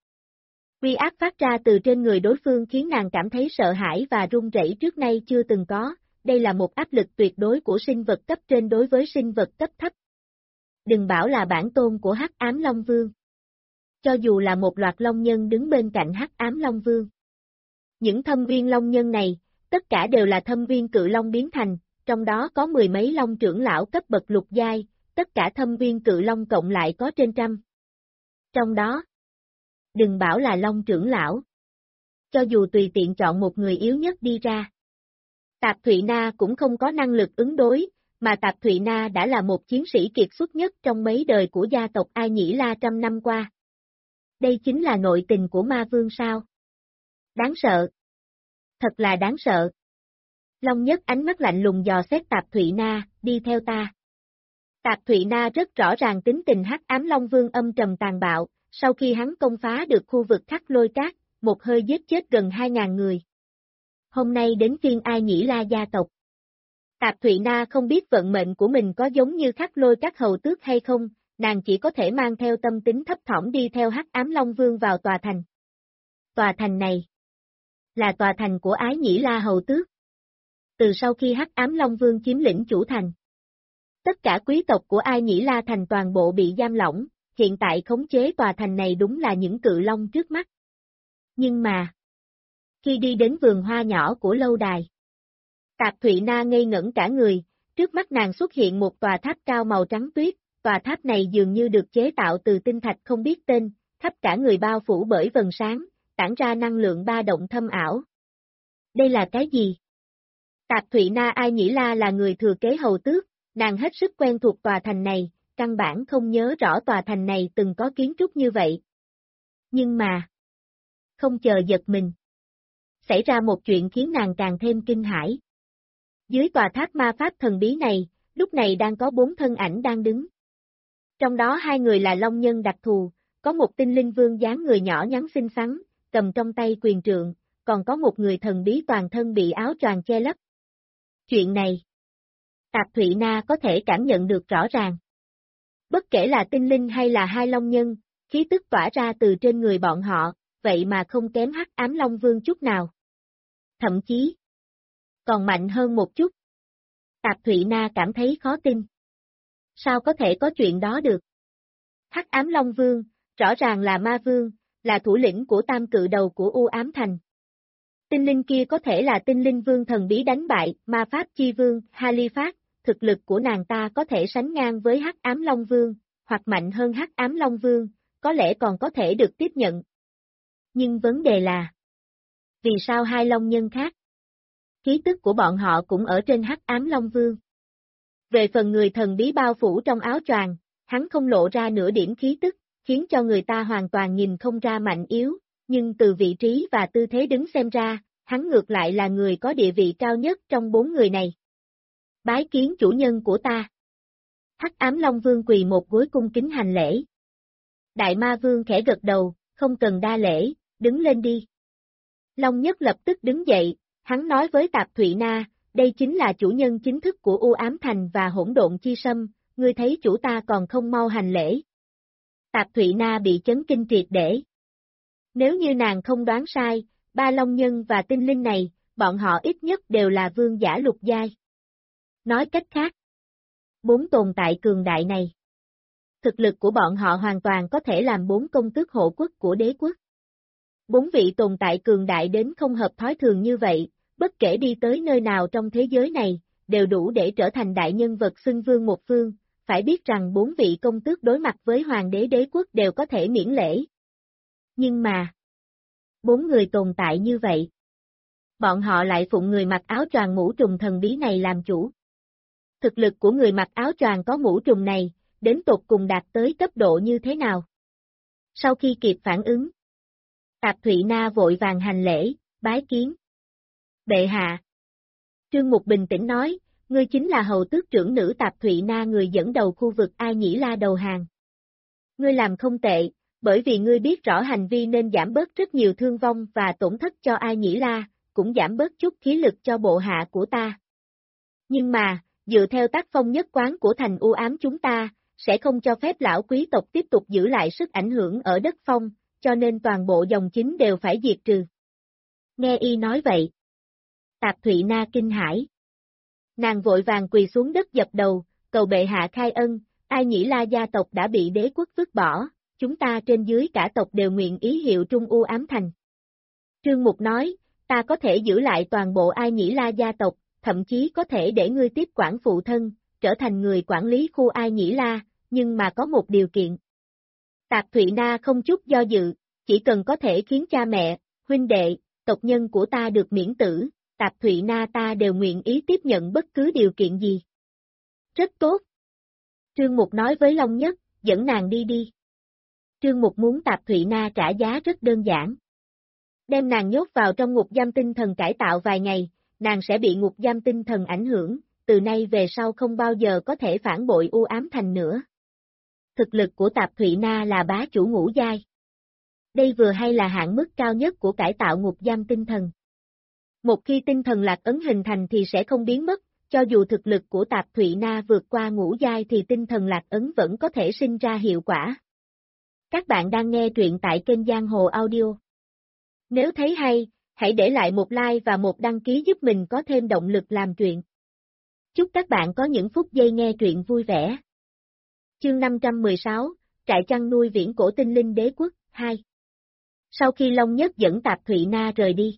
Uy áp phát ra từ trên người đối phương khiến nàng cảm thấy sợ hãi và run rẩy trước nay chưa từng có, đây là một áp lực tuyệt đối của sinh vật cấp trên đối với sinh vật cấp thấp. Đừng bảo là bản tôn của Hắc Ám Long Vương. Cho dù là một loạt long nhân đứng bên cạnh Hắc Ám Long Vương, Những thâm viên long nhân này, tất cả đều là thâm viên cự long biến thành, trong đó có mười mấy long trưởng lão cấp bậc lục giai, tất cả thâm viên cự long cộng lại có trên trăm. Trong đó, đừng bảo là long trưởng lão. Cho dù tùy tiện chọn một người yếu nhất đi ra, Tạp Thụy Na cũng không có năng lực ứng đối, mà Tạp Thụy Na đã là một chiến sĩ kiệt xuất nhất trong mấy đời của gia tộc Ai Nhĩ La trăm năm qua. Đây chính là nội tình của ma vương sao? Đáng sợ. Thật là đáng sợ. Long Nhất ánh mắt lạnh lùng dò xét Tạp Thụy Na, đi theo ta. Tạp Thụy Na rất rõ ràng tính tình Hắc Ám Long Vương âm trầm tàn bạo, sau khi hắn công phá được khu vực Khắc Lôi Cát, một hơi giết chết gần 2.000 người. Hôm nay đến phiên Ai Nhĩ La gia tộc. Tạp Thụy Na không biết vận mệnh của mình có giống như Khắc Lôi Cát hầu tước hay không, nàng chỉ có thể mang theo tâm tính thấp thỏm đi theo Hắc Ám Long Vương vào tòa thành. Tòa thành này là tòa thành của Ái Nhĩ La hầu tước. Từ sau khi Hắc Ám Long Vương chiếm lĩnh chủ thành, tất cả quý tộc của Ai Nhĩ La thành toàn bộ bị giam lỏng, hiện tại khống chế tòa thành này đúng là những cự long trước mắt. Nhưng mà, khi đi đến vườn hoa nhỏ của lâu đài, Tạp Thụy Na ngây ngẩn cả người, trước mắt nàng xuất hiện một tòa tháp cao màu trắng tuyết, tòa tháp này dường như được chế tạo từ tinh thạch không biết tên, khắp cả người bao phủ bởi vầng sáng, tản ra năng lượng ba động thâm ảo. Đây là cái gì? Tạp Thụy Na Ai Nhĩ La là người thừa kế hầu tước, nàng hết sức quen thuộc tòa thành này, căn bản không nhớ rõ tòa thành này từng có kiến trúc như vậy. Nhưng mà, không chờ giật mình, xảy ra một chuyện khiến nàng càng thêm kinh hãi. Dưới tòa tháp ma pháp thần bí này, lúc này đang có 4 thân ảnh đang đứng. Trong đó 2 người là long nhân đặc thù, có một tinh linh vương dáng người nhỏ nhắn xinh xắn, cầm trong tay quyền trượng, còn có một người thần bí toàn thân bị áo choàng che lấp. Chuyện này, Tạp Thụy Na có thể cảm nhận được rõ ràng. Bất kể là tinh linh hay là 2 long nhân, khí tức tỏa ra từ trên người bọn họ, vậy mà không kém Hắc Ám Long Vương chút nào. Thậm chí, còn mạnh hơn một chút. Tạp Thụy Na cảm thấy khó tin. Sao có thể có chuyện đó được? Hắc Ám Long Vương, rõ ràng là ma vương, là thủ lĩnh của tam cự đầu của U Ám Thành. Tinh linh kia có thể là tinh linh vương thần bí đánh bại, ma pháp chi vương, Halifat, thực lực của nàng ta có thể sánh ngang với Hắc Ám Long Vương, hoặc mạnh hơn Hắc Ám Long Vương, có lẽ còn có thể được tiếp nhận. Nhưng vấn đề là, vì sao 2 long nhân khác? Khí tức của bọn họ cũng ở trên Hắc Ám Long Vương. Về phần người thần bí bao phủ trong áo choàng, hắn không lộ ra nửa điểm khí tức, khiến cho người ta hoàn toàn nhìn không ra mạnh yếu, nhưng từ vị trí và tư thế đứng xem ra, hắn ngược lại là người có địa vị cao nhất trong 4 người này. Bái kiến chủ nhân của ta. Hắc Ám Long Vương quỳ một gối cung kính hành lễ. Đại Ma Vương khẽ gật đầu, không cần đa lễ, đứng lên đi. Long Nhất lập tức đứng dậy, hắn nói với Tạp Thụy Na, đây chính là chủ nhân chính thức của U Ám Thành và Hỗn Độn Chi Sâm, ngươi thấy chủ ta còn không mau hành lễ. Tạp Thụy Na bị chấn kinh triệt để. Nếu như nàng không đoán sai, 3 long nhân và tinh linh này, bọn họ ít nhất đều là vương giả lục giai. Nói cách khác, 4 tồn tại cường đại này, thực lực của bọn họ hoàn toàn có thể làm 4 công tước hộ quốc của đế quốc. 4 vị tồn tại cường đại đến không hợp thói thường như vậy, bất kể đi tới nơi nào trong thế giới này, đều đủ để trở thành đại nhân vật xưng vương một phương, phải biết rằng 4 vị công tước đối mặt với hoàng đế đế quốc đều có thể miễn lễ. Nhưng mà, 4 người tồn tại như vậy, bọn họ lại phụng người mặc áo choàng mũ trùng thần bí này làm chủ. Thực lực của người mặc áo choàng có mũ trùng này, đến tột cùng đạt tới cấp độ như thế nào? Sau khi kịp phản ứng, Tạp Thụy Na vội vàng hành lễ, bái kiến. Bệ hạ. Trương Mục bình tĩnh nói, ngươi chính là hầu tước trưởng nữ Tạp Thụy Na, người dẫn đầu khu vực Ai Nhĩ La đầu hàng. Ngươi làm không tệ, bởi vì ngươi biết rõ hành vi nên giảm bớt rất nhiều thương vong và tổn thất cho Ai Nhĩ La, cũng giảm bớt chút khí lực cho bộ hạ của ta. Nhưng mà, dựa theo tác phong nhất quán của thành U Ám chúng ta, sẽ không cho phép lão quý tộc tiếp tục giữ lại sức ảnh hưởng ở đất phong, cho nên toàn bộ dòng chính đều phải diệt trừ. Nghe y nói vậy, Tạp Thụy Na kinh hãi. Nàng vội vàng quỳ xuống đất dập đầu, cầu bệ hạ khai ân, Ai Nhĩ La gia tộc đã bị đế quốc vứt bỏ, chúng ta trên dưới cả tộc đều nguyện ý hiệu trung U Ám Thành. Trương Mục nói, ta có thể giữ lại toàn bộ Ai Nhĩ La gia tộc, thậm chí có thể để ngươi tiếp quản phụ thân, trở thành người quản lý khu Ai Nhĩ La, nhưng mà có một điều kiện. Tạp Thụy Na không chút do dự, chỉ cần có thể khiến cha mẹ, huynh đệ, tộc nhân của ta được miễn tử, Tạp Thụy Na ta đều nguyện ý tiếp nhận bất cứ điều kiện gì. Rất tốt. Trương Mục nói với Long Nhất, dẫn nàng đi đi. Trương Mục muốn Tạp Thụy Na trả giá rất đơn giản. Đem nàng nhốt vào trong ngục giam tinh thần cải tạo vài ngày, nàng sẽ bị ngục giam tinh thần ảnh hưởng, từ nay về sau không bao giờ có thể phản bội U Ám Thành nữa. Thực lực của Tạp Thụy Na là bá chủ ngũ giai. Đây vừa hay là hạn mức cao nhất của cải tạo ngục giam tinh thần. Một khi tinh thần lạc ấn hình thành thì sẽ không biến mất, cho dù thực lực của Tạp Thụy Na vượt qua ngũ giai thì tinh thần lạc ấn vẫn có thể sinh ra hiệu quả. Các bạn đang nghe truyện tại kênh Giang Hồ Audio. Nếu thấy hay, hãy để lại một like và một đăng ký giúp mình có thêm động lực làm truyện. Chúc các bạn có những phút giây nghe truyện vui vẻ. Chương 516, trại chăn nuôi viễn cổ tinh linh đế quốc, 2. Sau khi Long Nhất dẫn Tạp Thụy Na rời đi,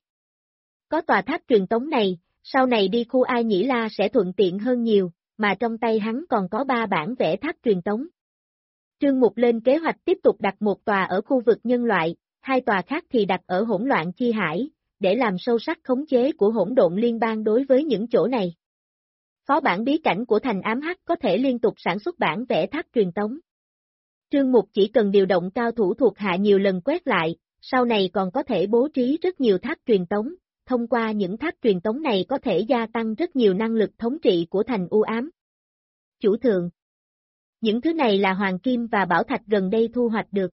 có tòa tháp truyền tống này, sau này đi khu Ai Nhĩ La sẽ thuận tiện hơn nhiều, mà trong tay hắn còn có 3 bản vẽ tháp truyền tống. Trương Mục lên kế hoạch tiếp tục đặt một tòa ở khu vực nhân loại, 2 tòa khác thì đặt ở hỗn loạn chi hải, để làm sâu sắc khống chế của hỗn độn liên bang đối với những chỗ này. Phó bản bí cảnh của thành ám hắc có thể liên tục sản xuất bản vẽ tháp truyền tống. Trương Mục chỉ cần điều động cao thủ thuộc hạ nhiều lần quét lại, sau này còn có thể bố trí rất nhiều tháp truyền tống, thông qua những tháp truyền tống này có thể gia tăng rất nhiều năng lực thống trị của thành u ám. Chủ thượng, những thứ này là hoàng kim và bảo thạch gần đây thu hoạch được.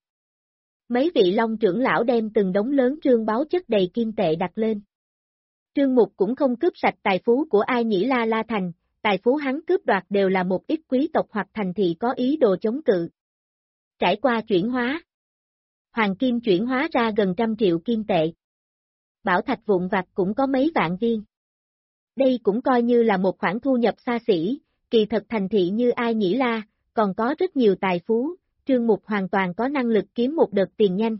Mấy vị long trưởng lão đem từng đống lớn trương báu chất đầy kim tệ đặt lên. Trương Mục cũng không cướp sạch tài phú của Ai Nhĩ La La Thành, tài phú hắn cướp đoạt đều là một ít quý tộc hoặc thành thị có ý đồ chống cự. Trải qua chuyển hóa, hoàng kim chuyển hóa ra gần 100 triệu kim tệ. Bảo thạch vụn vặt cũng có mấy vạn viên. Đây cũng coi như là một khoản thu nhập xa xỉ, kỳ thật thành thị như Ai Nhĩ La, còn có rất nhiều tài phú, Trương Mục hoàn toàn có năng lực kiếm một đợt tiền nhanh.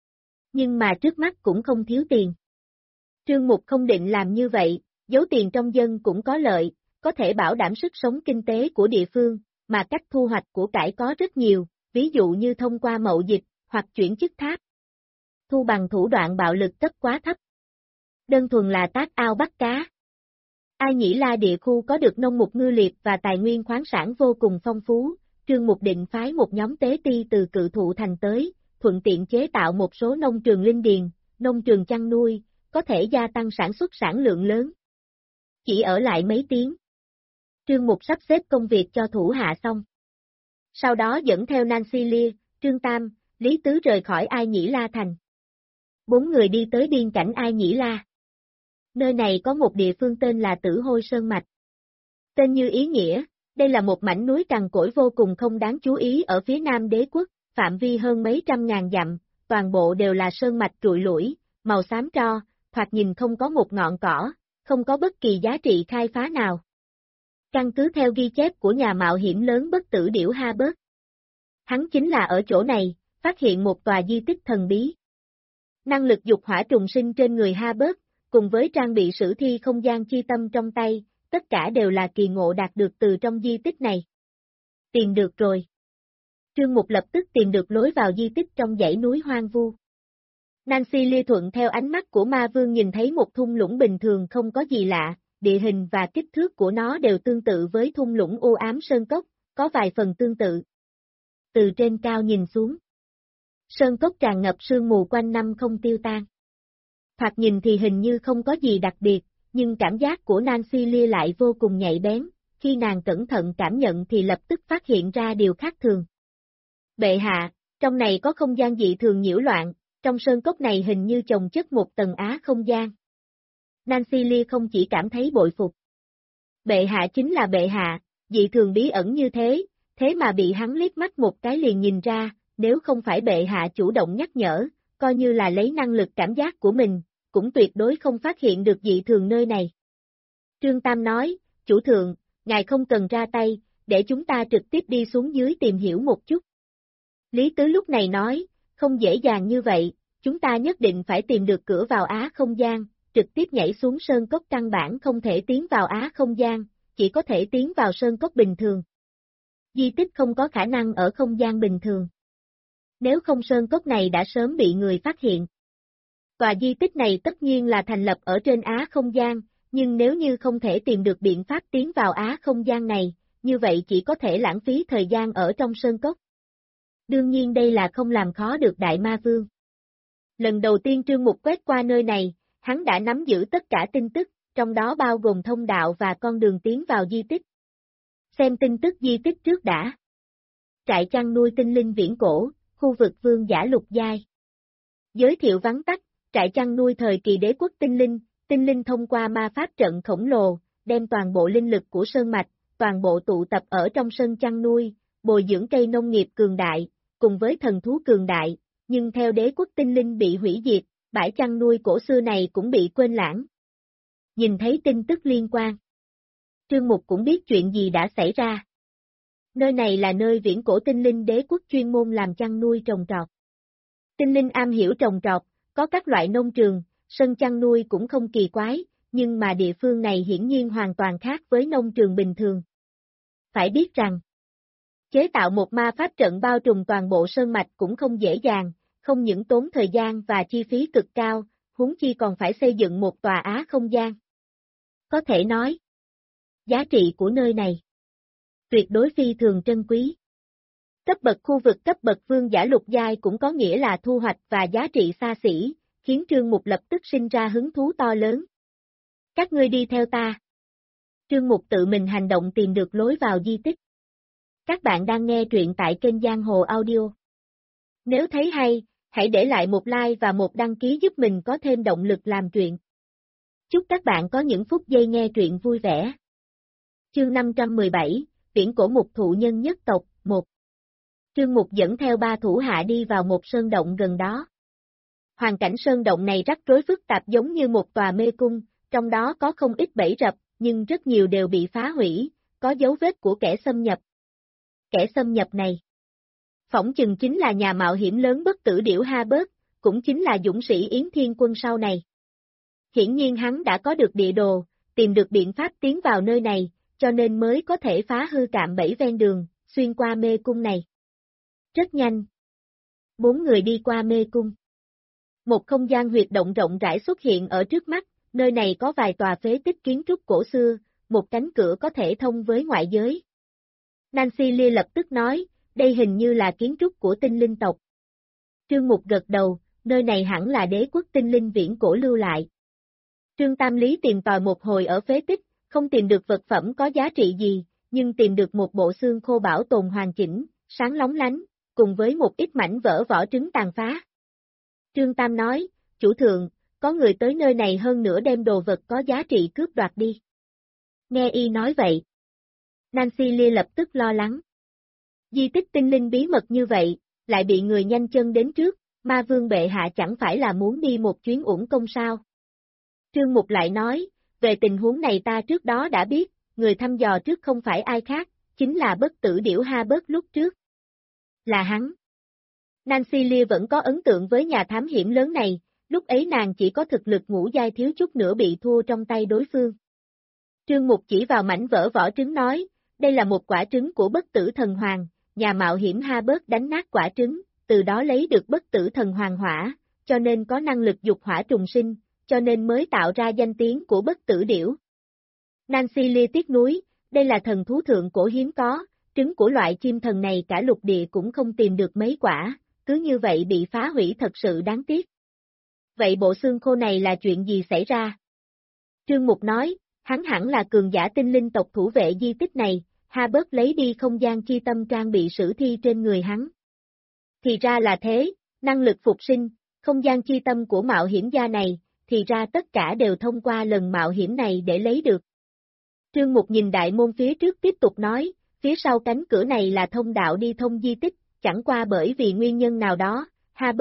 Nhưng mà trước mắt cũng không thiếu tiền. Trương Mục không định làm như vậy, giấu tiền trong dân cũng có lợi, có thể bảo đảm sức sống kinh tế của địa phương, mà cách thu hoạch của cải có rất nhiều, ví dụ như thông qua mậu dịch, hoặc chuyển chức tháp. Thu bằng thủ đoạn bạo lực cấp quá thấp. Đơn thuần là tác ao bắt cá. Ai Nhĩ La địa khu có được nông mục ngư liệp và tài nguyên khoáng sản vô cùng phong phú, Trương Mục định phái một nhóm tế ti từ Cự Thụ Thành tới, thuận tiện chế tạo một số nông trường linh điền, nông trường chăn nuôi, có thể gia tăng sản xuất sản lượng lớn. Chỉ ở lại mấy tiếng. Trương Mục sắp xếp công việc cho thủ hạ xong. Sau đó dẫn theo Nancy Lia, Trương Tam, Lý Tứ rời khỏi Ai Nhĩ La Thành. 4 người đi tới biên cảnh Ai Nhĩ La. Nơi này có một địa phương tên là Tử Hôi Sơn Mạch. Tên như ý nghĩa, đây là một mảnh núi cằn cỗi vô cùng không đáng chú ý ở phía nam đế quốc, phạm vi hơn mấy trăm ngàn dặm, toàn bộ đều là sơn mạch trụi lủi, màu xám tro, thoạt nhìn không có một ngọn cỏ, không có bất kỳ giá trị khai phá nào. Căn cứ theo ghi chép của nhà mạo hiểm lớn bất tử điểu Habert. Hắn chính là ở chỗ này, phát hiện một tòa di tích thần bí. Năng lực dục hỏa trùng sinh trên người Habert, cùng với trang bị sử thi không gian chi tâm trong tay, tất cả đều là kỳ ngộ đạt được từ trong di tích này. Tìm được rồi. Trương Mục lập tức tìm được lối vào di tích trong dãy núi hoang vu. Nancy Lia thuận theo ánh mắt của ma vương nhìn thấy một thung lũng bình thường không có gì lạ, địa hình và kích thước của nó đều tương tự với thung lũng u ám sơn cốc, có vài phần tương tự. Từ trên cao nhìn xuống, sơn cốc tràn ngập sương mù quanh năm không tiêu tan. Thoạt nhìn thì hình như không có gì đặc biệt, nhưng cảm giác của Nancy Lia lại vô cùng nhạy bén, khi nàng cẩn thận cảm nhận thì lập tức phát hiện ra điều khác thường. Bệ hạ, trong này có không gian dị thường nhiễu loạn, trong sơn cốc này hình như chồng chất một tầng á không gian. Nancy Lia không chỉ cảm thấy bội phục. Bệ hạ chính là bệ hạ, dị thường bí ẩn như thế mà bị hắn liếc mắt một cái liền nhìn ra, nếu không phải bệ hạ chủ động nhắc nhở, coi như là lấy năng lực cảm giác của mình, cũng tuyệt đối không phát hiện được dị thường nơi này. Trương Tam nói, chủ thượng, ngài không cần ra tay, để chúng ta trực tiếp đi xuống dưới tìm hiểu một chút. Lý Tứ lúc này nói, không dễ dàng như vậy, chúng ta nhất định phải tìm được cửa vào á không gian, trực tiếp nhảy xuống sơn cốc căn bản không thể tiến vào á không gian, chỉ có thể tiến vào sơn cốc bình thường. Di tích không có khả năng ở không gian bình thường. Nếu không sơn cốc này đã sớm bị người phát hiện. Tòa di tích này tất nhiên là thành lập ở trên á không gian, nhưng nếu như không thể tìm được biện pháp tiến vào á không gian này, như vậy chỉ có thể lãng phí thời gian ở trong sơn cốc. Đương nhiên đây là không làm khó được Đại Ma Vương. Lần đầu tiên Trương Mục quét qua nơi này, hắn đã nắm giữ tất cả tin tức, trong đó bao gồm thông đạo và con đường tiến vào di tích. Xem tin tức di tích trước đã. Trại chăn nuôi tinh linh viễn cổ, khu vực vương giả lục giai. Giới thiệu vắn tắt, trại chăn nuôi thời kỳ đế quốc tinh linh thông qua ma pháp trận khổng lồ, đem toàn bộ linh lực của sơn mạch, toàn bộ tụ tập ở trong sân chăn nuôi, bồi dưỡng cây nông nghiệp cường đại, cùng với thần thú cường đại, nhưng theo đế quốc tinh linh bị hủy diệt, bãi chăn nuôi cổ xưa này cũng bị quên lãng. Nhìn thấy tin tức liên quan, Trương Mục cũng biết chuyện gì đã xảy ra. Nơi này là nơi viễn cổ tinh linh đế quốc chuyên môn làm chăn nuôi trồng trọt. Tinh linh am hiểu trồng trọt, có các loại nông trường, sân chăn nuôi cũng không kỳ quái, nhưng mà địa phương này hiển nhiên hoàn toàn khác với nông trường bình thường. Phải biết rằng, chế tạo một ma pháp trận bao trùm toàn bộ sơn mạch cũng không dễ dàng, không những tốn thời gian và chi phí cực cao, huống chi còn phải xây dựng một tòa á không gian. Có thể nói, giá trị của nơi này tuyệt đối phi thường trân quý. Cấp bậc khu vực cấp bậc vương giả lục giai cũng có nghĩa là thu hoạch và giá trị xa xỉ, khiến Trương Mục lập tức sinh ra hứng thú to lớn. Các ngươi đi theo ta. Trương Mục tự mình hành động tìm được lối vào di tích. Các bạn đang nghe truyện tại kênh Giang Hồ Audio. Nếu thấy hay, hãy để lại một like và một đăng ký giúp mình có thêm động lực làm truyện. Chúc các bạn có những phút giây nghe truyện vui vẻ. Chương 517, Viễn cổ mục thụ nhân nhất tộc, 1. Trương Mục dẫn theo 3 thủ hạ đi vào một sơn động gần đó. Hoàn cảnh sơn động này rắc rối phức tạp giống như một tòa mê cung, trong đó có không ít bẫy rập, nhưng rất nhiều đều bị phá hủy, có dấu vết của kẻ xâm nhập. Kẻ xâm nhập này phỏng chừng chính là nhà mạo hiểm lớn bất tử điểu Habert, cũng chính là dũng sĩ Yến Thiên Quân sau này. Hiển nhiên hắn đã có được địa đồ, tìm được biện pháp tiến vào nơi này, cho nên mới có thể phá hư cạm bẫy ven đường, xuyên qua mê cung này. Rất nhanh. 4 người đi qua mê cung. Một không gian huyệt động rộng rãi xuất hiện ở trước mắt, nơi này có vài tòa phế tích kiến trúc cổ xưa, một cánh cửa có thể thông với ngoại giới. Nancy Lee lập tức nói, đây hình như là kiến trúc của tinh linh tộc. Trương Mục gật đầu, nơi này hẳn là đế quốc tinh linh viễn cổ lưu lại. Trương Tam Lý tìm tòi một hồi ở phế tích, không tìm được vật phẩm có giá trị gì, nhưng tìm được một bộ xương khô bảo tồn hoàn chỉnh, sáng lóng lánh, cùng với một ít mảnh vỡ vỏ trứng tàn phá. Trương Tam nói, chủ thượng, có người tới nơi này hơn nữa đem đồ vật có giá trị cướp đoạt đi. Nghe y nói vậy. Nancy Lee lập tức lo lắng. Di tích tinh linh bí mật như vậy, lại bị người nhanh chân đến trước, ma vương bệ hạ chẳng phải là muốn đi một chuyến uổng công sao. Trương Mục lại nói, về tình huống này ta trước đó đã biết, người thăm dò trước không phải ai khác, chính là bất tử điểu Habert lúc trước. Là hắn. Nancy Lee vẫn có ấn tượng với nhà thám hiểm lớn này, lúc ấy nàng chỉ có thực lực ngũ giai thiếu chút nữa bị thua trong tay đối phương. Trương Mục chỉ vào mảnh vỡ vỏ trứng nói, đây là một quả trứng của bất tử thần hoàng, nhà mạo hiểm Habert đánh nát quả trứng, từ đó lấy được bất tử thần hoàng hỏa, cho nên có năng lực dục hỏa trùng sinh, cho nên mới tạo ra danh tiếng của bất tử điểu. Nancy Lee tiếc nuối, đây là thần thú thượng cổ hiếm có, trứng của loại chim thần này cả lục địa cũng không tìm được mấy quả, cứ như vậy bị phá hủy thật sự đáng tiếc. Vậy bộ xương khô này là chuyện gì xảy ra? Trương Mục nói, hắn hẳn là cường giả tinh linh tộc thủ vệ di tích này, Habert lấy đi không gian chi tâm trang bị sử thi trên người hắn. Thì ra là thế, năng lực phục sinh, không gian chi tâm của mạo hiểm gia này, thì ra tất cả đều thông qua lần mạo hiểm này để lấy được. Trương Mục nhìn đại môn phía trước tiếp tục nói, phía sau cánh cửa này là thông đạo đi thông di tích, chẳng qua bởi vì nguyên nhân nào đó,